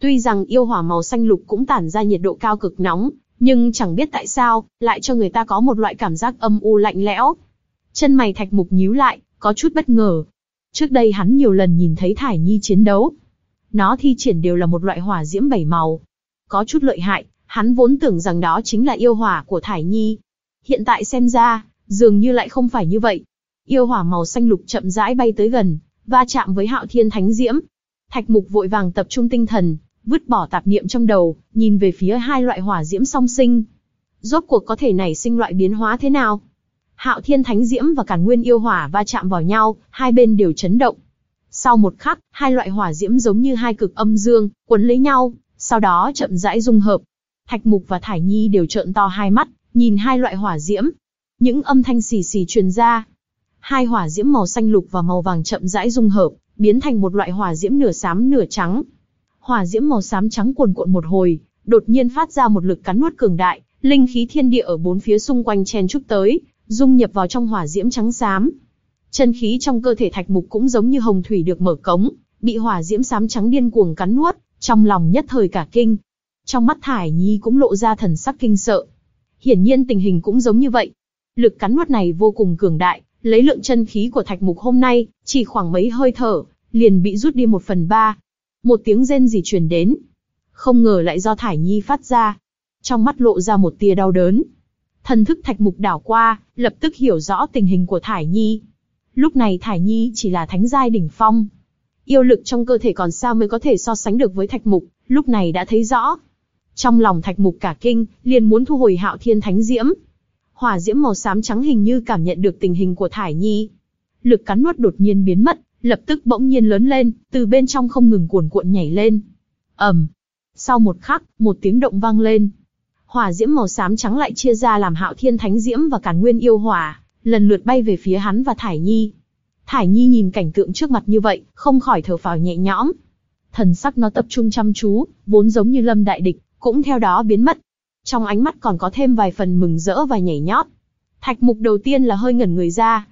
Tuy rằng yêu hỏa màu xanh lục cũng tản ra nhiệt độ cao cực nóng, nhưng chẳng biết tại sao, lại cho người ta có một loại cảm giác âm u lạnh lẽo. Chân mày Thạch Mục nhíu lại, có chút bất ngờ. Trước đây hắn nhiều lần nhìn thấy Thải Nhi chiến đấu. Nó thi triển đều là một loại hỏa diễm bảy màu. Có chút lợi hại, hắn vốn tưởng rằng đó chính là yêu hỏa của Thải Nhi. Hiện tại xem ra, dường như lại không phải như vậy. Yêu hỏa màu xanh lục chậm rãi bay tới gần, va chạm với Hạo Thiên Thánh Diễm. Thạch Mục vội vàng tập trung tinh thần, vứt bỏ tạp niệm trong đầu, nhìn về phía hai loại hỏa diễm song sinh. Rốt cuộc có thể nảy sinh loại biến hóa thế nào? Hạo Thiên Thánh Diễm và Càn Nguyên yêu hỏa va chạm vào nhau, hai bên đều chấn động. Sau một khắc, hai loại hỏa diễm giống như hai cực âm dương, quấn lấy nhau, sau đó chậm rãi dung hợp. Thạch Mục và Thải Nhi đều trợn to hai mắt, nhìn hai loại hỏa diễm. Những âm thanh xì xì truyền ra. Hai hỏa diễm màu xanh lục và màu vàng chậm rãi dung hợp, biến thành một loại hỏa diễm nửa xám nửa trắng. Hỏa diễm màu xám trắng cuồn cuộn một hồi, đột nhiên phát ra một lực cắn nuốt cường đại, linh khí thiên địa ở bốn phía xung quanh chen chúc tới, dung nhập vào trong hỏa diễm trắng xám. Chân khí trong cơ thể Thạch Mục cũng giống như hồng thủy được mở cống, bị hỏa diễm xám trắng điên cuồng cắn nuốt, trong lòng nhất thời cả kinh. Trong mắt Thải Nhi cũng lộ ra thần sắc kinh sợ. Hiển nhiên tình hình cũng giống như vậy. Lực cắn nuốt này vô cùng cường đại, lấy lượng chân khí của Thạch Mục hôm nay, chỉ khoảng mấy hơi thở, liền bị rút đi một phần ba. Một tiếng rên rỉ truyền đến. Không ngờ lại do Thải Nhi phát ra. Trong mắt lộ ra một tia đau đớn. Thần thức Thạch Mục đảo qua, lập tức hiểu rõ tình hình của Thải Nhi. Lúc này Thải Nhi chỉ là thánh giai đỉnh phong. Yêu lực trong cơ thể còn sao mới có thể so sánh được với Thạch Mục, lúc này đã thấy rõ. Trong lòng Thạch Mục cả kinh, liền muốn thu hồi Hạo Thiên Thánh Diễm. Hỏa diễm màu xám trắng hình như cảm nhận được tình hình của Thải Nhi. Lực cắn nuốt đột nhiên biến mất, lập tức bỗng nhiên lớn lên, từ bên trong không ngừng cuồn cuộn nhảy lên. ầm. Sau một khắc, một tiếng động vang lên. Hỏa diễm màu xám trắng lại chia ra làm Hạo Thiên Thánh Diễm và Càn Nguyên yêu hỏa, lần lượt bay về phía hắn và Thải Nhi. Thải Nhi nhìn cảnh tượng trước mặt như vậy, không khỏi thở phào nhẹ nhõm. Thần sắc nó tập trung chăm chú, vốn giống như lâm đại địch, cũng theo đó biến mất. Trong ánh mắt còn có thêm vài phần mừng rỡ và nhảy nhót. Thạch Mục đầu tiên là hơi ngẩn người ra.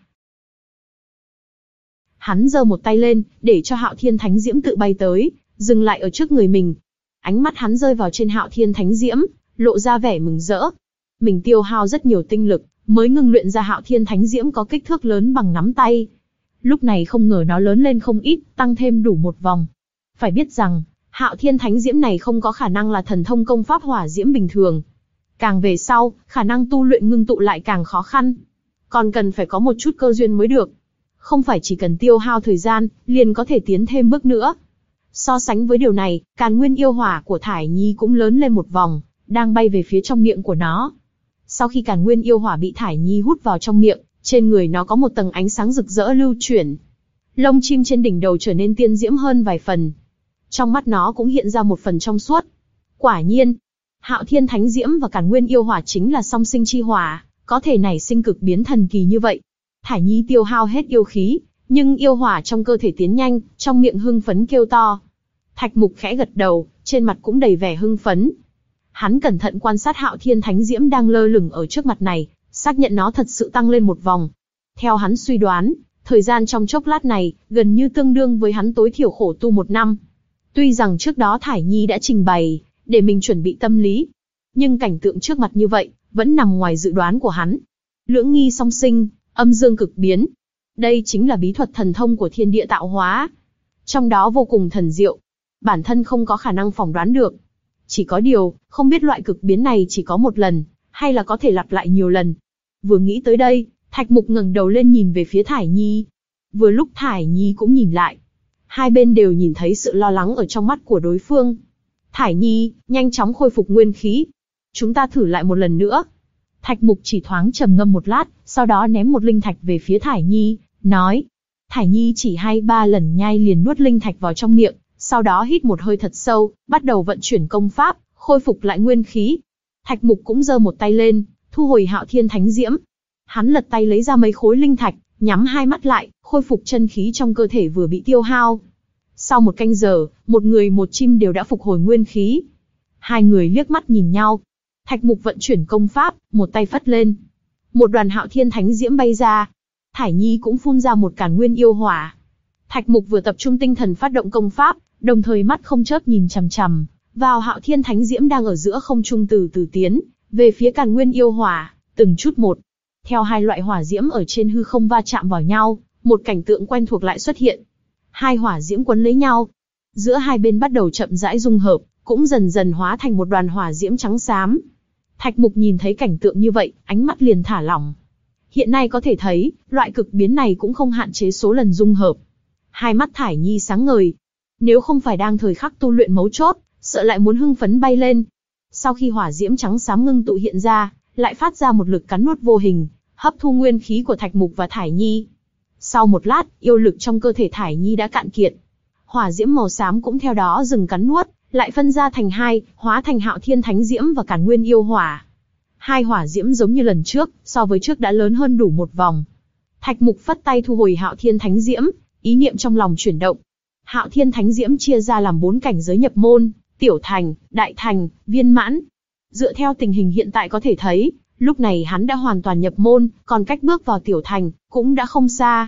Hắn giơ một tay lên, để cho Hạo Thiên Thánh Diễm tự bay tới, dừng lại ở trước người mình. Ánh mắt hắn rơi vào trên Hạo Thiên Thánh Diễm, lộ ra vẻ mừng rỡ. Mình tiêu hao rất nhiều tinh lực, mới ngưng luyện ra Hạo Thiên Thánh Diễm có kích thước lớn bằng nắm tay. Lúc này không ngờ nó lớn lên không ít, tăng thêm đủ một vòng. Phải biết rằng, Hạo Thiên Thánh Diễm này không có khả năng là thần thông công pháp hỏa diễm bình thường. Càng về sau, khả năng tu luyện ngưng tụ lại càng khó khăn. Còn cần phải có một chút cơ duyên mới được. Không phải chỉ cần tiêu hao thời gian, liền có thể tiến thêm bước nữa. So sánh với điều này, Càn Nguyên yêu hỏa của Thải Nhi cũng lớn lên một vòng, đang bay về phía trong miệng của nó. Sau khi Càn Nguyên yêu hỏa bị Thải Nhi hút vào trong miệng, trên người nó có một tầng ánh sáng rực rỡ lưu chuyển. Lông chim trên đỉnh đầu trở nên tiên diễm hơn vài phần. Trong mắt nó cũng hiện ra một phần trong suốt. Quả nhiên, Hạo Thiên Thánh Diễm và Càn Nguyên yêu hỏa chính là song sinh chi hỏa, có thể nảy sinh cực biến thần kỳ như vậy. Thải Nhi tiêu hao hết yêu khí, nhưng yêu hỏa trong cơ thể tiến nhanh, trong miệng hưng phấn kêu to. Thạch Mục khẽ gật đầu, trên mặt cũng đầy vẻ hưng phấn. Hắn cẩn thận quan sát Hạo Thiên Thánh Diễm đang lơ lửng ở trước mặt này, xác nhận nó thật sự tăng lên một vòng. Theo hắn suy đoán, thời gian trong chốc lát này, gần như tương đương với hắn tối thiểu khổ tu một năm. Tuy rằng trước đó Thải Nhi đã trình bày, để mình chuẩn bị tâm lý. Nhưng cảnh tượng trước mặt như vậy, vẫn nằm ngoài dự đoán của hắn. Lưỡng nghi song sinh, âm dương cực biến. Đây chính là bí thuật thần thông của thiên địa tạo hóa. Trong đó vô cùng thần diệu. Bản thân không có khả năng phỏng đoán được. Chỉ có điều, không biết loại cực biến này chỉ có một lần, hay là có thể lặp lại nhiều lần. Vừa nghĩ tới đây, Thạch Mục ngẩng đầu lên nhìn về phía Thải Nhi. Vừa lúc Thải Nhi cũng nhìn lại. Hai bên đều nhìn thấy sự lo lắng ở trong mắt của đối phương. Thải Nhi, nhanh chóng khôi phục nguyên khí. Chúng ta thử lại một lần nữa. Thạch Mục chỉ thoáng trầm ngâm một lát, sau đó ném một linh thạch về phía Thải Nhi, nói. Thải Nhi chỉ hai ba lần nhai liền nuốt linh thạch vào trong miệng, sau đó hít một hơi thật sâu, bắt đầu vận chuyển công pháp, khôi phục lại nguyên khí. Thạch Mục cũng giơ một tay lên, thu hồi Hạo Thiên Thánh Diễm. Hắn lật tay lấy ra mấy khối linh thạch, nhắm hai mắt lại, khôi phục chân khí trong cơ thể vừa bị tiêu hao. Sau một canh giờ, một người một chim đều đã phục hồi nguyên khí. Hai người liếc mắt nhìn nhau. Thạch Mục vận chuyển công pháp, một tay phất lên. Một đoàn Hạo Thiên Thánh Diễm bay ra. Thải Nhi cũng phun ra một Càn Nguyên yêu hỏa. Thạch Mục vừa tập trung tinh thần phát động công pháp, đồng thời mắt không chớp nhìn chằm chằm vào Hạo Thiên Thánh Diễm đang ở giữa không trung từ từ tiến về phía Càn Nguyên yêu hỏa, từng chút một. Theo hai loại hỏa diễm ở trên hư không va chạm vào nhau, một cảnh tượng quen thuộc lại xuất hiện. Hai hỏa diễm quấn lấy nhau, giữa hai bên bắt đầu chậm rãi dung hợp, cũng dần dần hóa thành một đoàn hỏa diễm trắng xám. Thạch Mục nhìn thấy cảnh tượng như vậy, ánh mắt liền thả lỏng. Hiện nay có thể thấy, loại cực biến này cũng không hạn chế số lần dung hợp. Hai mắt Thải Nhi sáng ngời. Nếu không phải đang thời khắc tu luyện mấu chốt, sợ lại muốn hưng phấn bay lên. Sau khi hỏa diễm trắng xám ngưng tụ hiện ra, lại phát ra một lực cắn nuốt vô hình, hấp thu nguyên khí của Thạch Mục và Thải Nhi. Sau một lát, yêu lực trong cơ thể Thải Nhi đã cạn kiệt. Hỏa diễm màu xám cũng theo đó dừng cắn nuốt, lại phân ra thành hai, hóa thành Hạo Thiên Thánh Diễm và Càn Nguyên yêu hỏa. Hai hỏa diễm giống như lần trước, so với trước đã lớn hơn đủ một vòng. Thạch Mục phất tay thu hồi Hạo Thiên Thánh Diễm, ý niệm trong lòng chuyển động. Hạo Thiên Thánh Diễm chia ra làm bốn cảnh giới nhập môn: tiểu thành, đại thành, viên mãn. Dựa theo tình hình hiện tại có thể thấy, lúc này hắn đã hoàn toàn nhập môn, còn cách bước vào tiểu thành cũng đã không xa.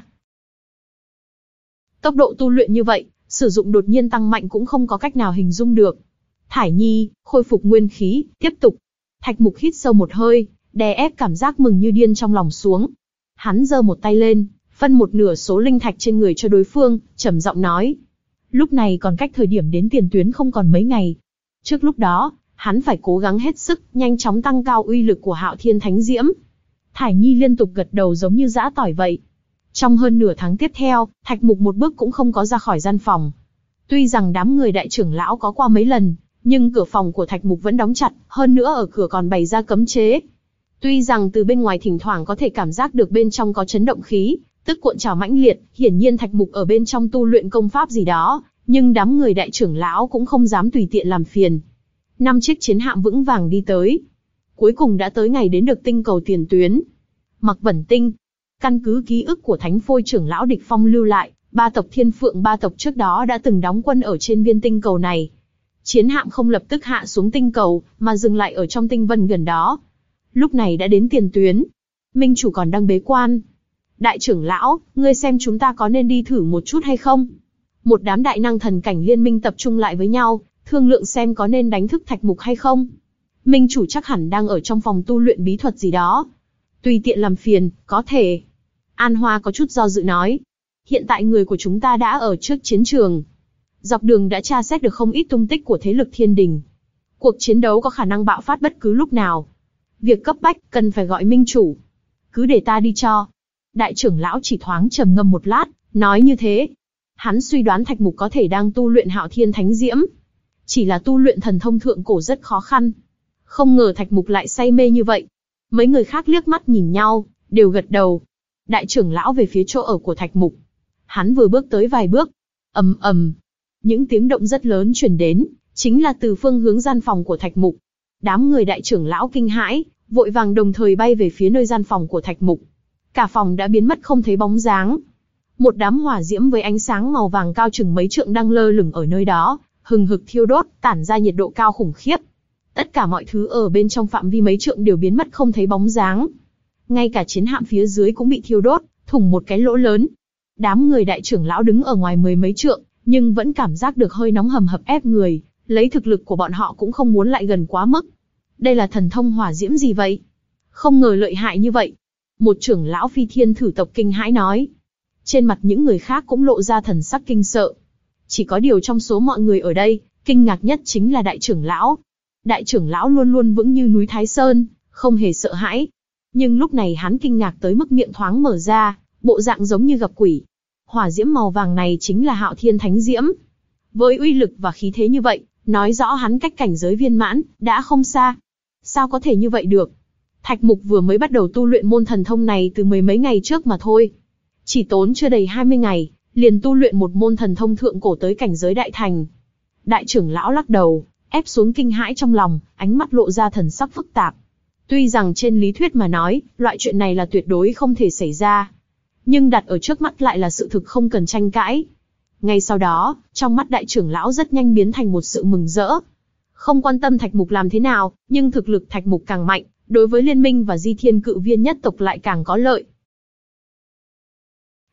Tốc độ tu luyện như vậy, sử dụng đột nhiên tăng mạnh cũng không có cách nào hình dung được. Thải Nhi, khôi phục nguyên khí, tiếp tục. Thạch Mục hít sâu một hơi, đè ép cảm giác mừng như điên trong lòng xuống. Hắn giơ một tay lên, phân một nửa số linh thạch trên người cho đối phương, trầm giọng nói. Lúc này còn cách thời điểm đến tiền tuyến không còn mấy ngày. Trước lúc đó, hắn phải cố gắng hết sức, nhanh chóng tăng cao uy lực của Hạo Thiên Thánh Diễm. Thải Nhi liên tục gật đầu giống như giã tỏi vậy. Trong hơn nửa tháng tiếp theo, Thạch Mục một bước cũng không có ra khỏi gian phòng. Tuy rằng đám người đại trưởng lão có qua mấy lần, nhưng cửa phòng của Thạch Mục vẫn đóng chặt, hơn nữa ở cửa còn bày ra cấm chế. Tuy rằng từ bên ngoài thỉnh thoảng có thể cảm giác được bên trong có chấn động khí, tức cuộn trào mãnh liệt, hiển nhiên Thạch Mục ở bên trong tu luyện công pháp gì đó, nhưng đám người đại trưởng lão cũng không dám tùy tiện làm phiền. Năm chiếc chiến hạm vững vàng đi tới. Cuối cùng đã tới ngày đến được tinh cầu tiền tuyến. Mặc Vẩn Tinh. Căn cứ ký ức của Thánh Phôi trưởng lão Địch Phong lưu lại, ba tộc Thiên Phượng ba tộc trước đó đã từng đóng quân ở trên viên tinh cầu này. Chiến hạm không lập tức hạ xuống tinh cầu, mà dừng lại ở trong tinh vân gần đó. Lúc này đã đến tiền tuyến. Minh chủ còn đang bế quan. Đại trưởng lão, ngươi xem chúng ta có nên đi thử một chút hay không? Một đám đại năng thần cảnh liên minh tập trung lại với nhau, thương lượng xem có nên đánh thức Thạch Mục hay không. Minh chủ chắc hẳn đang ở trong phòng tu luyện bí thuật gì đó. Tùy tiện làm phiền, có thể. An Hoa có chút do dự nói. Hiện tại người của chúng ta đã ở trước chiến trường. Dọc đường đã tra xét được không ít tung tích của thế lực thiên đình. Cuộc chiến đấu có khả năng bạo phát bất cứ lúc nào. Việc cấp bách, cần phải gọi Minh chủ. Cứ để ta đi cho. Đại trưởng lão chỉ thoáng trầm ngâm một lát, nói như thế. Hắn suy đoán Thạch Mục có thể đang tu luyện Hạo Thiên Thánh Diễm. Chỉ là tu luyện thần thông thượng cổ rất khó khăn. Không ngờ Thạch Mục lại say mê như vậy. Mấy người khác liếc mắt nhìn nhau, đều gật đầu. Đại trưởng lão về phía chỗ ở của Thạch Mục. Hắn vừa bước tới vài bước. Ầm ầm. Những tiếng động rất lớn truyền đến, chính là từ phương hướng gian phòng của Thạch Mục. Đám người đại trưởng lão kinh hãi, vội vàng đồng thời bay về phía nơi gian phòng của Thạch Mục. Cả phòng đã biến mất không thấy bóng dáng. Một đám hỏa diễm với ánh sáng màu vàng cao chừng mấy trượng đang lơ lửng ở nơi đó, hừng hực thiêu đốt, tản ra nhiệt độ cao khủng khiếp. Tất cả mọi thứ ở bên trong phạm vi mấy trượng đều biến mất không thấy bóng dáng. Ngay cả chiến hạm phía dưới cũng bị thiêu đốt, thủng một cái lỗ lớn. Đám người đại trưởng lão đứng ở ngoài mười mấy trượng, nhưng vẫn cảm giác được hơi nóng hầm hập ép người, lấy thực lực của bọn họ cũng không muốn lại gần quá mức. Đây là thần thông hỏa diễm gì vậy? Không ngờ lợi hại như vậy. Một trưởng lão phi thiên thử tộc kinh hãi nói. Trên mặt những người khác cũng lộ ra thần sắc kinh sợ. Chỉ có điều trong số mọi người ở đây, kinh ngạc nhất chính là đại trưởng lão. Đại trưởng lão luôn luôn vững như núi Thái Sơn, không hề sợ hãi. Nhưng lúc này hắn kinh ngạc tới mức miệng thoáng mở ra, bộ dạng giống như gặp quỷ. Hỏa diễm màu vàng này chính là Hạo Thiên Thánh Diễm. Với uy lực và khí thế như vậy, nói rõ hắn cách cảnh giới viên mãn, đã không xa. Sao có thể như vậy được? Thạch Mục vừa mới bắt đầu tu luyện môn thần thông này từ mười mấy ngày trước mà thôi. Chỉ tốn chưa đầy hai mươi ngày, liền tu luyện một môn thần thông thượng cổ tới cảnh giới đại thành. Đại trưởng lão lắc đầu, ép xuống kinh hãi trong lòng, ánh mắt lộ ra thần sắc phức tạp. Tuy rằng trên lý thuyết mà nói, loại chuyện này là tuyệt đối không thể xảy ra. Nhưng đặt ở trước mắt lại là sự thực không cần tranh cãi. Ngay sau đó, trong mắt đại trưởng lão rất nhanh biến thành một sự mừng rỡ. Không quan tâm Thạch Mục làm thế nào, nhưng thực lực Thạch Mục càng mạnh, đối với liên minh và Di Thiên Cự Viên nhất tộc lại càng có lợi.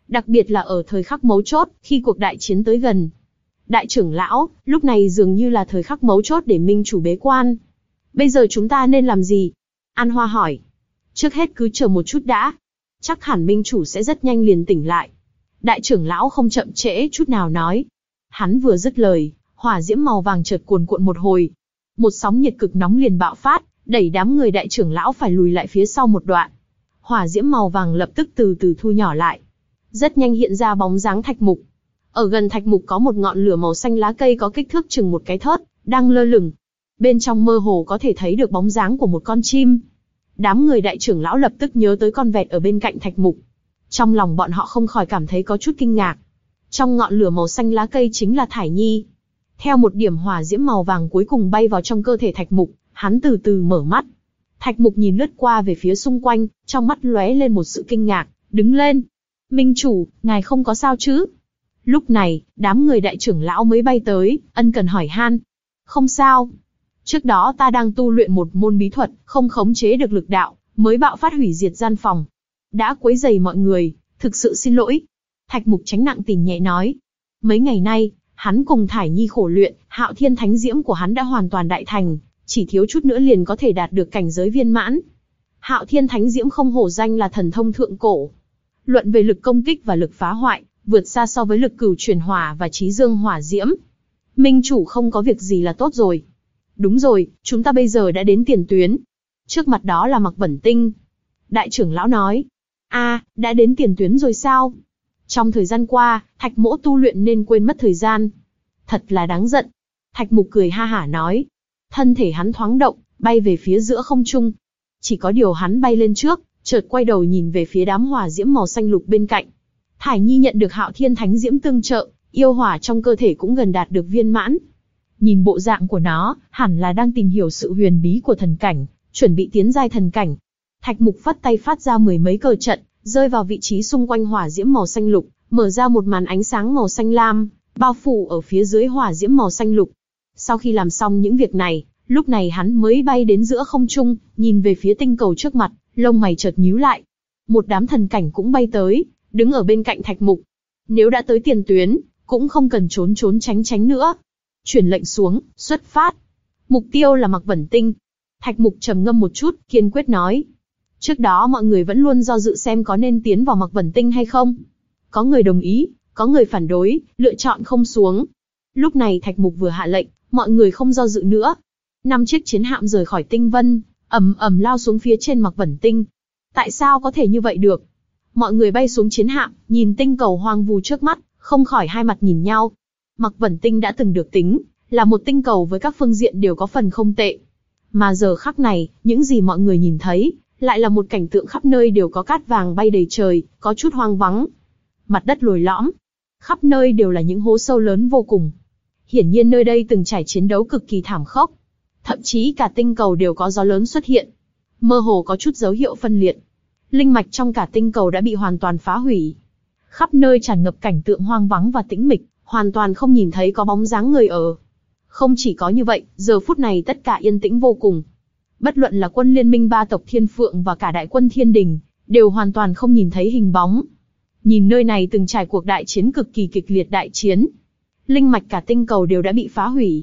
đặc biệt là ở thời khắc mấu chốt, khi cuộc đại chiến tới gần. Đại trưởng lão, lúc này dường như là thời khắc mấu chốt để minh chủ bế quan. Bây giờ chúng ta nên làm gì? An Hoa hỏi. Trước hết cứ chờ một chút đã. Chắc hẳn minh chủ sẽ rất nhanh liền tỉnh lại. Đại trưởng lão không chậm trễ chút nào nói. Hắn vừa dứt lời, hỏa diễm màu vàng chợt cuồn cuộn một hồi. Một sóng nhiệt cực nóng liền bạo phát, đẩy đám người đại trưởng lão phải lùi lại phía sau một đoạn. Hỏa diễm màu vàng lập tức từ từ thu nhỏ lại. Rất nhanh hiện ra bóng dáng thạch mục. Ở gần thạch mục có một ngọn lửa màu xanh lá cây có kích thước chừng một cái thớt, đang lơ lửng. Bên trong mơ hồ có thể thấy được bóng dáng của một con chim. Đám người đại trưởng lão lập tức nhớ tới con vẹt ở bên cạnh thạch mục. Trong lòng bọn họ không khỏi cảm thấy có chút kinh ngạc. Trong ngọn lửa màu xanh lá cây chính là Thải Nhi. Theo một điểm hỏa diễm màu vàng cuối cùng bay vào trong cơ thể thạch mục, hắn từ từ mở mắt. Thạch mục nhìn lướt qua về phía xung quanh, trong mắt lóe lên một sự kinh ngạc, đứng lên. Minh chủ, ngài không có sao chứ? Lúc này, đám người đại trưởng lão mới bay tới, ân cần hỏi han. Không sao. Trước đó ta đang tu luyện một môn bí thuật, không khống chế được lực đạo, mới bạo phát hủy diệt gian phòng. Đã quấy rầy mọi người, thực sự xin lỗi. Thạch mục tránh nặng tỉ nhẹ nói. Mấy ngày nay, hắn cùng Thải Nhi khổ luyện, Hạo Thiên Thánh Diễm của hắn đã hoàn toàn đại thành, chỉ thiếu chút nữa liền có thể đạt được cảnh giới viên mãn. Hạo Thiên Thánh Diễm không hổ danh là thần thông thượng cổ. Luận về lực công kích và lực phá hoại, vượt xa so với lực cửu truyền hỏa và trí dương hỏa diễm. Minh chủ không có việc gì là tốt rồi. Đúng rồi, chúng ta bây giờ đã đến tiền tuyến. Trước mặt đó là Mạc Vẩn Tinh. Đại trưởng lão nói. A, đã đến tiền tuyến rồi sao? Trong thời gian qua, Thạch Mỗ tu luyện nên quên mất thời gian. Thật là đáng giận. Thạch Mục cười ha hả nói. Thân thể hắn thoáng động, bay về phía giữa không trung. Chỉ có điều hắn bay lên trước, chợt quay đầu nhìn về phía đám hỏa diễm màu xanh lục bên cạnh. Thải Nhi nhận được Hạo Thiên Thánh Diễm tương trợ, yêu hỏa trong cơ thể cũng gần đạt được viên mãn. Nhìn bộ dạng của nó, hẳn là đang tìm hiểu sự huyền bí của thần cảnh, chuẩn bị tiến giai thần cảnh. Thạch Mục phất tay phát ra mười mấy cờ trận, rơi vào vị trí xung quanh hỏa diễm màu xanh lục, mở ra một màn ánh sáng màu xanh lam, bao phủ ở phía dưới hỏa diễm màu xanh lục. Sau khi làm xong những việc này, lúc này hắn mới bay đến giữa không trung, nhìn về phía tinh cầu trước mặt, lông mày chợt nhíu lại. Một đám thần cảnh cũng bay tới, đứng ở bên cạnh Thạch Mục. Nếu đã tới tiền tuyến, cũng không cần trốn trốn tránh tránh nữa. Truyền lệnh xuống, xuất phát. Mục tiêu là Mạc Vẩn Tinh. Thạch Mục trầm ngâm một chút, kiên quyết nói. Trước đó mọi người vẫn luôn do dự xem có nên tiến vào Mạc Vẩn Tinh hay không. Có người đồng ý, có người phản đối, lựa chọn không xuống. Lúc này Thạch Mục vừa hạ lệnh, mọi người không do dự nữa. Năm chiếc chiến hạm rời khỏi tinh vân, ầm ầm lao xuống phía trên Mạc Vẩn Tinh. Tại sao có thể như vậy được? Mọi người bay xuống chiến hạm, nhìn tinh cầu hoang vu trước mắt, không khỏi hai mặt nhìn nhau. Mạc Vẩn Tinh đã từng được tính là một tinh cầu với các phương diện đều có phần không tệ. Mà giờ khắc này, những gì mọi người nhìn thấy, lại là một cảnh tượng khắp nơi đều có cát vàng bay đầy trời, có chút hoang vắng. Mặt đất lồi lõm, khắp nơi đều là những hố sâu lớn vô cùng. Hiển nhiên nơi đây từng trải chiến đấu cực kỳ thảm khốc. Thậm chí cả tinh cầu đều có gió lớn xuất hiện. Mơ hồ có chút dấu hiệu phân liệt. Linh mạch trong cả tinh cầu đã bị hoàn toàn phá hủy. Khắp nơi tràn ngập cảnh tượng hoang vắng và tĩnh mịch, hoàn toàn không nhìn thấy có bóng dáng người ở. Không chỉ có như vậy, giờ phút này tất cả yên tĩnh vô cùng. Bất luận là quân liên minh ba tộc Thiên Phượng và cả đại quân Thiên Đình, đều hoàn toàn không nhìn thấy hình bóng. Nhìn nơi này từng trải cuộc đại chiến cực kỳ kịch liệt đại chiến. Linh mạch cả tinh cầu đều đã bị phá hủy.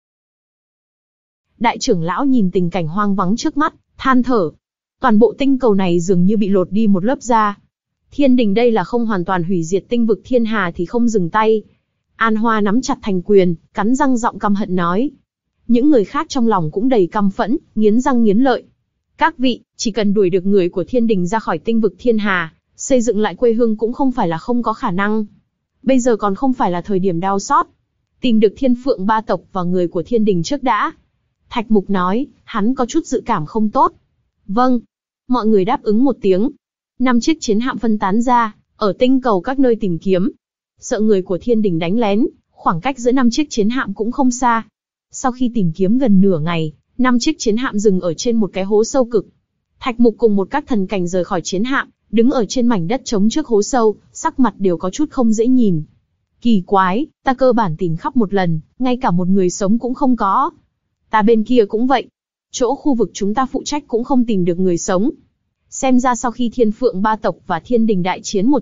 Đại trưởng lão nhìn tình cảnh hoang vắng trước mắt, than thở. Toàn bộ tinh cầu này dường như bị lột đi một lớp da. Thiên Đình đây là không hoàn toàn hủy diệt tinh vực thiên hà thì không dừng tay. An Hoa nắm chặt thành quyền, cắn răng giọng căm hận nói. Những người khác trong lòng cũng đầy căm phẫn, nghiến răng nghiến lợi. Các vị, chỉ cần đuổi được người của Thiên Đình ra khỏi tinh vực thiên hà, xây dựng lại quê hương cũng không phải là không có khả năng. Bây giờ còn không phải là thời điểm đau xót. Tìm được Thiên Phượng ba tộc và người của Thiên Đình trước đã. Thạch Mục nói, hắn có chút dự cảm không tốt. Vâng. Mọi người đáp ứng một tiếng. Năm chiếc chiến hạm phân tán ra, ở tinh cầu các nơi tìm kiếm. Sợ người của Thiên Đình đánh lén, khoảng cách giữa năm chiếc chiến hạm cũng không xa. Sau khi tìm kiếm gần nửa ngày, năm chiếc chiến hạm dừng ở trên một cái hố sâu cực. Thạch Mục cùng một các thần cảnh rời khỏi chiến hạm, đứng ở trên mảnh đất trống trước hố sâu, sắc mặt đều có chút không dễ nhìn. Kỳ quái, ta cơ bản tìm khắp một lần, ngay cả một người sống cũng không có. Ta bên kia cũng vậy. Chỗ khu vực chúng ta phụ trách cũng không tìm được người sống. Xem ra sau khi Thiên Phượng ba tộc và Thiên Đình đại chiến một trận,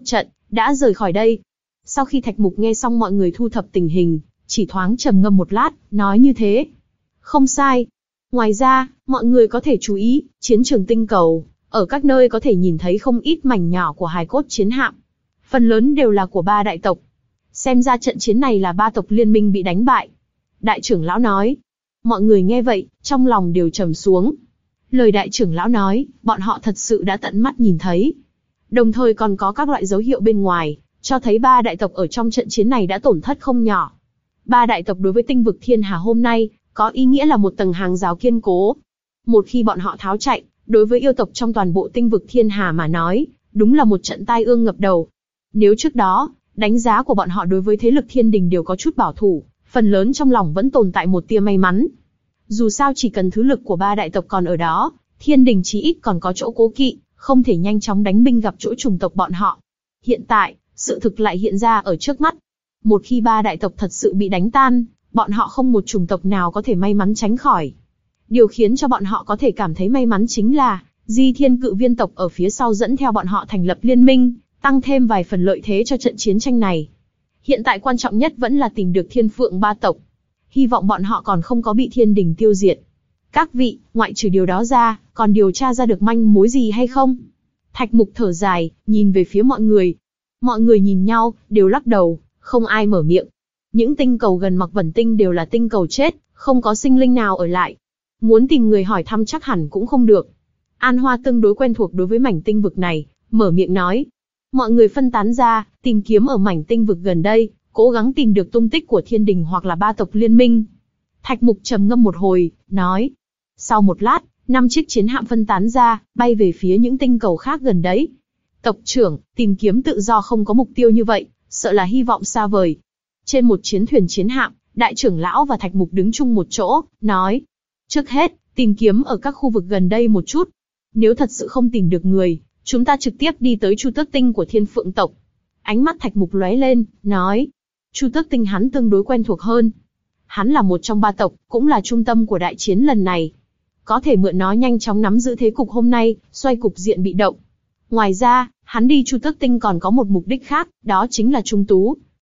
đã rời khỏi đây. Sau khi Thạch Mục nghe xong mọi người thu thập tình hình, chỉ thoáng trầm ngâm một lát, nói như thế. Không sai. Ngoài ra, mọi người có thể chú ý, chiến trường tinh cầu, ở các nơi có thể nhìn thấy không ít mảnh nhỏ của hài cốt chiến hạm. Phần lớn đều là của ba đại tộc. Xem ra trận chiến này là ba tộc liên minh bị đánh bại. Đại trưởng lão nói. Mọi người nghe vậy, trong lòng đều trầm xuống. Lời đại trưởng lão nói, bọn họ thật sự đã tận mắt nhìn thấy. Đồng thời còn có các loại dấu hiệu bên ngoài, cho thấy ba đại tộc ở trong trận chiến này đã tổn thất không nhỏ. Ba đại tộc đối với tinh vực thiên hà hôm nay, có ý nghĩa là một tầng hàng rào kiên cố. Một khi bọn họ tháo chạy, đối với yêu tộc trong toàn bộ tinh vực thiên hà mà nói, đúng là một trận tai ương ngập đầu. Nếu trước đó, đánh giá của bọn họ đối với thế lực thiên đình đều có chút bảo thủ, phần lớn trong lòng vẫn tồn tại một tia may mắn. Dù sao chỉ cần thứ lực của ba đại tộc còn ở đó, thiên đình chí ít còn có chỗ cố kỵ, không thể nhanh chóng đánh binh gặp chỗ chủng tộc bọn họ. Hiện tại, sự thực lại hiện ra ở trước mắt. Một khi ba đại tộc thật sự bị đánh tan, bọn họ không một chủng tộc nào có thể may mắn tránh khỏi. Điều khiến cho bọn họ có thể cảm thấy may mắn chính là, Di Thiên Cự Viên tộc ở phía sau dẫn theo bọn họ thành lập liên minh, tăng thêm vài phần lợi thế cho trận chiến tranh này. Hiện tại quan trọng nhất vẫn là tìm được Thiên Phượng ba tộc. Hy vọng bọn họ còn không có bị thiên đình tiêu diệt. Các vị, ngoại trừ điều đó ra, còn điều tra ra được manh mối gì hay không? Thạch Mục thở dài, nhìn về phía mọi người. Mọi người nhìn nhau, đều lắc đầu, không ai mở miệng. Những tinh cầu gần Mạc Vẩn Tinh đều là tinh cầu chết, không có sinh linh nào ở lại. Muốn tìm người hỏi thăm chắc hẳn cũng không được. An Hoa tương đối quen thuộc đối với mảnh tinh vực này, mở miệng nói. Mọi người phân tán ra, tìm kiếm ở mảnh tinh vực gần đây, cố gắng tìm được tung tích của thiên đình hoặc là ba tộc liên minh. Thạch Mục trầm ngâm một hồi, nói. Sau một lát, năm chiếc chiến hạm phân tán ra, bay về phía những tinh cầu khác gần đấy. Tộc trưởng, tìm kiếm tự do không có mục tiêu như vậy, sợ là hy vọng xa vời. Trên một chiến thuyền chiến hạm, đại trưởng lão và Thạch Mục đứng chung một chỗ, nói. Trước hết, tìm kiếm ở các khu vực gần đây một chút. Nếu thật sự không tìm được người, chúng ta trực tiếp đi tới Chu Tước Tinh của Thiên Phượng tộc. Ánh mắt Thạch Mục lóe lên, nói. Chu Tước Tinh hắn tương đối quen thuộc hơn. Hắn là một trong ba tộc, cũng là trung tâm của đại chiến lần này. Có thể mượn nó nhanh chóng nắm giữ thế cục hôm nay, xoay cục diện bị động. Ngoài ra, hắn đi Chu Tước Tinh còn có một mục đích khác, đó chính là trung tú.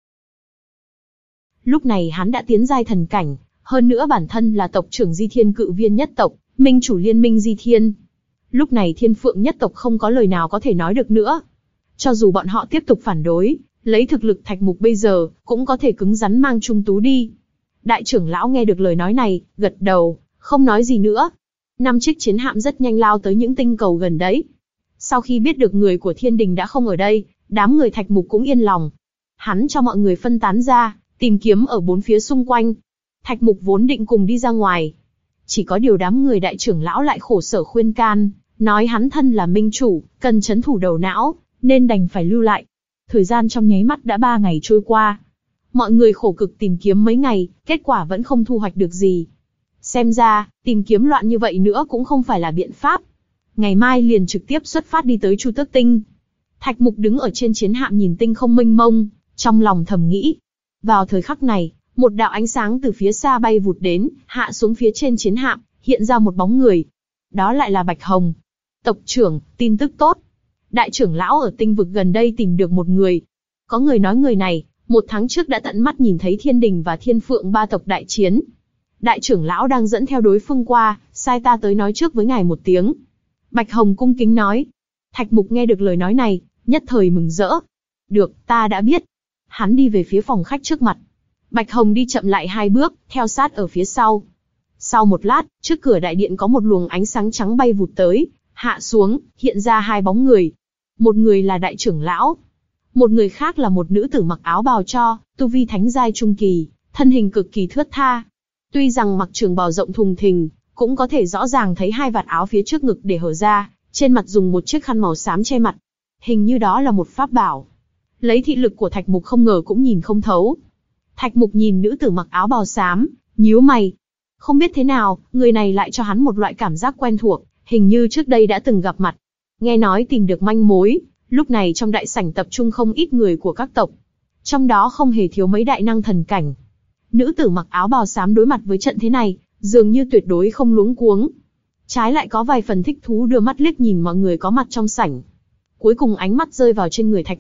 Lúc này hắn đã tiến giai thần cảnh, hơn nữa bản thân là tộc trưởng Di Thiên Cự Viên nhất tộc, minh chủ liên minh Di Thiên. Lúc này Thiên Phượng nhất tộc không có lời nào có thể nói được nữa. Cho dù bọn họ tiếp tục phản đối, lấy thực lực Thạch Mục bây giờ, cũng có thể cứng rắn mang trung tú đi. Đại trưởng lão nghe được lời nói này, gật đầu, không nói gì nữa. Năm chiếc chiến hạm rất nhanh lao tới những tinh cầu gần đấy. Sau khi biết được người của thiên đình đã không ở đây, đám người Thạch Mục cũng yên lòng. Hắn cho mọi người phân tán ra, tìm kiếm ở bốn phía xung quanh. Thạch Mục vốn định cùng đi ra ngoài. Chỉ có điều đám người đại trưởng lão lại khổ sở khuyên can, nói hắn thân là minh chủ, cần trấn thủ đầu não, nên đành phải lưu lại. Thời gian trong nháy mắt đã ba ngày trôi qua. Mọi người khổ cực tìm kiếm mấy ngày, kết quả vẫn không thu hoạch được gì. Xem ra, tìm kiếm loạn như vậy nữa cũng không phải là biện pháp. Ngày mai liền trực tiếp xuất phát đi tới Chu Tước Tinh. Thạch Mục đứng ở trên chiến hạm nhìn tinh không mênh mông, trong lòng thầm nghĩ. Vào thời khắc này, một đạo ánh sáng từ phía xa bay vụt đến, hạ xuống phía trên chiến hạm, hiện ra một bóng người. Đó lại là Bạch Hồng. Tộc trưởng, tin tức tốt. Đại trưởng lão ở tinh vực gần đây tìm được một người. Có người nói người này, một tháng trước đã tận mắt nhìn thấy thiên đình và thiên phượng ba tộc đại chiến. Đại trưởng lão đang dẫn theo đối phương qua, sai ta tới nói trước với ngài một tiếng. Bạch Hồng cung kính nói. Thạch Mục nghe được lời nói này, nhất thời mừng rỡ. Được, ta đã biết. Hắn đi về phía phòng khách trước mặt. Bạch Hồng đi chậm lại hai bước, theo sát ở phía sau. Sau một lát, trước cửa đại điện có một luồng ánh sáng trắng bay vụt tới, hạ xuống, hiện ra hai bóng người. Một người là đại trưởng lão. Một người khác là một nữ tử mặc áo bào cho, tu vi thánh giai trung kỳ, thân hình cực kỳ thướt tha. Tuy rằng mặc trường bào rộng thùng thình, cũng có thể rõ ràng thấy hai vạt áo phía trước ngực để hở ra, trên mặt dùng một chiếc khăn màu xám che mặt. Hình như đó là một pháp bảo. Lấy thị lực của Thạch Mục không ngờ cũng nhìn không thấu. Thạch Mục nhìn nữ tử mặc áo bào xám, nhíu mày. Không biết thế nào, người này lại cho hắn một loại cảm giác quen thuộc, hình như trước đây đã từng gặp mặt. Nghe nói tìm được manh mối, lúc này trong đại sảnh tập trung không ít người của các tộc. Trong đó không hề thiếu mấy đại năng thần cảnh. Nữ tử mặc áo bào xám đối mặt với trận thế này, dường như tuyệt đối không luống cuống. Trái lại có vài phần thích thú đưa mắt liếc nhìn mọi người có mặt trong sảnh. Cuối cùng ánh mắt rơi vào trên người Thạch Mục,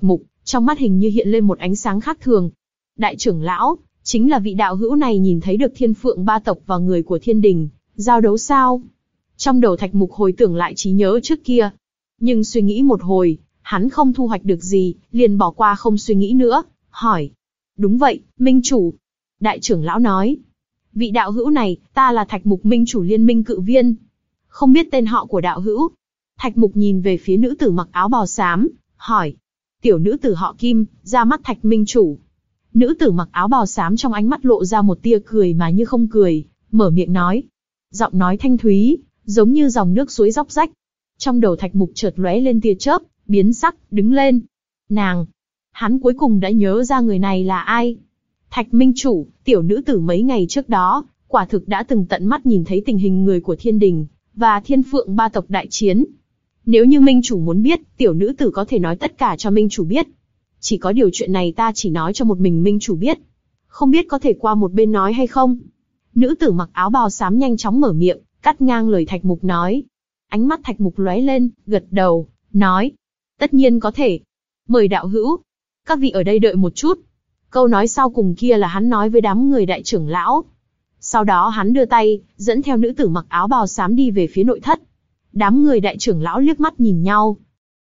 trong mắt hình như hiện lên một ánh sáng khác thường. Đại trưởng lão, chính là vị đạo hữu này nhìn thấy được Thiên Phượng ba tộc và người của Thiên Đình, giao đấu sao? Trong đầu Thạch Mục hồi tưởng lại trí nhớ trước kia. Nhưng suy nghĩ một hồi, hắn không thu hoạch được gì, liền bỏ qua không suy nghĩ nữa, hỏi. Đúng vậy, Minh Chủ. Đại trưởng lão nói. Vị đạo hữu này, ta là Thạch Mục Minh Chủ Liên Minh Cự Viên. Không biết tên họ của đạo hữu. Thạch Mục nhìn về phía nữ tử mặc áo bào xám, hỏi. Tiểu nữ tử họ Kim, ra mắt Thạch Minh Chủ. Nữ tử mặc áo bào xám trong ánh mắt lộ ra một tia cười mà như không cười, mở miệng nói. Giọng nói thanh thúy, giống như dòng nước suối róc rách. Trong đầu Thạch Mục chợt lóe lên tia chớp, biến sắc, đứng lên. Nàng! Hắn cuối cùng đã nhớ ra người này là ai. Thạch Minh Chủ, tiểu nữ tử mấy ngày trước đó, quả thực đã từng tận mắt nhìn thấy tình hình người của Thiên Đình, và Thiên Phượng ba tộc đại chiến. Nếu như Minh Chủ muốn biết, tiểu nữ tử có thể nói tất cả cho Minh Chủ biết. Chỉ có điều chuyện này ta chỉ nói cho một mình Minh Chủ biết. Không biết có thể qua một bên nói hay không? Nữ tử mặc áo bào xám nhanh chóng mở miệng, cắt ngang lời Thạch Mục nói. Ánh mắt Thạch Mục lóe lên, gật đầu, nói. Tất nhiên có thể. Mời đạo hữu. Các vị ở đây đợi một chút. Câu nói sau cùng kia là hắn nói với đám người đại trưởng lão. Sau đó hắn đưa tay, dẫn theo nữ tử mặc áo bào xám đi về phía nội thất. Đám người đại trưởng lão liếc mắt nhìn nhau.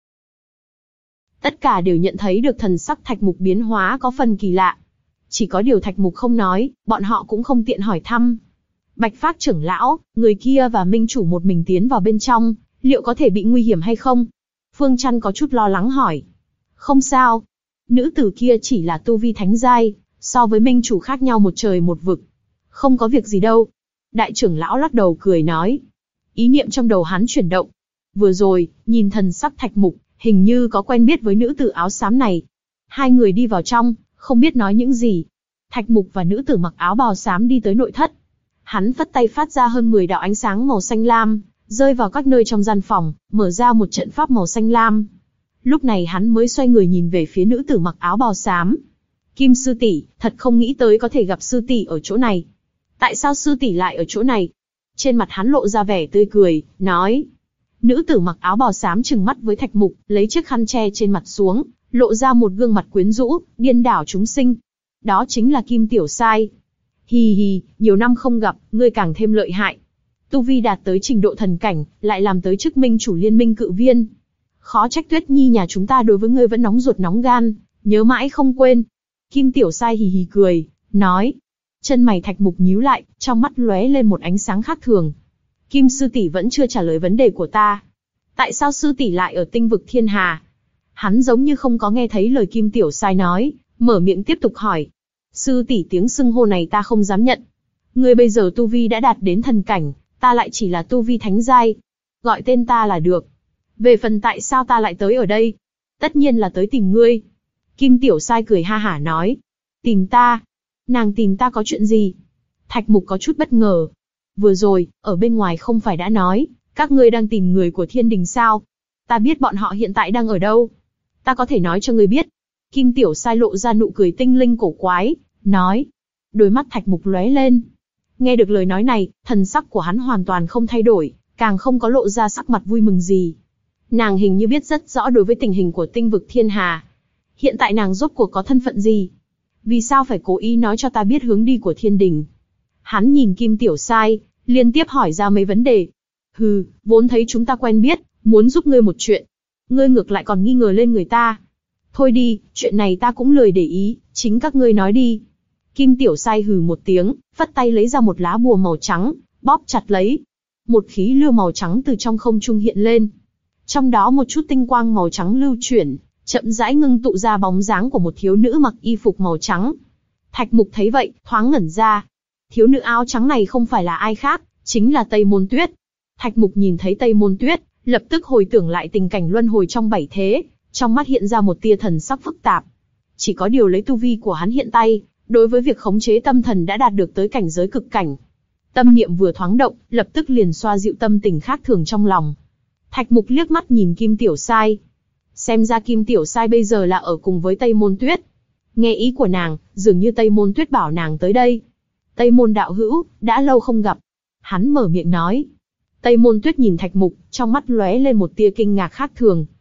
Tất cả đều nhận thấy được thần sắc Thạch Mục biến hóa có phần kỳ lạ. Chỉ có điều Thạch Mục không nói, bọn họ cũng không tiện hỏi thăm. Bạch Phác trưởng lão, người kia và Minh Chủ một mình tiến vào bên trong, liệu có thể bị nguy hiểm hay không? Phương Chăn có chút lo lắng hỏi. Không sao. Nữ tử kia chỉ là tu vi thánh giai, so với Minh Chủ khác nhau một trời một vực. Không có việc gì đâu. Đại trưởng lão lắc đầu cười nói. Ý niệm trong đầu hắn chuyển động. Vừa rồi, nhìn thần sắc Thạch Mục, hình như có quen biết với nữ tử áo xám này. Hai người đi vào trong, không biết nói những gì. Thạch Mục và nữ tử mặc áo bào xám đi tới nội thất. Hắn phất tay phát ra hơn mười đạo ánh sáng màu xanh lam, rơi vào các nơi trong gian phòng, mở ra một trận pháp màu xanh lam. Lúc này hắn mới xoay người nhìn về phía nữ tử mặc áo bào xám. Kim sư tỷ, thật không nghĩ tới có thể gặp sư tỷ ở chỗ này. Tại sao sư tỷ lại ở chỗ này? Trên mặt hắn lộ ra vẻ tươi cười, nói. Nữ tử mặc áo bào xám trừng mắt với Thạch Mục, lấy chiếc khăn che trên mặt xuống, lộ ra một gương mặt quyến rũ, điên đảo chúng sinh. Đó chính là Kim Tiểu Sai. Hì hì, nhiều năm không gặp, ngươi càng thêm lợi hại. Tu vi đạt tới trình độ thần cảnh, lại làm tới chức Minh Chủ Liên Minh Cự Viên. Khó trách Tuyết Nhi nhà chúng ta đối với ngươi vẫn nóng ruột nóng gan, nhớ mãi không quên. Kim Tiểu Sai hì hì cười, nói. Chân mày Thạch Mục nhíu lại, trong mắt lóe lên một ánh sáng khác thường. Kim sư tỷ vẫn chưa trả lời vấn đề của ta. Tại sao sư tỷ lại ở tinh vực Thiên Hà? Hắn giống như không có nghe thấy lời Kim Tiểu Sai nói, mở miệng tiếp tục hỏi. Sư tỷ tiếng xưng hô này ta không dám nhận. Ngươi bây giờ tu vi đã đạt đến thần cảnh, ta lại chỉ là tu vi thánh giai. Gọi tên ta là được. Về phần tại sao ta lại tới ở đây? Tất nhiên là tới tìm ngươi. Kim Tiểu Sai cười ha hả nói. Tìm ta? Nàng tìm ta có chuyện gì? Thạch Mục có chút bất ngờ. Vừa rồi, ở bên ngoài không phải đã nói, các ngươi đang tìm người của Thiên Đình sao? Ta biết bọn họ hiện tại đang ở đâu. Ta có thể nói cho ngươi biết. Kim Tiểu Sai lộ ra nụ cười tinh linh cổ quái, nói. Đôi mắt Thạch Mục lóe lên. Nghe được lời nói này, thần sắc của hắn hoàn toàn không thay đổi, càng không có lộ ra sắc mặt vui mừng gì. Nàng hình như biết rất rõ đối với tình hình của tinh vực Thiên Hà. Hiện tại nàng rốt cuộc có thân phận gì? Vì sao phải cố ý nói cho ta biết hướng đi của Thiên Đình? Hắn nhìn Kim Tiểu Sai, liên tiếp hỏi ra mấy vấn đề. Hừ, vốn thấy chúng ta quen biết, muốn giúp ngươi một chuyện. Ngươi ngược lại còn nghi ngờ lên người ta. Thôi đi, chuyện này ta cũng lười để ý, chính các ngươi nói đi. Kim Tiểu Sai hừ một tiếng, phất tay lấy ra một lá bùa màu trắng, bóp chặt lấy. Một khí lưu màu trắng từ trong không trung hiện lên. Trong đó một chút tinh quang màu trắng lưu chuyển, chậm rãi ngưng tụ ra bóng dáng của một thiếu nữ mặc y phục màu trắng. Thạch Mục thấy vậy, thoáng ngẩn ra. Thiếu nữ áo trắng này không phải là ai khác, chính là Tây Môn Tuyết. Thạch Mục nhìn thấy Tây Môn Tuyết, lập tức hồi tưởng lại tình cảnh luân hồi trong bảy thế, trong mắt hiện ra một tia thần sắc phức tạp. Chỉ có điều lấy tu vi của hắn hiện tại, đối với việc khống chế tâm thần đã đạt được tới cảnh giới cực cảnh. Tâm niệm vừa thoáng động, lập tức liền xoa dịu tâm tình khác thường trong lòng. Thạch Mục liếc mắt nhìn Kim Tiểu Sai. Xem ra Kim Tiểu Sai bây giờ là ở cùng với Tây Môn Tuyết. Nghe ý của nàng, dường như Tây Môn Tuyết bảo nàng tới đây. Tây Môn đạo hữu, đã lâu không gặp. Hắn mở miệng nói. Tây Môn Tuyết nhìn Thạch Mục, trong mắt lóe lên một tia kinh ngạc khác thường.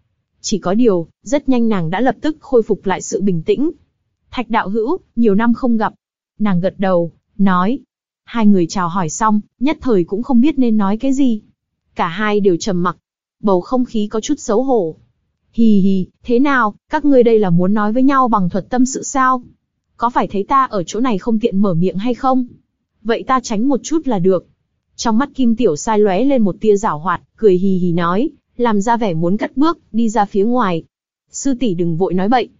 Chỉ có điều, rất nhanh nàng đã lập tức khôi phục lại sự bình tĩnh. Thạch đạo hữu, nhiều năm không gặp. Nàng gật đầu, nói. Hai người chào hỏi xong, nhất thời cũng không biết nên nói cái gì. Cả hai đều trầm mặc. Bầu không khí có chút xấu hổ. Hì hì, thế nào, các ngươi đây là muốn nói với nhau bằng thuật tâm sự sao? Có phải thấy ta ở chỗ này không tiện mở miệng hay không? Vậy ta tránh một chút là được. Trong mắt Kim Tiểu Sai lóe lên một tia giảo hoạt, cười hì hì nói, làm ra vẻ muốn cất bước, đi ra phía ngoài. Sư tỷ đừng vội nói bậy.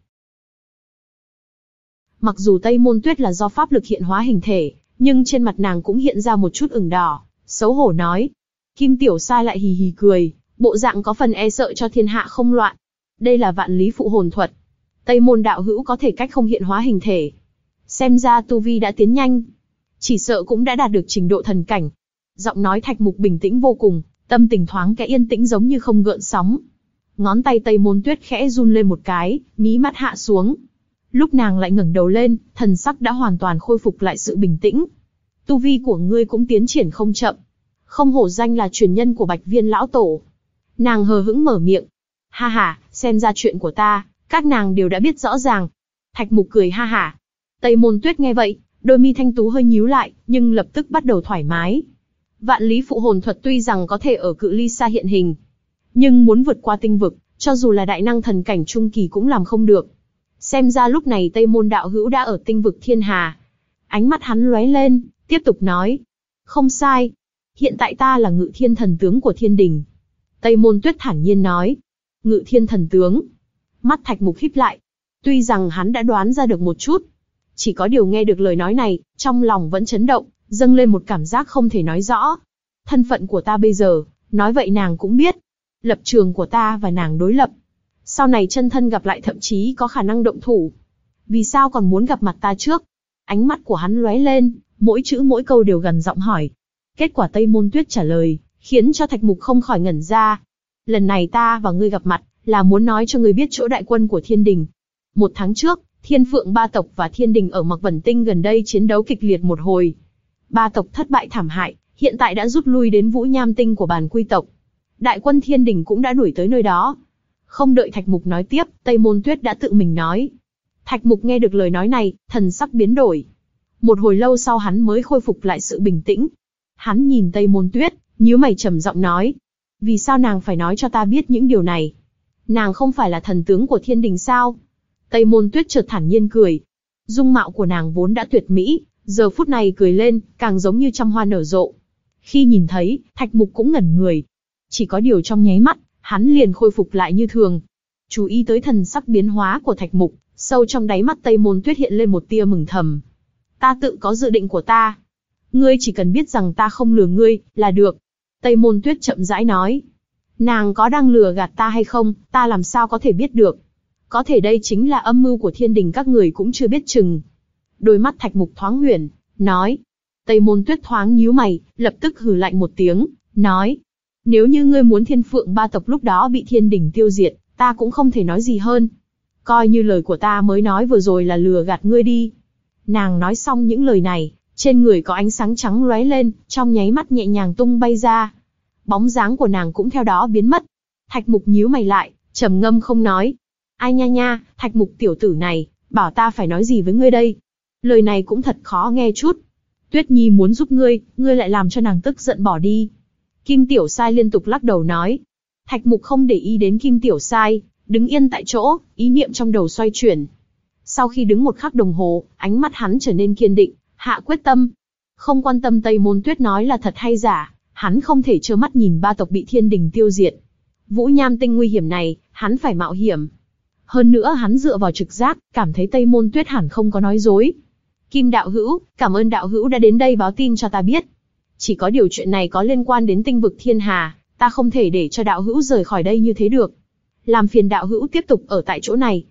Mặc dù Tây Môn Tuyết là do pháp lực hiện hóa hình thể, nhưng trên mặt nàng cũng hiện ra một chút ửng đỏ, xấu hổ nói. Kim Tiểu Sai lại hì hì cười, bộ dạng có phần e sợ cho thiên hạ không loạn. Đây là vạn lý phụ hồn thuật. Tây Môn đạo hữu có thể cách không hiện hóa hình thể. Xem ra tu vi đã tiến nhanh. Chỉ sợ cũng đã đạt được trình độ thần cảnh. Giọng nói Thạch Mục bình tĩnh vô cùng, tâm tình thoáng cái yên tĩnh giống như không gợn sóng. Ngón tay Tây Môn Tuyết khẽ run lên một cái, mí mắt hạ xuống. Lúc nàng lại ngẩng đầu lên, thần sắc đã hoàn toàn khôi phục lại sự bình tĩnh. Tu vi của ngươi cũng tiến triển không chậm. Không hổ danh là truyền nhân của Bạch Viên lão tổ. Nàng hờ hững mở miệng. Ha ha, xem ra chuyện của ta, các nàng đều đã biết rõ ràng. Thạch Mục cười ha hả. Tây Môn Tuyết nghe vậy, đôi mi thanh tú hơi nhíu lại, nhưng lập tức bắt đầu thoải mái. Vạn lý phụ hồn thuật tuy rằng có thể ở cự ly xa hiện hình, nhưng muốn vượt qua tinh vực, cho dù là đại năng thần cảnh trung kỳ cũng làm không được. Xem ra lúc này Tây Môn đạo hữu đã ở tinh vực thiên hà. Ánh mắt hắn lóe lên, tiếp tục nói. Không sai. Hiện tại ta là Ngự Thiên thần tướng của thiên đình. Tây Môn Tuyết thản nhiên nói. Ngự Thiên thần tướng. Mắt Thạch Mục híp lại. Tuy rằng hắn đã đoán ra được một chút, chỉ có điều nghe được lời nói này, trong lòng vẫn chấn động, dâng lên một cảm giác không thể nói rõ. Thân phận của ta bây giờ, nói vậy nàng cũng biết. Lập trường của ta và nàng đối lập. Sau này chân thân gặp lại thậm chí có khả năng động thủ. Vì sao còn muốn gặp mặt ta trước? Ánh mắt của hắn lóe lên, mỗi chữ mỗi câu đều gần giọng hỏi. Kết quả Tây Môn Tuyết trả lời, khiến cho Thạch Mục không khỏi ngẩn ra. Lần này ta và ngươi gặp mặt, là muốn nói cho ngươi biết chỗ đại quân của thiên đình. Một tháng trước, Thiên Phượng ba tộc và thiên đình ở Mạc Vẩn Tinh gần đây chiến đấu kịch liệt một hồi. Ba tộc thất bại thảm hại, hiện tại đã rút lui đến Vũ Nham Tinh của Bàn Quy tộc. Đại quân thiên đình cũng đã đuổi tới nơi đó. Không đợi Thạch Mục nói tiếp, Tây Môn Tuyết đã tự mình nói. Thạch Mục nghe được lời nói này, thần sắc biến đổi. Một hồi lâu sau hắn mới khôi phục lại sự bình tĩnh. Hắn nhìn Tây Môn Tuyết, nhíu mày trầm giọng nói. Vì sao nàng phải nói cho ta biết những điều này? Nàng không phải là thần tướng của thiên đình sao? Tây Môn Tuyết chợt thản nhiên cười. Dung mạo của nàng vốn đã tuyệt mỹ, giờ phút này cười lên, càng giống như trăm hoa nở rộ. Khi nhìn thấy, Thạch Mục cũng ngẩn người. Chỉ có điều trong nháy mắt, hắn liền khôi phục lại như thường. Chú ý tới thần sắc biến hóa của Thạch Mục, sâu trong đáy mắt Tây Môn Tuyết hiện lên một tia mừng thầm. Ta tự có dự định của ta. Ngươi chỉ cần biết rằng ta không lừa ngươi, là được. Tây Môn Tuyết chậm rãi nói. Nàng có đang lừa gạt ta hay không, ta làm sao có thể biết được. Có thể đây chính là âm mưu của thiên đình các người cũng chưa biết chừng. Đôi mắt Thạch Mục thoáng huyền, nói. Tây Môn Tuyết thoáng nhíu mày, lập tức hừ lạnh một tiếng, nói. Nếu như ngươi muốn Thiên Phượng ba tộc lúc đó bị thiên đình tiêu diệt, ta cũng không thể nói gì hơn. Coi như lời của ta mới nói vừa rồi là lừa gạt ngươi đi. Nàng nói xong những lời này, trên người có ánh sáng trắng lóe lên, trong nháy mắt nhẹ nhàng tung bay ra. Bóng dáng của nàng cũng theo đó biến mất. Thạch Mục nhíu mày lại, trầm ngâm không nói. Ai nha nha, Thạch Mục tiểu tử này, bảo ta phải nói gì với ngươi đây? Lời này cũng thật khó nghe chút. Tuyết Nhi muốn giúp ngươi, ngươi lại làm cho nàng tức giận bỏ đi. Kim Tiểu Sai liên tục lắc đầu nói. Thạch Mục không để ý đến Kim Tiểu Sai, đứng yên tại chỗ, ý niệm trong đầu xoay chuyển. Sau khi đứng một khắc đồng hồ, ánh mắt hắn trở nên kiên định, hạ quyết tâm. Không quan tâm Tây Môn Tuyết nói là thật hay giả, hắn không thể trơ mắt nhìn ba tộc bị thiên đình tiêu diệt. Vũ Nham Tinh nguy hiểm này, hắn phải mạo hiểm. Hơn nữa hắn dựa vào trực giác, cảm thấy Tây Môn Tuyết hẳn không có nói dối. Kim đạo hữu, cảm ơn đạo hữu đã đến đây báo tin cho ta biết. Chỉ có điều chuyện này có liên quan đến tinh vực thiên hà, ta không thể để cho đạo hữu rời khỏi đây như thế được. Làm phiền đạo hữu tiếp tục ở tại chỗ này.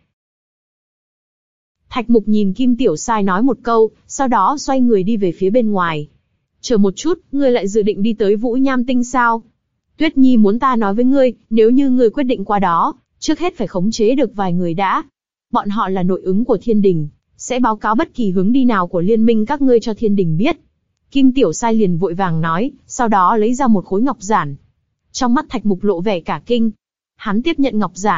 Thạch Mục nhìn Kim Tiểu Sai nói một câu, sau đó xoay người đi về phía bên ngoài. Chờ một chút, ngươi lại dự định đi tới Vũ Nham Tinh sao? Tuyết Nhi muốn ta nói với ngươi, nếu như ngươi quyết định qua đó, trước hết phải khống chế được vài người đã. Bọn họ là nội ứng của thiên đình, sẽ báo cáo bất kỳ hướng đi nào của liên minh các ngươi cho thiên đình biết. Kim Tiểu Sai liền vội vàng nói, sau đó lấy ra một khối ngọc giản. Trong mắt Thạch Mục lộ vẻ cả kinh. Hắn tiếp nhận ngọc giản,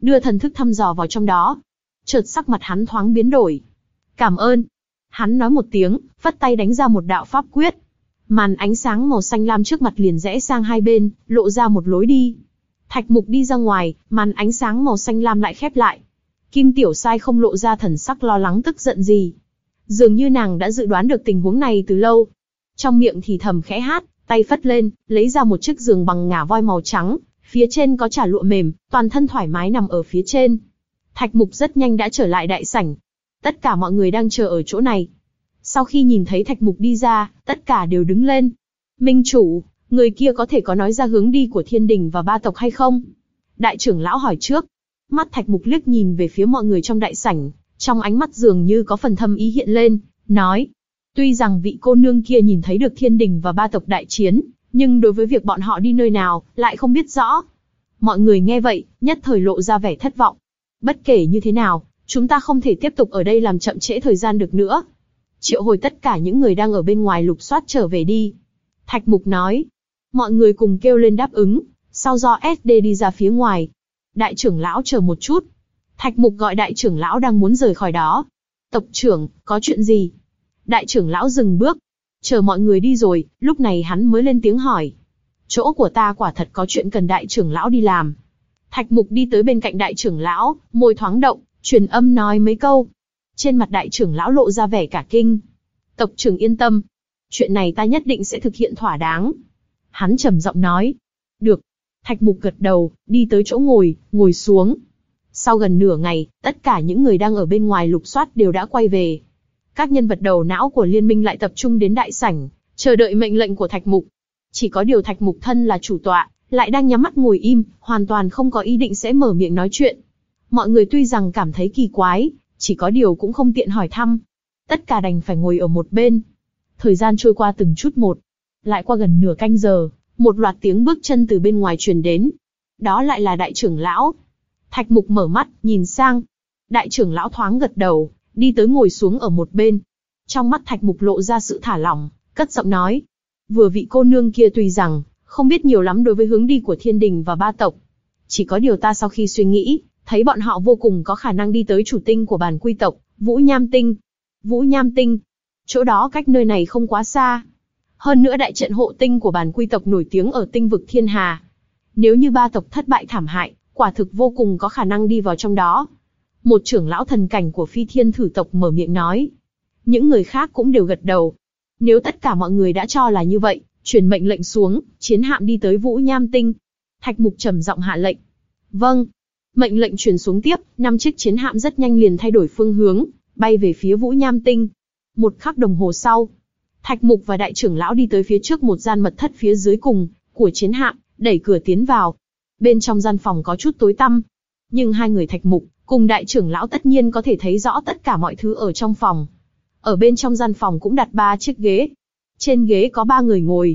đưa thần thức thăm dò vào trong đó. Chợt sắc mặt hắn thoáng biến đổi. Cảm ơn. Hắn nói một tiếng, phất tay đánh ra một đạo pháp quyết. Màn ánh sáng màu xanh lam trước mặt liền rẽ sang hai bên, lộ ra một lối đi. Thạch Mục đi ra ngoài, màn ánh sáng màu xanh lam lại khép lại. Kim Tiểu Sai không lộ ra thần sắc lo lắng tức giận gì. Dường như nàng đã dự đoán được tình huống này từ lâu. Trong miệng thì thầm khẽ hát, tay phất lên, lấy ra một chiếc giường bằng ngà voi màu trắng, phía trên có chả lụa mềm, toàn thân thoải mái nằm ở phía trên. Thạch Mục rất nhanh đã trở lại đại sảnh. Tất cả mọi người đang chờ ở chỗ này. Sau khi nhìn thấy Thạch Mục đi ra, tất cả đều đứng lên. Minh chủ, người kia có thể có nói ra hướng đi của thiên đình và ba tộc hay không? Đại trưởng lão hỏi trước. Mắt Thạch Mục liếc nhìn về phía mọi người trong đại sảnh, trong ánh mắt dường như có phần thâm ý hiện lên, nói. Tuy rằng vị cô nương kia nhìn thấy được thiên đình và ba tộc đại chiến, nhưng đối với việc bọn họ đi nơi nào, lại không biết rõ. Mọi người nghe vậy, nhất thời lộ ra vẻ thất vọng. Bất kể như thế nào, chúng ta không thể tiếp tục ở đây làm chậm trễ thời gian được nữa. Triệu hồi tất cả những người đang ở bên ngoài lục soát trở về đi. Thạch Mục nói. Mọi người cùng kêu lên đáp ứng, sau do ét đê đi ra phía ngoài. Đại trưởng lão chờ một chút. Thạch Mục gọi đại trưởng lão đang muốn rời khỏi đó. Tộc trưởng, có chuyện gì? Đại trưởng lão dừng bước. Chờ mọi người đi rồi, lúc này hắn mới lên tiếng hỏi. Chỗ của ta quả thật có chuyện cần đại trưởng lão đi làm. Thạch Mục đi tới bên cạnh đại trưởng lão, môi thoáng động, truyền âm nói mấy câu. Trên mặt đại trưởng lão lộ ra vẻ cả kinh. Tộc trưởng yên tâm. Chuyện này ta nhất định sẽ thực hiện thỏa đáng. Hắn trầm giọng nói. Được. Thạch Mục gật đầu, đi tới chỗ ngồi, ngồi xuống. Sau gần nửa ngày, tất cả những người đang ở bên ngoài lục soát đều đã quay về. Các nhân vật đầu não của liên minh lại tập trung đến đại sảnh, chờ đợi mệnh lệnh của Thạch Mục. Chỉ có điều Thạch Mục thân là chủ tọa, lại đang nhắm mắt ngồi im, hoàn toàn không có ý định sẽ mở miệng nói chuyện. Mọi người tuy rằng cảm thấy kỳ quái, chỉ có điều cũng không tiện hỏi thăm. Tất cả đành phải ngồi ở một bên. Thời gian trôi qua từng chút một. Lại qua gần nửa canh giờ, một loạt tiếng bước chân từ bên ngoài truyền đến. Đó lại là đại trưởng lão. Thạch Mục mở mắt, nhìn sang. Đại trưởng lão thoáng gật đầu, đi tới ngồi xuống ở một bên. Trong mắt Thạch Mục lộ ra sự thả lỏng, cất giọng nói. Vừa vị cô nương kia tuy rằng không biết nhiều lắm đối với hướng đi của thiên đình và ba tộc. Chỉ có điều ta sau khi suy nghĩ, thấy bọn họ vô cùng có khả năng đi tới chủ tinh của bản quy tộc, Vũ Nham Tinh. Vũ Nham Tinh. Chỗ đó cách nơi này không quá xa. Hơn nữa đại trận hộ tinh của bản quy tộc nổi tiếng ở tinh vực Thiên Hà. Nếu như ba tộc thất bại thảm hại, quả thực vô cùng có khả năng đi vào trong đó. Một trưởng lão thần cảnh của Phi Thiên Thử tộc mở miệng nói. Những người khác cũng đều gật đầu. Nếu tất cả mọi người đã cho là như vậy, truyền mệnh lệnh xuống, chiến hạm đi tới Vũ Nham Tinh. Thạch Mục trầm giọng hạ lệnh. Vâng. Mệnh lệnh truyền xuống tiếp, năm chiếc chiến hạm rất nhanh liền thay đổi phương hướng, bay về phía Vũ Nham Tinh. Một khắc đồng hồ sau, Thạch Mục và đại trưởng lão đi tới phía trước một gian mật thất phía dưới cùng của chiến hạm, đẩy cửa tiến vào. Bên trong gian phòng có chút tối tăm, nhưng hai người Thạch Mục cùng đại trưởng lão tất nhiên có thể thấy rõ tất cả mọi thứ ở trong phòng. Ở bên trong gian phòng cũng đặt ba chiếc ghế. Trên ghế có ba người ngồi.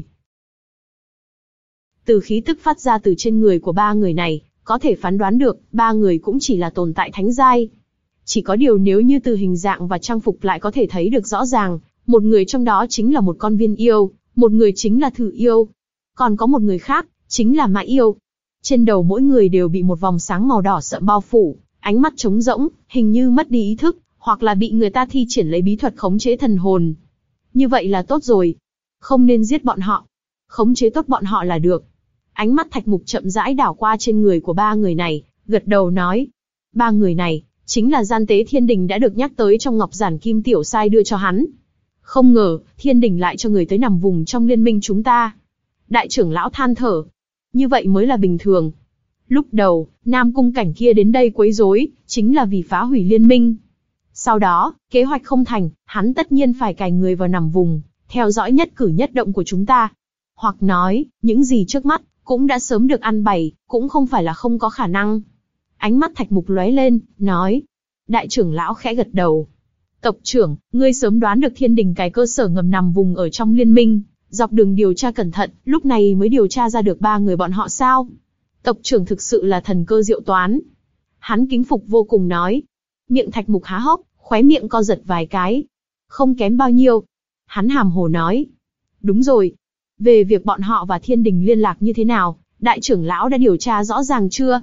Từ khí tức phát ra từ trên người của ba người này, có thể phán đoán được, ba người cũng chỉ là tồn tại thánh giai. Chỉ có điều nếu như từ hình dạng và trang phục lại có thể thấy được rõ ràng, một người trong đó chính là một con viên yêu, một người chính là thử yêu. Còn có một người khác, chính là mã yêu. Trên đầu mỗi người đều bị một vòng sáng màu đỏ sậm bao phủ, ánh mắt trống rỗng, hình như mất đi ý thức, hoặc là bị người ta thi triển lấy bí thuật khống chế thần hồn. Như vậy là tốt rồi. Không nên giết bọn họ. Khống chế tốt bọn họ là được. Ánh mắt Thạch Mục chậm rãi đảo qua trên người của ba người này, gật đầu nói. Ba người này, chính là gian tế thiên đình đã được nhắc tới trong ngọc giản Kim Tiểu Sai đưa cho hắn. Không ngờ, thiên đình lại cho người tới nằm vùng trong liên minh chúng ta. Đại trưởng lão than thở. Như vậy mới là bình thường. Lúc đầu, Nam Cung Cảnh kia đến đây quấy rối, chính là vì phá hủy liên minh. Sau đó, kế hoạch không thành, hắn tất nhiên phải cài người vào nằm vùng, theo dõi nhất cử nhất động của chúng ta. Hoặc nói, những gì trước mắt, cũng đã sớm được ăn bày, cũng không phải là không có khả năng. Ánh mắt Thạch Mục lóe lên, nói. Đại trưởng lão khẽ gật đầu. Tộc trưởng, ngươi sớm đoán được thiên đình cái cơ sở ngầm nằm vùng ở trong liên minh, dọc đường điều tra cẩn thận, lúc này mới điều tra ra được ba người bọn họ sao? Tộc trưởng thực sự là thần cơ diệu toán. Hắn kính phục vô cùng nói. Miệng Thạch Mục há hốc, khóe miệng co giật vài cái. Không kém bao nhiêu. Hắn hàm hồ nói. Đúng rồi. Về việc bọn họ và thiên đình liên lạc như thế nào, đại trưởng lão đã điều tra rõ ràng chưa?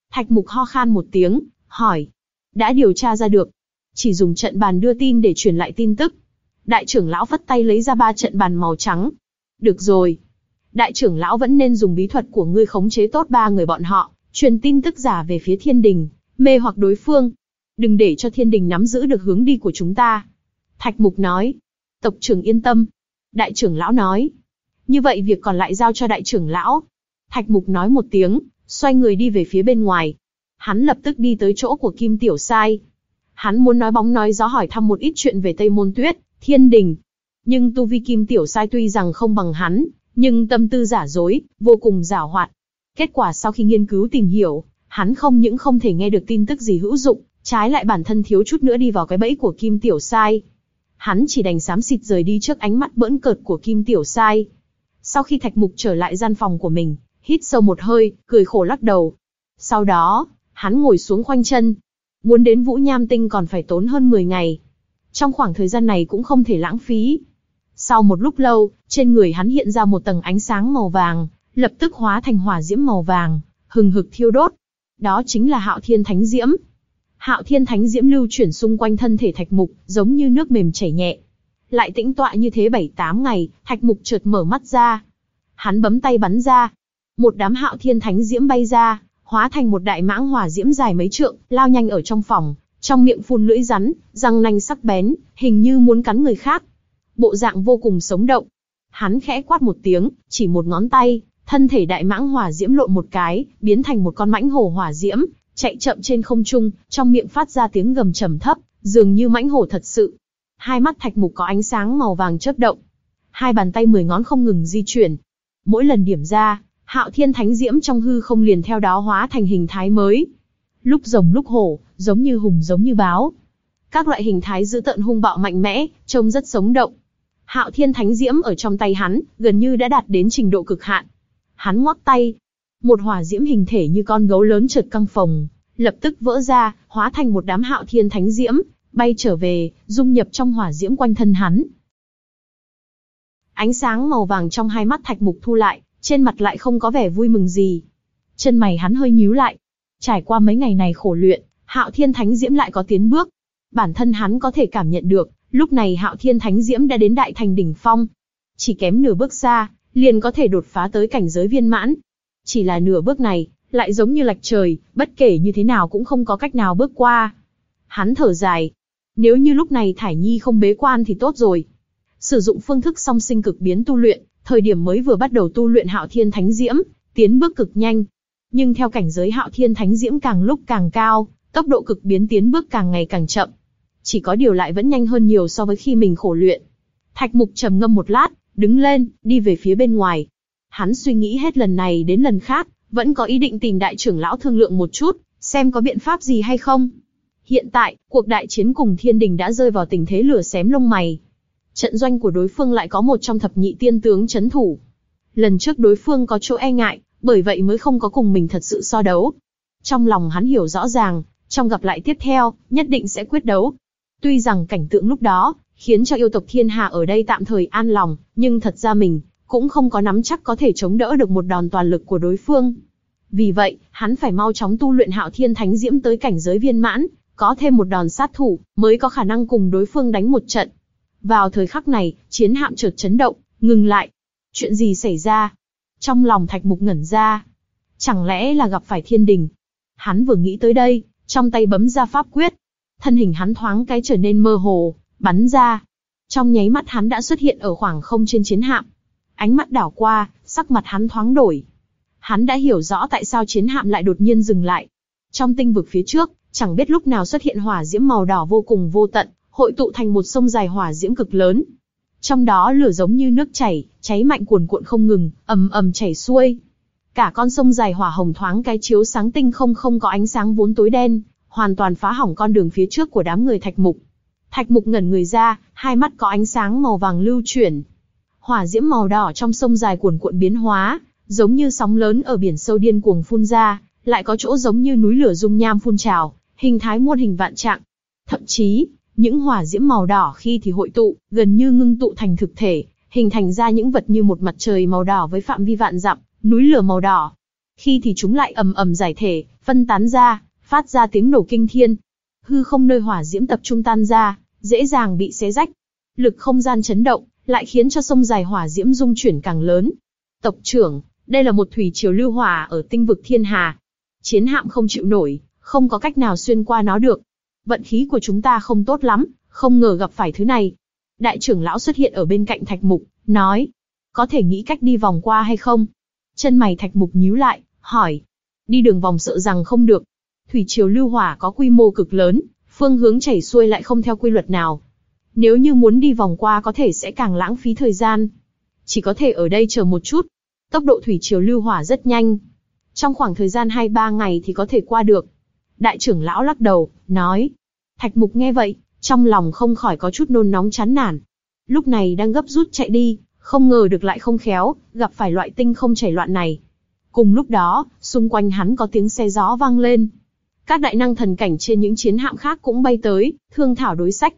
Thạch Mục ho khan một tiếng, hỏi. Đã điều tra ra được. Chỉ dùng trận bàn đưa tin để truyền lại tin tức. Đại trưởng lão phất tay lấy ra ba trận bàn màu trắng. Được rồi. Đại trưởng lão vẫn nên dùng bí thuật của ngươi khống chế tốt ba người bọn họ, truyền tin tức giả về phía thiên đình, mê hoặc đối phương. Đừng để cho thiên đình nắm giữ được hướng đi của chúng ta. Thạch Mục nói. Tộc trưởng yên tâm. Đại trưởng lão nói. Như vậy việc còn lại giao cho đại trưởng lão. Thạch Mục nói một tiếng, xoay người đi về phía bên ngoài. Hắn lập tức đi tới chỗ của Kim Tiểu Sai. Hắn muốn nói bóng nói gió hỏi thăm một ít chuyện về Tây Môn Tuyết, thiên đình. Nhưng tu vi Kim Tiểu Sai tuy rằng không bằng hắn, nhưng tâm tư giả dối, vô cùng giảo hoạt. Kết quả sau khi nghiên cứu tìm hiểu, hắn không những không thể nghe được tin tức gì hữu dụng, trái lại bản thân thiếu chút nữa đi vào cái bẫy của Kim Tiểu Sai. Hắn chỉ đành xám xịt rời đi trước ánh mắt bỡn cợt của Kim Tiểu Sai. Sau khi Thạch Mục trở lại gian phòng của mình, hít sâu một hơi, cười khổ lắc đầu. Sau đó, hắn ngồi xuống khoanh chân. Muốn đến Vũ Nham Tinh còn phải tốn hơn mười ngày. Trong khoảng thời gian này cũng không thể lãng phí. Sau một lúc lâu, trên người hắn hiện ra một tầng ánh sáng màu vàng, lập tức hóa thành hỏa diễm màu vàng, hừng hực thiêu đốt. Đó chính là Hạo Thiên Thánh Diễm. Hạo Thiên Thánh Diễm lưu chuyển xung quanh thân thể Thạch Mục, giống như nước mềm chảy nhẹ. Lại tĩnh tọa như thế bảy tám ngày, Thạch Mục chợt mở mắt ra. Hắn bấm tay bắn ra. Một đám Hạo Thiên Thánh Diễm bay ra, hóa thành một đại mãng hỏa diễm dài mấy trượng, lao nhanh ở trong phòng, trong miệng phun lưỡi rắn, răng nanh sắc bén, hình như muốn cắn người khác. Bộ dạng vô cùng sống động. Hắn khẽ quát một tiếng, chỉ một ngón tay, thân thể đại mãng hỏa diễm lộn một cái, biến thành một con mãnh hổ hỏa diễm, chạy chậm trên không trung, trong miệng phát ra tiếng gầm trầm thấp, dường như mãnh hổ thật sự. Hai mắt Thạch Mục có ánh sáng màu vàng chớp động. Hai bàn tay mười ngón không ngừng di chuyển. Mỗi lần điểm ra, Hạo Thiên Thánh Diễm trong hư không liền theo đó hóa thành hình thái mới. Lúc rồng lúc hổ, giống như hùng giống như báo. Các loại hình thái dữ tợn hung bạo mạnh mẽ, trông rất sống động. Hạo Thiên Thánh Diễm ở trong tay hắn, gần như đã đạt đến trình độ cực hạn. Hắn ngoắc tay. Một hỏa diễm hình thể như con gấu lớn chợt căng phồng, lập tức vỡ ra, hóa thành một đám Hạo Thiên Thánh Diễm, bay trở về, dung nhập trong hỏa diễm quanh thân hắn. Ánh sáng màu vàng trong hai mắt Thạch Mục thu lại, trên mặt lại không có vẻ vui mừng gì. Chân mày hắn hơi nhíu lại. Trải qua mấy ngày này khổ luyện, Hạo Thiên Thánh Diễm lại có tiến bước. Bản thân hắn có thể cảm nhận được, lúc này Hạo Thiên Thánh Diễm đã đến đại thành đỉnh phong. Chỉ kém nửa bước xa, liền có thể đột phá tới cảnh giới viên mãn. Chỉ là nửa bước này, lại giống như lệch trời, bất kể như thế nào cũng không có cách nào bước qua. Hắn thở dài. Nếu như lúc này Thải Nhi không bế quan thì tốt rồi. Sử dụng phương thức song sinh cực biến tu luyện, thời điểm mới vừa bắt đầu tu luyện Hạo Thiên Thánh Diễm, tiến bước cực nhanh. Nhưng theo cảnh giới Hạo Thiên Thánh Diễm càng lúc càng cao, tốc độ cực biến tiến bước càng ngày càng chậm. Chỉ có điều lại vẫn nhanh hơn nhiều so với khi mình khổ luyện. Thạch Mục trầm ngâm một lát, đứng lên, đi về phía bên ngoài. Hắn suy nghĩ hết lần này đến lần khác, vẫn có ý định tìm đại trưởng lão thương lượng một chút, xem có biện pháp gì hay không. Hiện tại, cuộc đại chiến cùng thiên đình đã rơi vào tình thế lửa xém lông mày. Trận doanh của đối phương lại có một trong thập nhị tiên tướng chấn thủ. Lần trước đối phương có chỗ e ngại, bởi vậy mới không có cùng mình thật sự so đấu. Trong lòng hắn hiểu rõ ràng, trong gặp lại tiếp theo, nhất định sẽ quyết đấu. Tuy rằng cảnh tượng lúc đó, khiến cho yêu tộc thiên hà ở đây tạm thời an lòng, nhưng thật ra mình, cũng không có nắm chắc có thể chống đỡ được một đòn toàn lực của đối phương. Vì vậy, hắn phải mau chóng tu luyện Hạo Thiên Thánh Diễm tới cảnh giới viên mãn, có thêm một đòn sát thủ, mới có khả năng cùng đối phương đánh một trận. Vào thời khắc này, chiến hạm chợt chấn động, ngừng lại. Chuyện gì xảy ra? Trong lòng Thạch Mục ngẩn ra. Chẳng lẽ là gặp phải thiên đình? Hắn vừa nghĩ tới đây, trong tay bấm ra pháp quyết. Thân hình hắn thoáng cái trở nên mơ hồ, bắn ra. Trong nháy mắt hắn đã xuất hiện ở khoảng không trên chiến hạm. Ánh mắt đảo qua, sắc mặt hắn thoáng đổi. Hắn đã hiểu rõ tại sao chiến hạm lại đột nhiên dừng lại. Trong tinh vực phía trước, chẳng biết lúc nào xuất hiện hỏa diễm màu đỏ vô cùng vô tận, hội tụ thành một sông dài hỏa diễm cực lớn. Trong đó lửa giống như nước chảy, cháy mạnh cuồn cuộn không ngừng, ầm ầm chảy xuôi. Cả con sông dài hỏa hồng thoáng cái chiếu sáng tinh không không có ánh sáng vốn tối đen, hoàn toàn phá hỏng con đường phía trước của đám người Thạch Mục. Thạch Mục ngẩn người ra, hai mắt có ánh sáng màu vàng lưu chuyển. Hỏa diễm màu đỏ trong sông dài cuồn cuộn biến hóa, giống như sóng lớn ở biển sâu điên cuồng phun ra, lại có chỗ giống như núi lửa dung nham phun trào, hình thái muôn hình vạn trạng. Thậm chí, những hỏa diễm màu đỏ khi thì hội tụ, gần như ngưng tụ thành thực thể, hình thành ra những vật như một mặt trời màu đỏ với phạm vi vạn dặm, núi lửa màu đỏ. khi thì chúng lại ầm ầm giải thể, phân tán ra, phát ra tiếng nổ kinh thiên. Hư không nơi hỏa diễm tập trung tan ra, dễ dàng bị xé rách. Lực không gian chấn động, lại khiến cho sông dài hỏa diễm rung chuyển càng lớn. Tộc trưởng, đây là một thủy triều lưu hỏa ở tinh vực thiên hà. Chiến hạm không chịu nổi, không có cách nào xuyên qua nó được. Vận khí của chúng ta không tốt lắm, không ngờ gặp phải thứ này. Đại trưởng lão xuất hiện ở bên cạnh Thạch Mục, nói, có thể nghĩ cách đi vòng qua hay không? Chân mày Thạch Mục nhíu lại, hỏi, đi đường vòng sợ rằng không được. Thủy triều lưu hỏa có quy mô cực lớn, phương hướng chảy xuôi lại không theo quy luật nào. Nếu như muốn đi vòng qua có thể sẽ càng lãng phí thời gian. Chỉ có thể ở đây chờ một chút. Tốc độ thủy triều lưu hỏa rất nhanh. Trong khoảng thời gian hai ba ngày thì có thể qua được. Đại trưởng lão lắc đầu, nói. Thạch Mục nghe vậy, trong lòng không khỏi có chút nôn nóng chán nản. Lúc này đang gấp rút chạy đi, không ngờ được lại không khéo, gặp phải loại tinh không chảy loạn này. Cùng lúc đó, xung quanh hắn có tiếng xe gió vang lên. Các đại năng thần cảnh trên những chiến hạm khác cũng bay tới, thương thảo đối sách.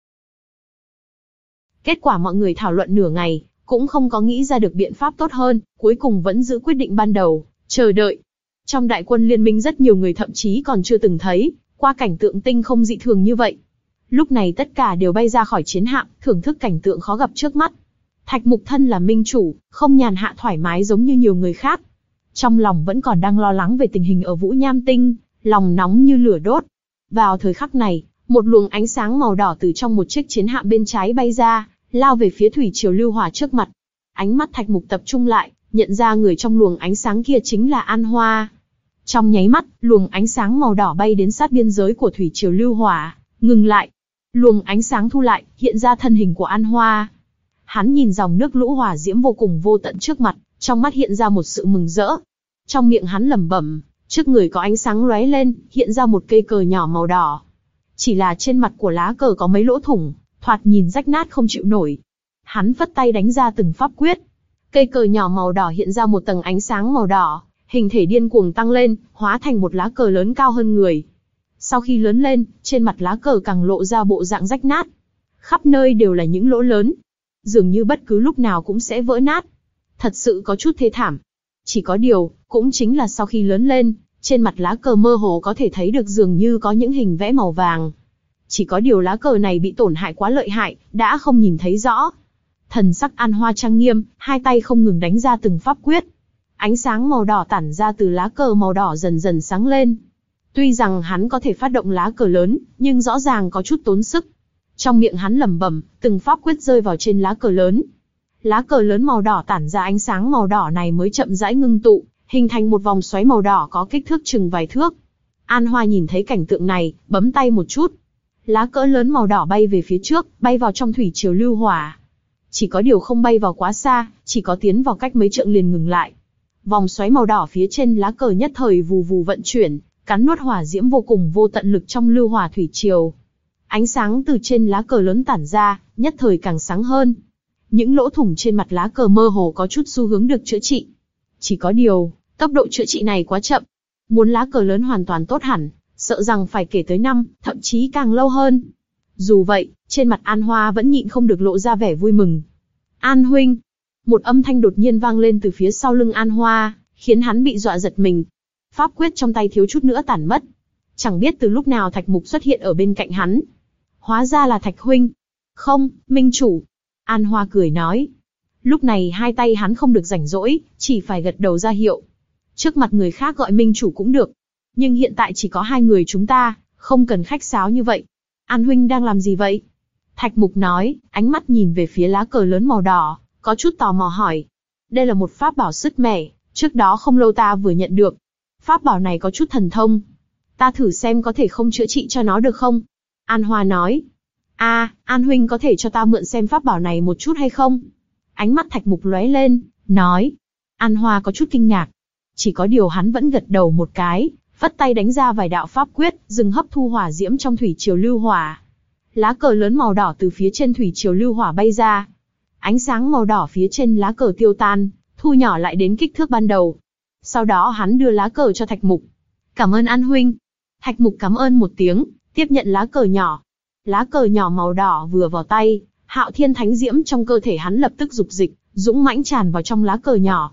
Kết quả mọi người thảo luận nửa ngày, cũng không có nghĩ ra được biện pháp tốt hơn, cuối cùng vẫn giữ quyết định ban đầu, chờ đợi. Trong đại quân liên minh rất nhiều người thậm chí còn chưa từng thấy qua cảnh tượng tinh không dị thường như vậy. Lúc này tất cả đều bay ra khỏi chiến hạm, thưởng thức cảnh tượng khó gặp trước mắt. Thạch Mục thân là minh chủ, không nhàn hạ thoải mái giống như nhiều người khác. Trong lòng vẫn còn đang lo lắng về tình hình ở Vũ Nham Tinh, lòng nóng như lửa đốt. Vào thời khắc này, một luồng ánh sáng màu đỏ từ trong một chiếc chiến hạm bên trái bay ra, lao về phía thủy triều lưu hỏa trước mặt. Ánh mắt Thạch Mục tập trung lại, nhận ra người trong luồng ánh sáng kia chính là An Hoa. Trong nháy mắt, luồng ánh sáng màu đỏ bay đến sát biên giới của thủy triều lưu hỏa, ngừng lại. Luồng ánh sáng thu lại, hiện ra thân hình của An Hoa. Hắn nhìn dòng nước lũ hỏa diễm vô cùng vô tận trước mặt, trong mắt hiện ra một sự mừng rỡ. Trong miệng hắn lẩm bẩm, trước người có ánh sáng lóe lên, hiện ra một cây cờ nhỏ màu đỏ. Chỉ là trên mặt của lá cờ có mấy lỗ thủng, thoạt nhìn rách nát không chịu nổi. Hắn phất tay đánh ra từng pháp quyết. Cây cờ nhỏ màu đỏ hiện ra một tầng ánh sáng màu đỏ, hình thể điên cuồng tăng lên, hóa thành một lá cờ lớn cao hơn người. Sau khi lớn lên, trên mặt lá cờ càng lộ ra bộ dạng rách nát. Khắp nơi đều là những lỗ lớn. Dường như bất cứ lúc nào cũng sẽ vỡ nát. Thật sự có chút thê thảm. Chỉ có điều, cũng chính là sau khi lớn lên, trên mặt lá cờ mơ hồ có thể thấy được dường như có những hình vẽ màu vàng. Chỉ có điều lá cờ này bị tổn hại quá lợi hại, đã không nhìn thấy rõ. Thần sắc An Hoa trang nghiêm, hai tay không ngừng đánh ra từng pháp quyết. Ánh sáng màu đỏ tản ra từ lá cờ màu đỏ dần dần sáng lên. Tuy rằng hắn có thể phát động lá cờ lớn, nhưng rõ ràng có chút tốn sức. Trong miệng hắn lẩm bẩm, từng pháp quyết rơi vào trên lá cờ lớn. Lá cờ lớn màu đỏ tản ra ánh sáng màu đỏ này mới chậm rãi ngưng tụ, hình thành một vòng xoáy màu đỏ có kích thước chừng vài thước. An Hoa nhìn thấy cảnh tượng này, bấm tay một chút. Lá cờ lớn màu đỏ bay về phía trước, bay vào trong thủy triều lưu hỏa. Chỉ có điều không bay vào quá xa, chỉ có tiến vào cách mấy trượng liền ngừng lại. Vòng xoáy màu đỏ phía trên lá cờ nhất thời vù vù vận chuyển, cắn nuốt hỏa diễm vô cùng vô tận lực trong lưu hỏa thủy triều. Ánh sáng từ trên lá cờ lớn tản ra, nhất thời càng sáng hơn. Những lỗ thủng trên mặt lá cờ mơ hồ có chút xu hướng được chữa trị. Chỉ có điều, tốc độ chữa trị này quá chậm. Muốn lá cờ lớn hoàn toàn tốt hẳn, sợ rằng phải kể tới năm, thậm chí càng lâu hơn. Dù vậy, trên mặt An Hoa vẫn nhịn không được lộ ra vẻ vui mừng. An huynh! Một âm thanh đột nhiên vang lên từ phía sau lưng An Hoa, khiến hắn bị dọa giật mình. Pháp quyết trong tay thiếu chút nữa tản mất. Chẳng biết từ lúc nào Thạch Mục xuất hiện ở bên cạnh hắn. Hóa ra là Thạch huynh. Không, minh chủ. An Hoa cười nói. Lúc này hai tay hắn không được rảnh rỗi, chỉ phải gật đầu ra hiệu. Trước mặt người khác gọi minh chủ cũng được. Nhưng hiện tại chỉ có hai người chúng ta, không cần khách sáo như vậy. An huynh đang làm gì vậy? Thạch Mục nói, ánh mắt nhìn về phía lá cờ lớn màu đỏ, có chút tò mò hỏi. Đây là một pháp bảo sứt mẻ, trước đó không lâu ta vừa nhận được. Pháp bảo này có chút thần thông. Ta thử xem có thể không chữa trị cho nó được không? An Hoa nói. A, à, An huynh có thể cho ta mượn xem pháp bảo này một chút hay không? Ánh mắt Thạch Mục lóe lên, nói. An Hoa có chút kinh ngạc. Chỉ có điều hắn vẫn gật đầu một cái, phất tay đánh ra vài đạo pháp quyết, dừng hấp thu hỏa diễm trong thủy triều lưu hỏa. Lá cờ lớn màu đỏ từ phía trên thủy triều lưu hỏa bay ra. Ánh sáng màu đỏ phía trên lá cờ tiêu tan, thu nhỏ lại đến kích thước ban đầu. Sau đó hắn đưa lá cờ cho Thạch Mục. Cảm ơn An huynh. Thạch Mục cảm ơn một tiếng, tiếp nhận lá cờ nhỏ. Lá cờ nhỏ màu đỏ vừa vào tay, Hạo Thiên Thánh Diễm trong cơ thể hắn lập tức dục dịch, dũng mãnh tràn vào trong lá cờ nhỏ.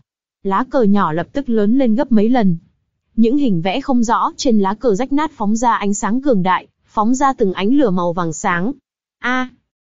Lá cờ nhỏ lập tức lớn lên gấp mấy lần. Những hình vẽ không rõ trên lá cờ rách nát phóng ra ánh sáng cường đại, phóng ra từng ánh lửa màu vàng sáng. A,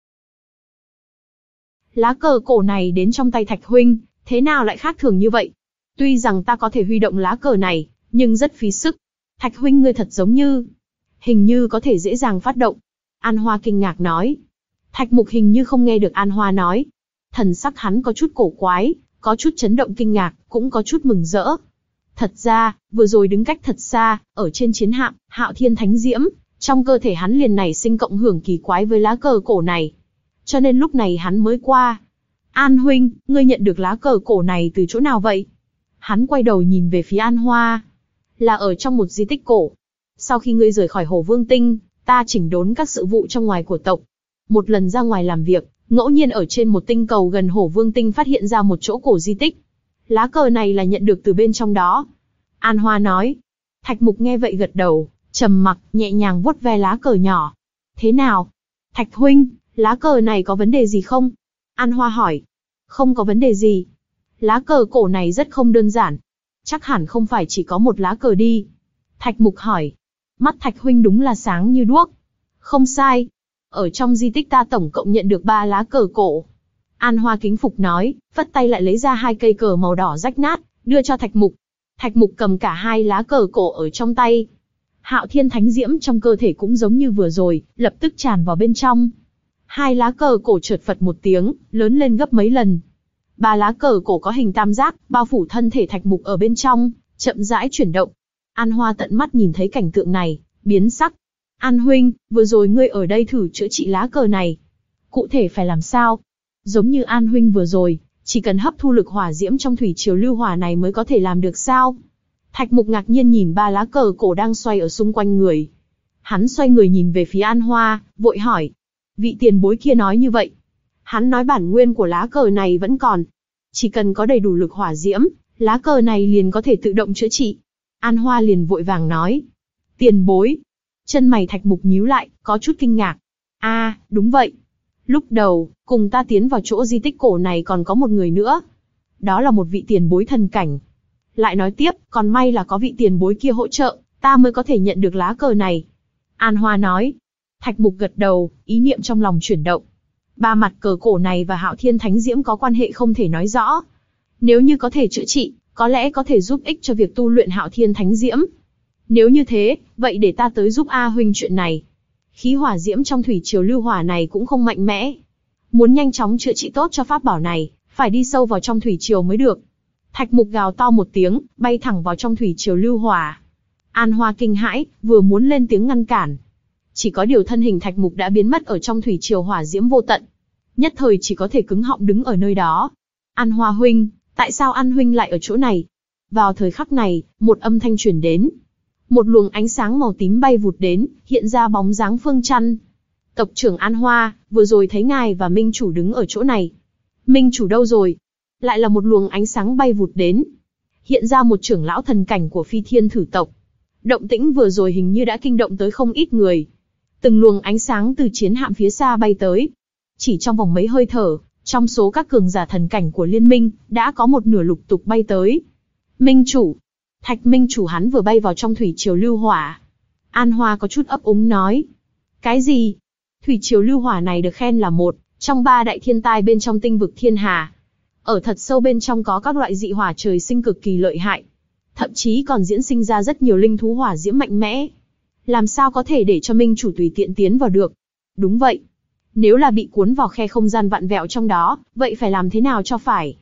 lá cờ cổ này đến trong tay Thạch huynh, thế nào lại khác thường như vậy? Tuy rằng ta có thể huy động lá cờ này, nhưng rất phí sức. Thạch huynh ngươi thật giống như, hình như có thể dễ dàng phát động. An Hoa kinh ngạc nói. Thạch Mục hình như không nghe được An Hoa nói. Thần sắc hắn có chút cổ quái, có chút chấn động kinh ngạc, cũng có chút mừng rỡ. Thật ra, vừa rồi đứng cách thật xa, ở trên chiến hạm, Hạo Thiên Thánh Diễm, trong cơ thể hắn liền nảy sinh cộng hưởng kỳ quái với lá cờ cổ này. Cho nên lúc này hắn mới qua. An huynh, ngươi nhận được lá cờ cổ này từ chỗ nào vậy? Hắn quay đầu nhìn về phía An Hoa. Là ở trong một di tích cổ. Sau khi ngươi rời khỏi Hổ Vương Tinh, ta chỉnh đốn các sự vụ trong ngoài của tộc. Một lần ra ngoài làm việc, ngẫu nhiên ở trên một tinh cầu gần Hổ Vương Tinh phát hiện ra một chỗ cổ di tích. Lá cờ này là nhận được từ bên trong đó. An Hoa nói. Thạch Mục nghe vậy gật đầu, trầm mặc, nhẹ nhàng vuốt ve lá cờ nhỏ. Thế nào? Thạch huynh, lá cờ này có vấn đề gì không? An Hoa hỏi. Không có vấn đề gì. Lá cờ cổ này rất không đơn giản. Chắc hẳn không phải chỉ có một lá cờ đi. Thạch Mục hỏi. Mắt Thạch huynh đúng là sáng như đuốc. Không sai. Ở trong di tích ta tổng cộng nhận được ba lá cờ cổ. An Hoa kính phục nói, vất tay lại lấy ra hai cây cờ màu đỏ rách nát, đưa cho Thạch Mục. Thạch Mục cầm cả hai lá cờ cổ ở trong tay. Hạo Thiên Thánh Diễm trong cơ thể cũng giống như vừa rồi, lập tức tràn vào bên trong. Hai lá cờ cổ chợt phật một tiếng, lớn lên gấp mấy lần. Ba lá cờ cổ có hình tam giác, bao phủ thân thể Thạch Mục ở bên trong, chậm rãi chuyển động. An Hoa tận mắt nhìn thấy cảnh tượng này, biến sắc. An huynh, vừa rồi ngươi ở đây thử chữa trị lá cờ này. Cụ thể phải làm sao? Giống như An huynh vừa rồi, chỉ cần hấp thu lực hỏa diễm trong thủy triều lưu hỏa này mới có thể làm được sao? Thạch Mục ngạc nhiên nhìn ba lá cờ cổ đang xoay ở xung quanh người. Hắn xoay người nhìn về phía An Hoa, vội hỏi. Vị tiền bối kia nói như vậy. Hắn nói bản nguyên của lá cờ này vẫn còn. Chỉ cần có đầy đủ lực hỏa diễm, lá cờ này liền có thể tự động chữa trị. An Hoa liền vội vàng nói. Tiền bối. Chân mày Thạch Mục nhíu lại, có chút kinh ngạc. A, à, đúng vậy. Lúc đầu, cùng ta tiến vào chỗ di tích cổ này còn có một người nữa. Đó là một vị tiền bối thần cảnh. Lại nói tiếp, còn may là có vị tiền bối kia hỗ trợ, ta mới có thể nhận được lá cờ này. An Hoa nói. Thạch Mục gật đầu, ý niệm trong lòng chuyển động. Ba mặt cờ cổ này và Hạo Thiên Thánh Diễm có quan hệ không thể nói rõ. Nếu như có thể chữa trị, có lẽ có thể giúp ích cho việc tu luyện Hạo Thiên Thánh Diễm. Nếu như thế, vậy để ta tới giúp A huynh chuyện này. Khí hỏa diễm trong thủy triều lưu hỏa này cũng không mạnh mẽ. Muốn nhanh chóng chữa trị tốt cho pháp bảo này, phải đi sâu vào trong thủy triều mới được. Thạch Mục gào to một tiếng, bay thẳng vào trong thủy triều lưu hỏa. An Hoa kinh hãi, vừa muốn lên tiếng ngăn cản. Chỉ có điều thân hình Thạch Mục đã biến mất ở trong thủy triều hỏa diễm vô tận. Nhất thời chỉ có thể cứng họng đứng ở nơi đó. An Hoa huynh, tại sao An huynh lại ở chỗ này? Vào thời khắc này, một âm thanh truyền đến. Một luồng ánh sáng màu tím bay vụt đến, hiện ra bóng dáng Phương Chăn. Tộc trưởng An Hoa, vừa rồi thấy ngài và Minh chủ đứng ở chỗ này. Minh chủ đâu rồi? Lại là một luồng ánh sáng bay vụt đến. Hiện ra một trưởng lão thần cảnh của Phi Thiên Thử tộc. Động tĩnh vừa rồi hình như đã kinh động tới không ít người. Từng luồng ánh sáng từ chiến hạm phía xa bay tới. Chỉ trong vòng mấy hơi thở, trong số các cường giả thần cảnh của liên minh, đã có một nửa lục tục bay tới. Minh chủ. Thạch Minh chủ hắn vừa bay vào trong thủy triều lưu hỏa. An Hoa có chút ấp úng nói. Cái gì? Thủy triều lưu hỏa này được khen là một trong ba đại thiên tai bên trong tinh vực thiên hà. Ở thật sâu bên trong có các loại dị hỏa trời sinh cực kỳ lợi hại. Thậm chí còn diễn sinh ra rất nhiều linh thú hỏa diễm mạnh mẽ. Làm sao có thể để cho Minh chủ tùy tiện tiến vào được? Đúng vậy. Nếu là bị cuốn vào khe không gian vặn vẹo trong đó, vậy phải làm thế nào cho phải?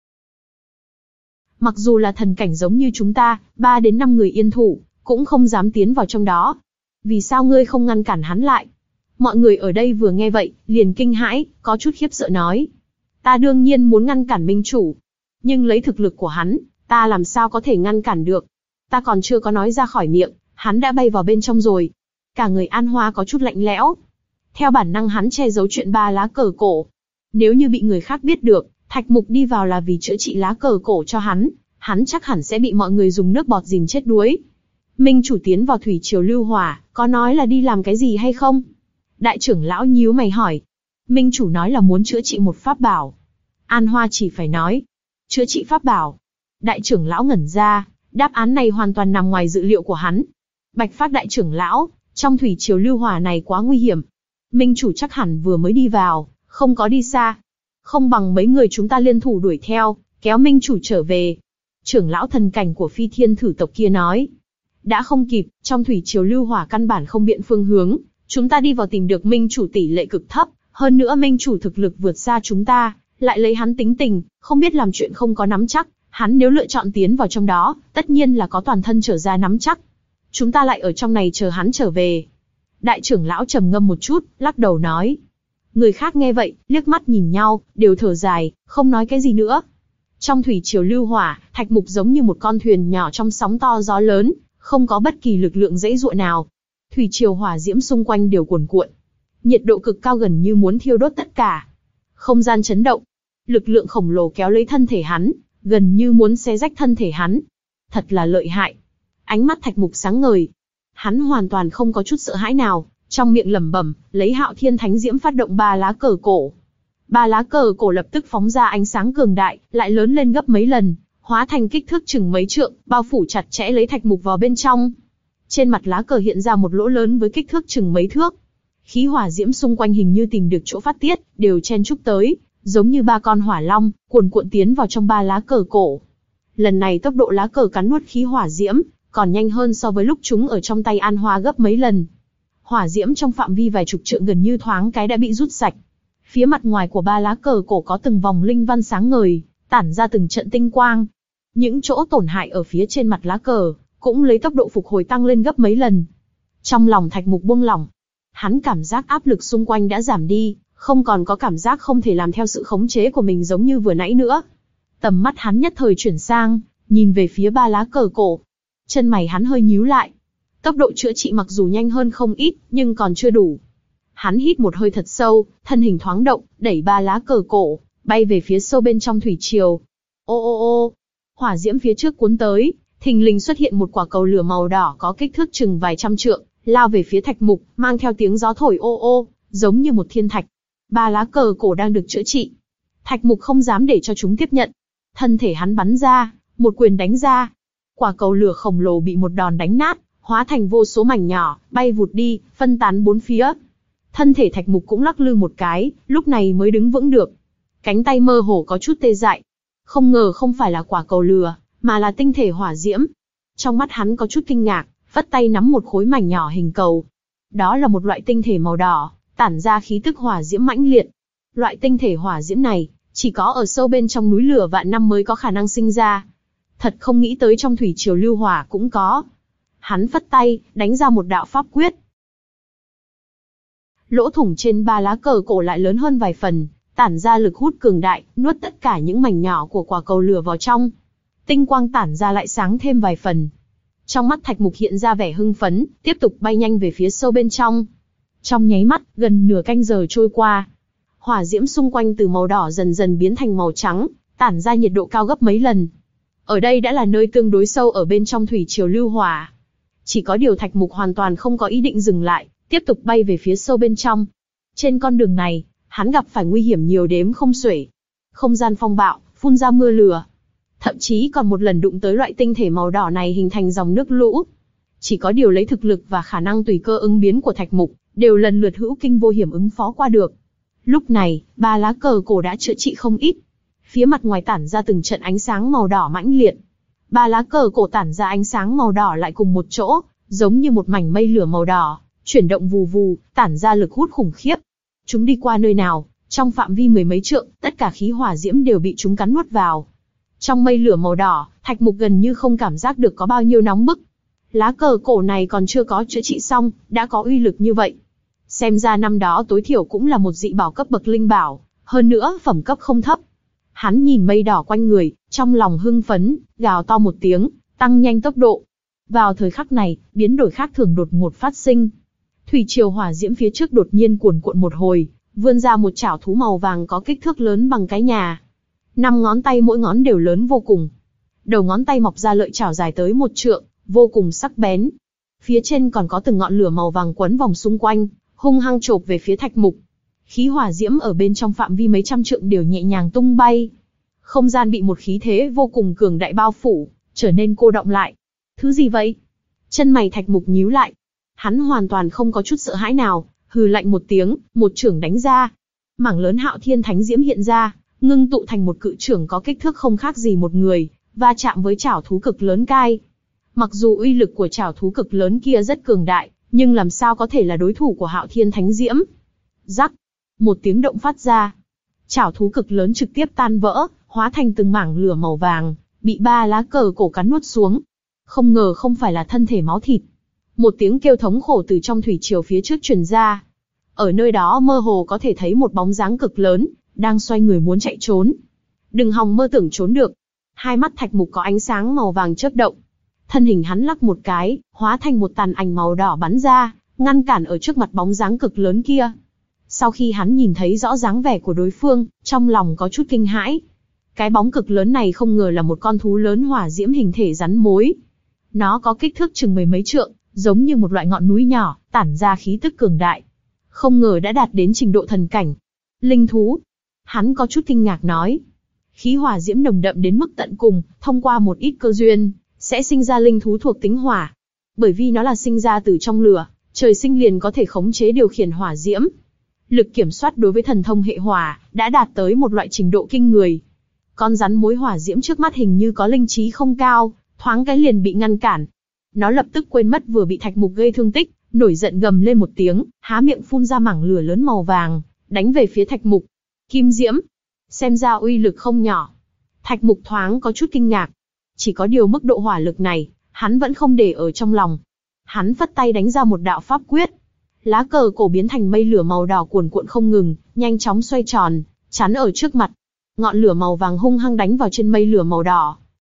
Mặc dù là thần cảnh giống như chúng ta, ba đến năm người yên thủ, cũng không dám tiến vào trong đó. Vì sao ngươi không ngăn cản hắn lại? Mọi người ở đây vừa nghe vậy, liền kinh hãi, có chút khiếp sợ nói. Ta đương nhiên muốn ngăn cản Minh chủ. Nhưng lấy thực lực của hắn, ta làm sao có thể ngăn cản được? Ta còn chưa có nói ra khỏi miệng, hắn đã bay vào bên trong rồi. Cả người An Hoa có chút lạnh lẽo. Theo bản năng hắn che giấu chuyện ba lá cờ cổ. Nếu như bị người khác biết được, Thạch Mục đi vào là vì chữa trị lá cờ cổ cho hắn, hắn chắc hẳn sẽ bị mọi người dùng nước bọt dìm chết đuối. Minh chủ tiến vào thủy triều lưu hỏa, có nói là đi làm cái gì hay không? Đại trưởng lão nhíu mày hỏi. Minh chủ nói là muốn chữa trị một pháp bảo. An Hoa chỉ phải nói. Chữa trị pháp bảo. Đại trưởng lão ngẩn ra, đáp án này hoàn toàn nằm ngoài dự liệu của hắn. Bạch Phác đại trưởng lão, trong thủy triều lưu hỏa này quá nguy hiểm. Minh chủ chắc hẳn vừa mới đi vào, không có đi xa. Không bằng mấy người chúng ta liên thủ đuổi theo, kéo Minh chủ trở về. Trưởng lão thần cảnh của Phi Thiên Thử tộc kia nói. Đã không kịp, trong thủy triều lưu hỏa căn bản không biện phương hướng, chúng ta đi vào tìm được Minh chủ tỷ lệ cực thấp, hơn nữa Minh chủ thực lực vượt xa chúng ta, lại lấy hắn tính tình, không biết làm chuyện không có nắm chắc, hắn nếu lựa chọn tiến vào trong đó, tất nhiên là có toàn thân trở ra nắm chắc. Chúng ta lại ở trong này chờ hắn trở về. Đại trưởng lão trầm ngâm một chút, lắc đầu nói. Người khác nghe vậy, liếc mắt nhìn nhau, đều thở dài, không nói cái gì nữa. Trong thủy triều lưu hỏa, Thạch Mục giống như một con thuyền nhỏ trong sóng to gió lớn, không có bất kỳ lực lượng dãy dụa nào. Thủy triều hỏa diễm xung quanh đều cuồn cuộn. Nhiệt độ cực cao gần như muốn thiêu đốt tất cả. Không gian chấn động. Lực lượng khổng lồ kéo lấy thân thể hắn, gần như muốn xé rách thân thể hắn. Thật là lợi hại. Ánh mắt Thạch Mục sáng ngời. Hắn hoàn toàn không có chút sợ hãi nào, trong miệng lẩm bẩm, lấy Hạo Thiên Thánh Diễm phát động ba lá cờ cổ. Ba lá cờ cổ lập tức phóng ra ánh sáng cường đại, lại lớn lên gấp mấy lần, hóa thành kích thước chừng mấy trượng, bao phủ chặt chẽ lấy Thạch Mục vào bên trong. Trên mặt lá cờ hiện ra một lỗ lớn với kích thước chừng mấy thước. Khí hỏa diễm xung quanh hình như tìm được chỗ phát tiết, đều chen chúc tới, giống như ba con hỏa long, cuồn cuộn tiến vào trong ba lá cờ cổ. Lần này tốc độ lá cờ cắn nuốt khí hỏa diễm, còn nhanh hơn so với lúc chúng ở trong tay An Hoa gấp mấy lần. Hỏa diễm trong phạm vi vài chục trượng gần như thoáng cái đã bị rút sạch. Phía mặt ngoài của ba lá cờ cổ có từng vòng linh văn sáng ngời, tản ra từng trận tinh quang. Những chỗ tổn hại ở phía trên mặt lá cờ, cũng lấy tốc độ phục hồi tăng lên gấp mấy lần. Trong lòng Thạch Mục buông lỏng. Hắn cảm giác áp lực xung quanh đã giảm đi, không còn có cảm giác không thể làm theo sự khống chế của mình giống như vừa nãy nữa. Tầm mắt hắn nhất thời chuyển sang, nhìn về phía ba lá cờ cổ. Chân mày hắn hơi nhíu lại. Tốc độ chữa trị mặc dù nhanh hơn không ít, nhưng còn chưa đủ. Hắn hít một hơi thật sâu, thân hình thoáng động, đẩy ba lá cờ cổ, bay về phía sâu bên trong thủy triều. Ô ô ô, hỏa diễm phía trước cuốn tới, thình lình xuất hiện một quả cầu lửa màu đỏ có kích thước chừng vài trăm trượng, lao về phía Thạch Mục, mang theo tiếng gió thổi ô ô, giống như một thiên thạch. Ba lá cờ cổ đang được chữa trị. Thạch Mục không dám để cho chúng tiếp nhận. Thân thể hắn bắn ra, một quyền đánh ra. Quả cầu lửa khổng lồ bị một đòn đánh nát, hóa thành vô số mảnh nhỏ, bay vụt đi, phân tán bốn phía. Thân thể Thạch Mục cũng lắc lư một cái, lúc này mới đứng vững được. Cánh tay mơ hồ có chút tê dại. Không ngờ không phải là quả cầu lửa, mà là tinh thể hỏa diễm. Trong mắt hắn có chút kinh ngạc, vất tay nắm một khối mảnh nhỏ hình cầu. Đó là một loại tinh thể màu đỏ, tản ra khí tức hỏa diễm mãnh liệt. Loại tinh thể hỏa diễm này, chỉ có ở sâu bên trong núi lửa vạn năm mới có khả năng sinh ra. Thật không nghĩ tới trong thủy triều lưu hỏa cũng có. Hắn phất tay, đánh ra một đạo pháp quyết. Lỗ thủng trên ba lá cờ cổ lại lớn hơn vài phần, tản ra lực hút cường đại, nuốt tất cả những mảnh nhỏ của quả cầu lửa vào trong. Tinh quang tản ra lại sáng thêm vài phần. Trong mắt Thạch Mục hiện ra vẻ hưng phấn, tiếp tục bay nhanh về phía sâu bên trong. Trong nháy mắt, gần nửa canh giờ trôi qua. Hỏa diễm xung quanh từ màu đỏ dần dần biến thành màu trắng, tản ra nhiệt độ cao gấp mấy lần. Ở đây đã là nơi tương đối sâu ở bên trong thủy triều lưu hỏa. Chỉ có điều Thạch Mục hoàn toàn không có ý định dừng lại, tiếp tục bay về phía sâu bên trong. Trên con đường này, hắn gặp phải nguy hiểm nhiều đếm không xuể. Không gian phong bạo, phun ra mưa lửa. Thậm chí còn một lần đụng tới loại tinh thể màu đỏ này hình thành dòng nước lũ. Chỉ có điều lấy thực lực và khả năng tùy cơ ứng biến của Thạch Mục, đều lần lượt hữu kinh vô hiểm ứng phó qua được. Lúc này, ba lá cờ cổ đã chữa trị không ít. Phía mặt ngoài tản ra từng trận ánh sáng màu đỏ mãnh liệt. Ba lá cờ cổ tản ra ánh sáng màu đỏ lại cùng một chỗ, giống như một mảnh mây lửa màu đỏ, chuyển động vù vù, tản ra lực hút khủng khiếp. Chúng đi qua nơi nào, trong phạm vi mười mấy trượng, tất cả khí hỏa diễm đều bị chúng cắn nuốt vào. Trong mây lửa màu đỏ, Thạch Mục gần như không cảm giác được có bao nhiêu nóng bức. Lá cờ cổ này còn chưa có chữa trị xong, đã có uy lực như vậy. Xem ra năm đó tối thiểu cũng là một dị bảo cấp bậc linh bảo, hơn nữa phẩm cấp không thấp. Hắn nhìn mây đỏ quanh người, trong lòng hưng phấn, gào to một tiếng, tăng nhanh tốc độ. Vào thời khắc này, biến đổi khác thường đột ngột phát sinh. Thủy triều hỏa diễm phía trước đột nhiên cuồn cuộn một hồi, vươn ra một chảo thú màu vàng có kích thước lớn bằng cái nhà. Năm ngón tay mỗi ngón đều lớn vô cùng. Đầu ngón tay mọc ra lợi chảo dài tới một trượng, vô cùng sắc bén. Phía trên còn có từng ngọn lửa màu vàng quấn vòng xung quanh, hung hăng chộp về phía Thạch Mục. Khí hỏa diễm ở bên trong phạm vi mấy trăm trượng đều nhẹ nhàng tung bay. Không gian bị một khí thế vô cùng cường đại bao phủ, trở nên cô đọng lại. Thứ gì vậy? Chân mày Thạch Mục nhíu lại. Hắn hoàn toàn không có chút sợ hãi nào, hừ lạnh một tiếng, một chưởng đánh ra. Mảng lớn Hạo Thiên Thánh Diễm hiện ra, ngưng tụ thành một cự chưởng có kích thước không khác gì một người, va chạm với chảo thú cực lớn cai. Mặc dù uy lực của chảo thú cực lớn kia rất cường đại, nhưng làm sao có thể là đối thủ của Hạo Thiên Thánh Diễm? Rắc, một tiếng động phát ra. Chảo thú cực lớn trực tiếp tan vỡ, hóa thành từng mảng lửa màu vàng, bị ba lá cờ cổ cắn nuốt xuống. Không ngờ không phải là thân thể máu thịt. Một tiếng kêu thống khổ từ trong thủy triều phía trước truyền ra. Ở nơi đó mơ hồ có thể thấy một bóng dáng cực lớn, đang xoay người muốn chạy trốn. Đừng hòng mơ tưởng trốn được. Hai mắt Thạch Mục có ánh sáng màu vàng chớp động. Thân hình hắn lắc một cái, hóa thành một tàn ảnh màu đỏ bắn ra, ngăn cản ở trước mặt bóng dáng cực lớn kia. Sau khi hắn nhìn thấy rõ dáng vẻ của đối phương, trong lòng có chút kinh hãi. Cái bóng cực lớn này không ngờ là một con thú lớn hỏa diễm hình thể rắn mối. Nó có kích thước chừng mười mấy trượng, giống như một loại ngọn núi nhỏ, tản ra khí tức cường đại. Không ngờ đã đạt đến trình độ thần cảnh. Linh thú. Hắn có chút kinh ngạc nói. Khí hỏa diễm nồng đậm đến mức tận cùng, thông qua một ít cơ duyên, sẽ sinh ra linh thú thuộc tính hỏa. Bởi vì nó là sinh ra từ trong lửa, trời sinh liền có thể khống chế điều khiển hỏa diễm. Lực kiểm soát đối với thần thông hệ hỏa, đã đạt tới một loại trình độ kinh người. Con rắn mối hỏa diễm trước mắt hình như có linh trí không cao, thoáng cái liền bị ngăn cản. Nó lập tức quên mất vừa bị Thạch Mục gây thương tích, nổi giận gầm lên một tiếng, há miệng phun ra mảng lửa lớn màu vàng, đánh về phía Thạch Mục. Kim diễm, xem ra uy lực không nhỏ. Thạch Mục thoáng có chút kinh ngạc. Chỉ có điều mức độ hỏa lực này, hắn vẫn không để ở trong lòng. Hắn phất tay đánh ra một đạo pháp quyết. Lá cờ cổ biến thành mây lửa màu đỏ cuồn cuộn không ngừng, nhanh chóng xoay tròn, chắn ở trước mặt. Ngọn lửa màu vàng hung hăng đánh vào trên mây lửa màu đỏ.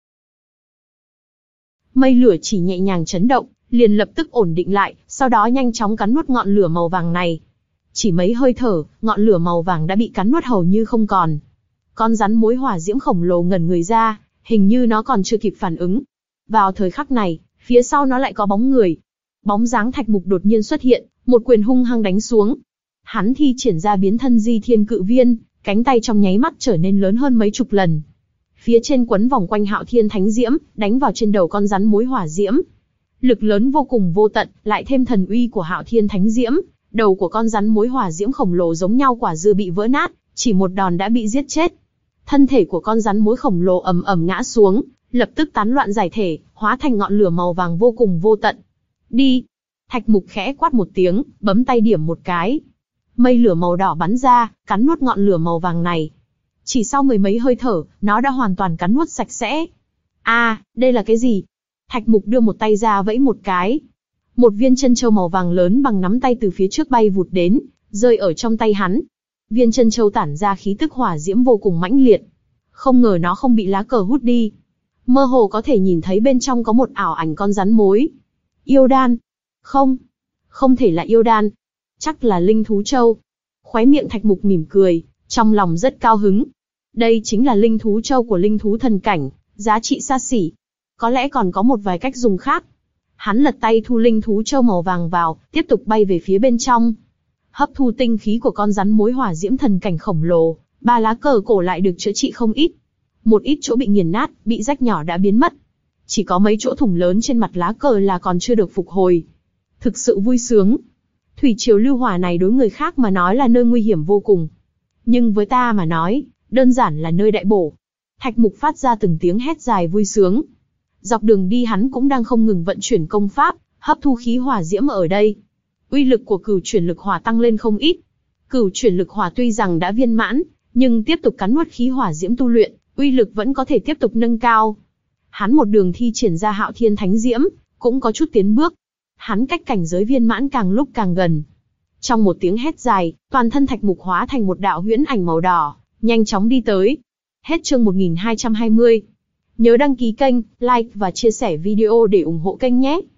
Mây lửa chỉ nhẹ nhàng chấn động, liền lập tức ổn định lại, sau đó nhanh chóng cắn nuốt ngọn lửa màu vàng này. Chỉ mấy hơi thở, ngọn lửa màu vàng đã bị cắn nuốt hầu như không còn. Con rắn mối hỏa diễm khổng lồ ngẩn người ra, hình như nó còn chưa kịp phản ứng. Vào thời khắc này, phía sau nó lại có bóng người. Bóng dáng Thạch Mục đột nhiên xuất hiện, một quyền hung hăng đánh xuống. Hắn thi triển ra biến thân di thiên cự viên, cánh tay trong nháy mắt trở nên lớn hơn mấy chục lần. Phía trên quấn vòng quanh Hạo Thiên Thánh Diễm, đánh vào trên đầu con rắn mối hỏa diễm. Lực lớn vô cùng vô tận, lại thêm thần uy của Hạo Thiên Thánh Diễm, đầu của con rắn mối hỏa diễm khổng lồ giống nhau quả dưa bị vỡ nát, chỉ một đòn đã bị giết chết. Thân thể của con rắn mối khổng lồ ầm ầm ngã xuống, lập tức tán loạn giải thể, hóa thành ngọn lửa màu vàng vô cùng vô tận. Đi! Thạch Mục khẽ quát một tiếng, bấm tay điểm một cái. Mây lửa màu đỏ bắn ra, cắn nuốt ngọn lửa màu vàng này. Chỉ sau mười mấy hơi thở, nó đã hoàn toàn cắn nuốt sạch sẽ. À, đây là cái gì? Thạch Mục đưa một tay ra vẫy một cái. Một viên chân châu màu vàng lớn bằng nắm tay từ phía trước bay vụt đến, rơi ở trong tay hắn. Viên chân châu tản ra khí tức hỏa diễm vô cùng mãnh liệt. Không ngờ nó không bị lá cờ hút đi. Mơ hồ có thể nhìn thấy bên trong có một ảo ảnh con rắn mối. Yêu đan? Không, không thể là yêu đan. Chắc là linh thú châu. Khóe miệng Thạch Mục mỉm cười, trong lòng rất cao hứng. Đây chính là linh thú châu của linh thú thần cảnh, giá trị xa xỉ. Có lẽ còn có một vài cách dùng khác. Hắn lật tay thu linh thú châu màu vàng vào, tiếp tục bay về phía bên trong. Hấp thu tinh khí của con rắn mối hỏa diễm thần cảnh khổng lồ, ba lá cờ cổ lại được chữa trị không ít. Một ít chỗ bị nghiền nát, bị rách nhỏ đã biến mất. Chỉ có mấy chỗ thủng lớn trên mặt lá cờ là còn chưa được phục hồi. Thực sự vui sướng. Thủy triều lưu hỏa này đối người khác mà nói là nơi nguy hiểm vô cùng. Nhưng với ta mà nói, đơn giản là nơi đại bổ. Thạch Mục phát ra từng tiếng hét dài vui sướng. Dọc đường đi hắn cũng đang không ngừng vận chuyển công pháp, hấp thu khí hỏa diễm ở đây. Uy lực của cửu chuyển lực hỏa tăng lên không ít. Cửu chuyển lực hỏa tuy rằng đã viên mãn, nhưng tiếp tục cắn nuốt khí hỏa diễm tu luyện, uy lực vẫn có thể tiếp tục nâng cao. Hắn một đường thi triển ra Hạo Thiên Thánh Diễm, cũng có chút tiến bước. Hắn cách cảnh giới viên mãn càng lúc càng gần. Trong một tiếng hét dài, toàn thân Thạch Mục hóa thành một đạo huyễn ảnh màu đỏ, nhanh chóng đi tới. Hết chương một nghìn hai trăm hai mươi. Nhớ đăng ký kênh, like và chia sẻ video để ủng hộ kênh nhé.